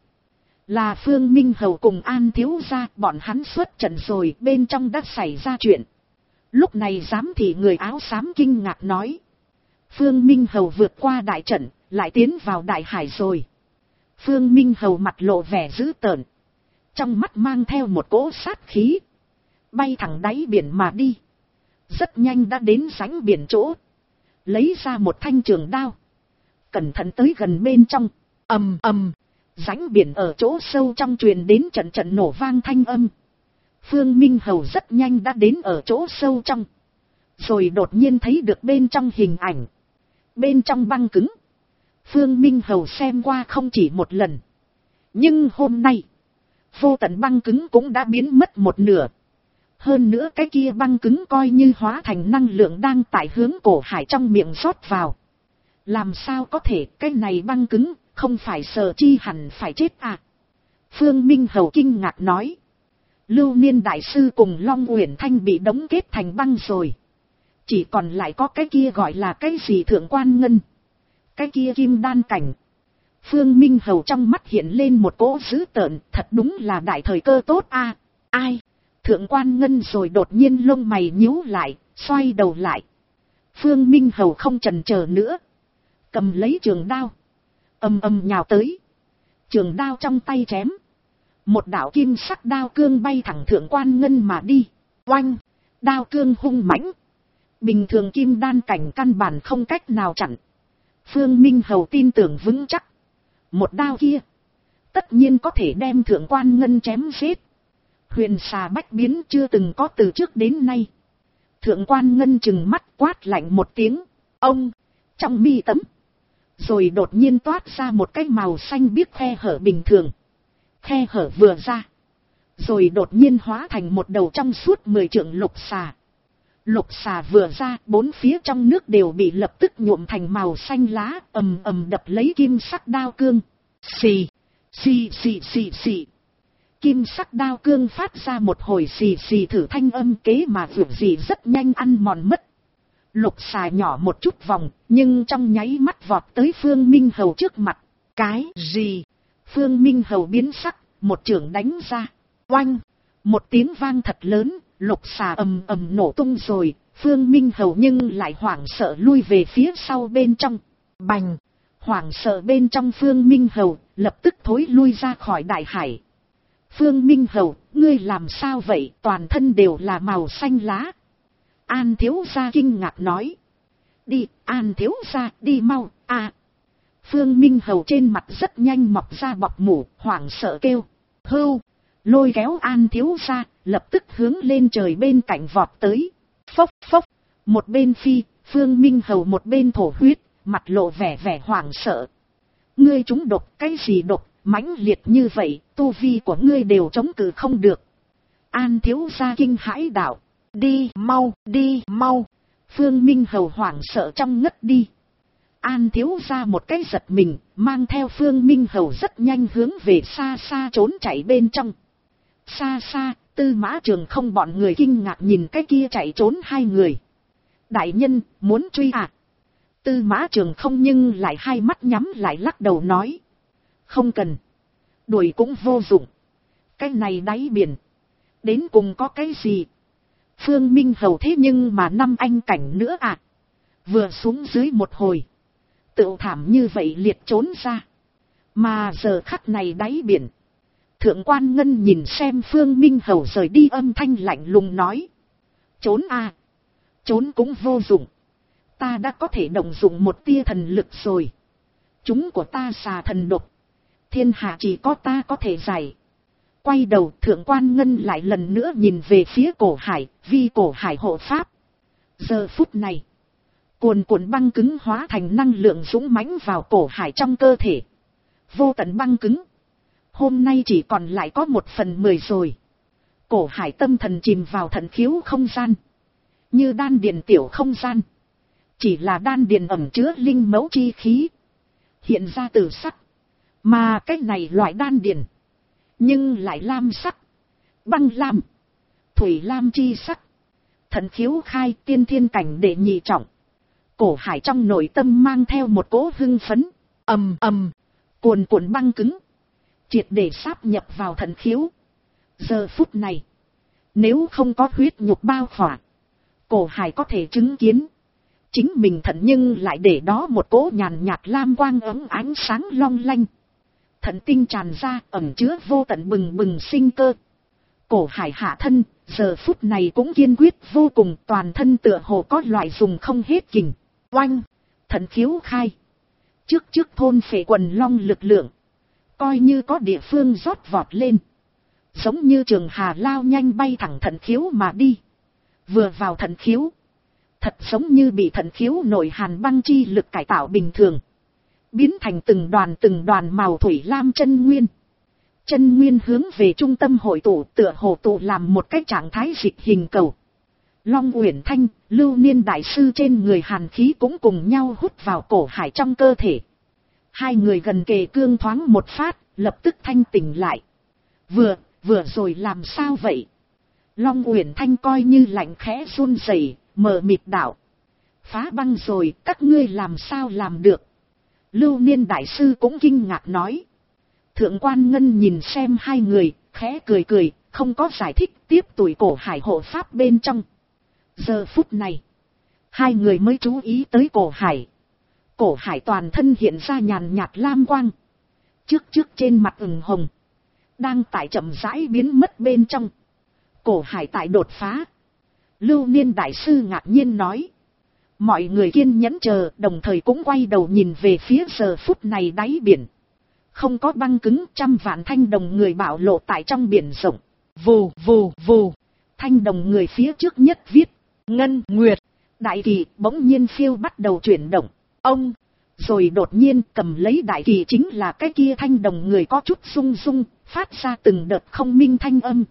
S1: Là Phương Minh Hầu cùng An thiếu gia, bọn hắn xuất trận rồi, bên trong đã xảy ra chuyện. Lúc này giám thị người áo xám kinh ngạc nói. Phương Minh Hầu vượt qua đại trận, lại tiến vào đại hải rồi. Phương Minh Hầu mặt lộ vẻ dữ tợn. Trong mắt mang theo một cỗ sát khí. Bay thẳng đáy biển mà đi. Rất nhanh đã đến rãnh biển chỗ. Lấy ra một thanh trường đao. Cẩn thận tới gần bên trong. Ầm. Rãnh biển ở chỗ sâu trong truyền đến trận nổ vang thanh âm. Phương Minh Hầu rất nhanh đã đến ở chỗ sâu trong. Rồi đột nhiên thấy được bên trong hình ảnh. Bên trong băng cứng. Phương Minh Hầu xem qua không chỉ một lần. Nhưng hôm nay, vô tận băng cứng cũng đã biến mất một nửa. Hơn nữa cái kia băng cứng coi như hóa thành năng lượng đang tải hướng cổ hải trong miệng rót vào. Làm sao có thể cái này băng cứng, không phải Sở Chi hẳn phải chết à? Phương Minh Hầu kinh ngạc nói. Lưu Niên Đại Sư cùng Long Uyển Thanh bị đóng kết thành băng rồi. Chỉ còn lại có cái kia gọi là cái gì Thượng Quan Ngân. Cái kia Kim Đan cảnh. Phương Minh Hầu trong mắt hiện lên một cỗ dữ tợn, thật đúng là đại thời cơ tốt a. Ai? Thượng Quan Ngân rồi đột nhiên lông mày nhíu lại, xoay đầu lại. Phương Minh Hầu không chần chờ nữa. Cầm lấy trường đao. Ầm nhào tới. Trường đao trong tay chém. Một đạo kim sắc đao cương bay thẳng Thượng Quan Ngân mà đi. Oanh! Đao cương hung mãnh. Bình thường Kim Đan cảnh căn bản không cách nào chặn. Phương Minh Hầu tin tưởng vững chắc. Một đao kia. Tất nhiên có thể đem Thượng Quan Ngân chém giết. Huyền xà bách biến chưa từng có từ trước đến nay. Thượng Quan Ngân trừng mắt quát lạnh một tiếng. Ông! Trong mi tấm. Rồi đột nhiên toát ra một cái màu xanh biếc khe hở bình thường. Khe hở vừa ra. Rồi đột nhiên hóa thành một đầu trong suốt 10 trượng lục xà. Lục xà vừa ra, bốn phía trong nước đều bị lập tức nhuộm thành màu xanh lá, ầm đập lấy kim sắc đao cương. Xì. Kim sắc đao cương phát ra một hồi xì thử thanh âm kế mà vượt gì rất nhanh ăn mòn mất. Lục xà nhỏ một chút vòng, nhưng trong nháy mắt vọt tới Phương Minh Hầu trước mặt. Cái gì? Phương Minh Hầu biến sắc, một chưởng đánh ra. Oanh! Một tiếng vang thật lớn, lục xà ầm nổ tung rồi. Phương Minh Hầu nhưng lại hoảng sợ lui về phía sau bên trong. Bành! Hoảng sợ bên trong Phương Minh Hầu, lập tức thối lui ra khỏi đại hải. Phương Minh Hầu, ngươi làm sao vậy? Toàn thân đều là màu xanh lá. An thiếu gia kinh ngạc nói. Đi, An thiếu gia, đi mau, Phương Minh Hầu trên mặt rất nhanh mọc ra bọc mủ, hoảng sợ kêu. Hưu, lôi kéo An thiếu gia, lập tức hướng lên trời bên cạnh vọt tới. Phốc, một bên phi, Phương Minh Hầu một bên thổ huyết, mặt lộ vẻ hoảng sợ. Ngươi trúng độc, cái gì độc, mãnh liệt như vậy, tu vi của ngươi đều chống cự không được. An thiếu gia kinh hãi đạo. Đi mau, đi mau. Phương Minh Hầu hoảng sợ trong ngất đi. An thiếu gia một cái giật mình, mang theo Phương Minh Hầu rất nhanh hướng về xa xa trốn chạy bên trong. Xa xa, Tư Mã Trường Không bọn người kinh ngạc nhìn cái kia chạy trốn hai người. Đại nhân, muốn truy à? Tư Mã Trường Không nhưng lại hai mắt nhắm lại lắc đầu nói. Không cần. Đuổi cũng vô dụng. Cái này đáy biển. Đến cùng có cái gì? Phương Minh Hầu thế nhưng mà năm anh cảnh nữa à? Vừa xuống dưới một hồi. Tự thảm như vậy liệt trốn ra. Mà giờ khắc này đáy biển. Thượng quan Ngân nhìn xem Phương Minh Hầu rời đi, âm thanh lạnh lùng nói. Trốn à? Trốn cũng vô dụng. Ta đã có thể động dụng một tia thần lực rồi. Chúng của ta xà thần độc. Thiên hạ chỉ có ta có thể giải. Quay đầu Thượng quan Ngân lại lần nữa nhìn về phía Cổ Hải, vì Cổ Hải hộ pháp. Giờ phút này. Cuồn cuộn băng cứng hóa thành năng lượng dũng mãnh vào Cổ Hải trong cơ thể. Vô tận băng cứng. Hôm nay chỉ còn lại có 1/10 rồi. Cổ Hải tâm thần chìm vào thần khiếu không gian. Như đan điền tiểu không gian. Chỉ là đan điền ẩn chứa linh mẫu chi khí. Hiện ra từ sắc. Mà cái này loại đan điền. Nhưng lại lam sắc. Băng lam. Thủy lam chi sắc. Thần khiếu khai tiên thiên cảnh đệ nhị trọng. Cổ Hải trong nội tâm mang theo một cỗ hưng phấn. Ầm ầm. Cuồn cuộn băng cứng. Triệt để sáp nhập vào thần khiếu. Giờ phút này. Nếu không có huyết nhục bao khỏa. Cổ Hải có thể chứng kiến. Chính mình thận nhưng lại để đó một cỗ nhàn nhạt lam quang ấm ánh sáng long lanh. Thận tinh tràn ra ẩn chứa vô tận bừng bừng sinh cơ. Cổ Hải hạ thân. Giờ phút này cũng kiên quyết vô cùng, toàn thân tựa hồ có loại dùng không hết kình. Oanh. Thần khiếu khai. Trước thôn phệ quần long lực lượng. Coi như có địa phương rót vọt lên. Giống như trường hà lao nhanh bay thẳng thần khiếu mà đi. Vừa vào thần khiếu. Thật giống như bị thần khiếu nội hàn băng chi lực cải tạo bình thường. Biến thành từng đoàn màu thủy lam chân nguyên. Chân nguyên hướng về trung tâm hội tụ, tựa hồ tụ làm một cái trạng thái dịch hình cầu. Long Uyển Thanh, Lưu Niên đại sư trên người hàn khí cũng cùng nhau hút vào Cổ Hải trong cơ thể. Hai người gần kề cương thoáng một phát, lập tức thanh tỉnh lại. Vừa rồi làm sao vậy? Long Uyển Thanh coi như lạnh khẽ run rẩy, mờ mịt đạo. Phá băng rồi, các ngươi làm sao làm được? Lưu Niên đại sư cũng kinh ngạc nói. Thượng quan Ngân nhìn xem hai người, khẽ cười, không có giải thích, tiếp tuổi Cổ Hải hộ pháp bên trong. Giờ phút này, hai người mới chú ý tới Cổ Hải. Cổ Hải toàn thân hiện ra nhàn nhạt lam quang. Trước trên mặt ửng hồng. Đang tại chậm rãi biến mất bên trong. Cổ Hải tại đột phá. Lưu Niên đại sư ngạc nhiên nói. Mọi người kiên nhẫn chờ, đồng thời cũng quay đầu nhìn về phía giờ phút này đáy biển. Không có băng cứng, trăm vạn thanh đồng người bạo lộ tại trong biển rộng. Vù vù vù. Thanh đồng người phía trước nhất viết. Ngân Nguyệt. Đại kỳ bỗng nhiên phiêu bắt đầu chuyển động. Ông. Rồi đột nhiên cầm lấy đại kỳ chính là cái kia thanh đồng người có chút rung rung, phát ra từng đợt không minh thanh âm.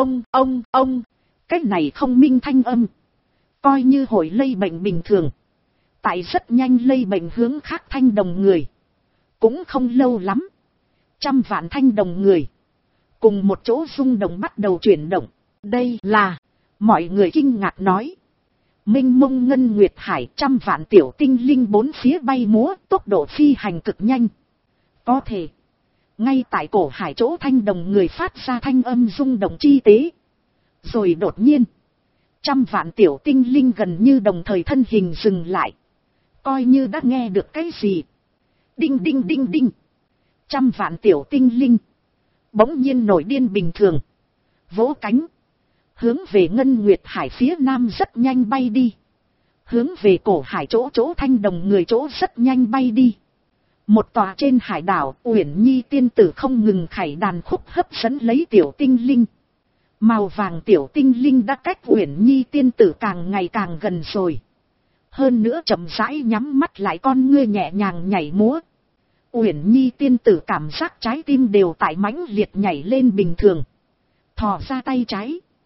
S1: Ông. Cái này không minh thanh âm. Coi như hội lây bệnh bình thường. Tại rất nhanh lây bệnh hướng khác thanh đồng người. Cũng không lâu lắm. Trăm vạn thanh đồng người. Cùng một chỗ rung động bắt đầu chuyển động. Đây là. Mọi người kinh ngạc nói. Minh mông ngân nguyệt hải, trăm vạn tiểu tinh linh bốn phía bay múa, tốc độ phi hành cực nhanh. Có thể. Ngay tại Cổ Hải chỗ thanh đồng người phát ra thanh âm rung động chi tế. Rồi đột nhiên. Trăm vạn tiểu tinh linh gần như đồng thời thân hình dừng lại. Coi như đã nghe được cái gì. Đinh đinh đinh đinh. Trăm vạn tiểu tinh linh. Bỗng nhiên nổi điên bình thường. Vỗ cánh. Hướng về Ngân Nguyệt Hải phía nam rất nhanh bay đi. Hướng về Cổ Hải chỗ thanh đồng người chỗ rất nhanh bay đi. Một tòa trên hải đảo, Uyển Nhi tiên tử không ngừng khải đàn khúc hấp dẫn lấy tiểu tinh linh. Màu vàng tiểu tinh linh đã cách Uyển Nhi tiên tử càng ngày càng gần rồi. Hơn nữa chậm rãi nhắm mắt lại, con ngươi nhẹ nhàng nhảy múa. Uyển Nhi tiên tử cảm giác trái tim đều tại mãnh liệt nhảy lên bình thường. Thò ra tay trái.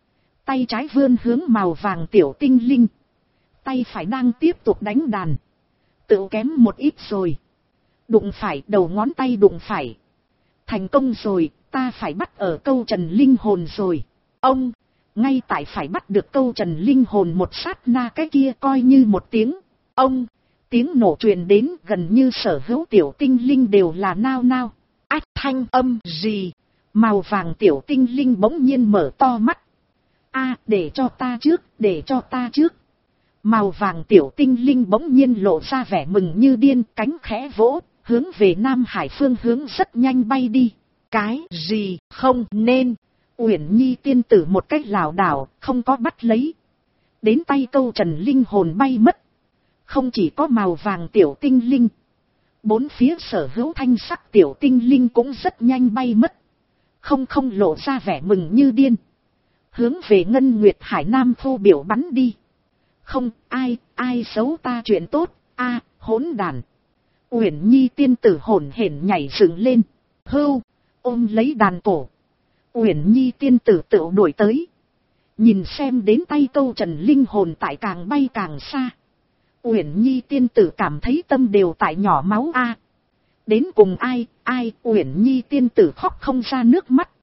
S1: tay trái vươn hướng màu vàng tiểu tinh linh, tay phải đang tiếp tục đánh đàn, tự kém một ít rồi, đụng phải, đầu ngón tay đụng phải, thành công rồi, ta phải bắt ở câu trần linh hồn rồi. Ông, ngay tại phải bắt được câu trần linh hồn một sát na, cái kia coi như một tiếng, ông, tiếng nổ truyền đến, gần như sở hữu tiểu tinh linh đều là nao nao. Ách, thanh âm gì? Màu vàng tiểu tinh linh bỗng nhiên mở to mắt. A, để cho ta trước, để cho ta trước. Màu vàng tiểu tinh linh bỗng nhiên lộ ra vẻ mừng như điên, cánh khẽ vỗ, hướng về Nam Hải phương hướng rất nhanh bay đi. Cái gì không nên? Uyển Nhi tiên tử một cách lảo đảo, không có bắt lấy. Đến tay câu trần linh hồn bay mất. Không chỉ có màu vàng tiểu tinh linh, bốn phía sở hữu thanh sắc tiểu tinh linh cũng rất nhanh bay mất. Không lộ ra vẻ mừng như điên, hướng về Ngân Nguyệt Hải Nam Phô biểu bắn đi. Không, ai xấu ta chuyện tốt, hỗn đàn. Uyển Nhi tiên tử hổn hển nhảy dựng lên, hưu, ôm lấy đàn cổ. Uyển Nhi tiên tử tự đuổi tới, nhìn xem đến tay câu trần linh hồn tại càng bay càng xa. Uyển Nhi tiên tử cảm thấy tâm đều tại nhỏ máu. Đến cùng ai, Uyển Nhi tiên tử khóc không ra nước mắt.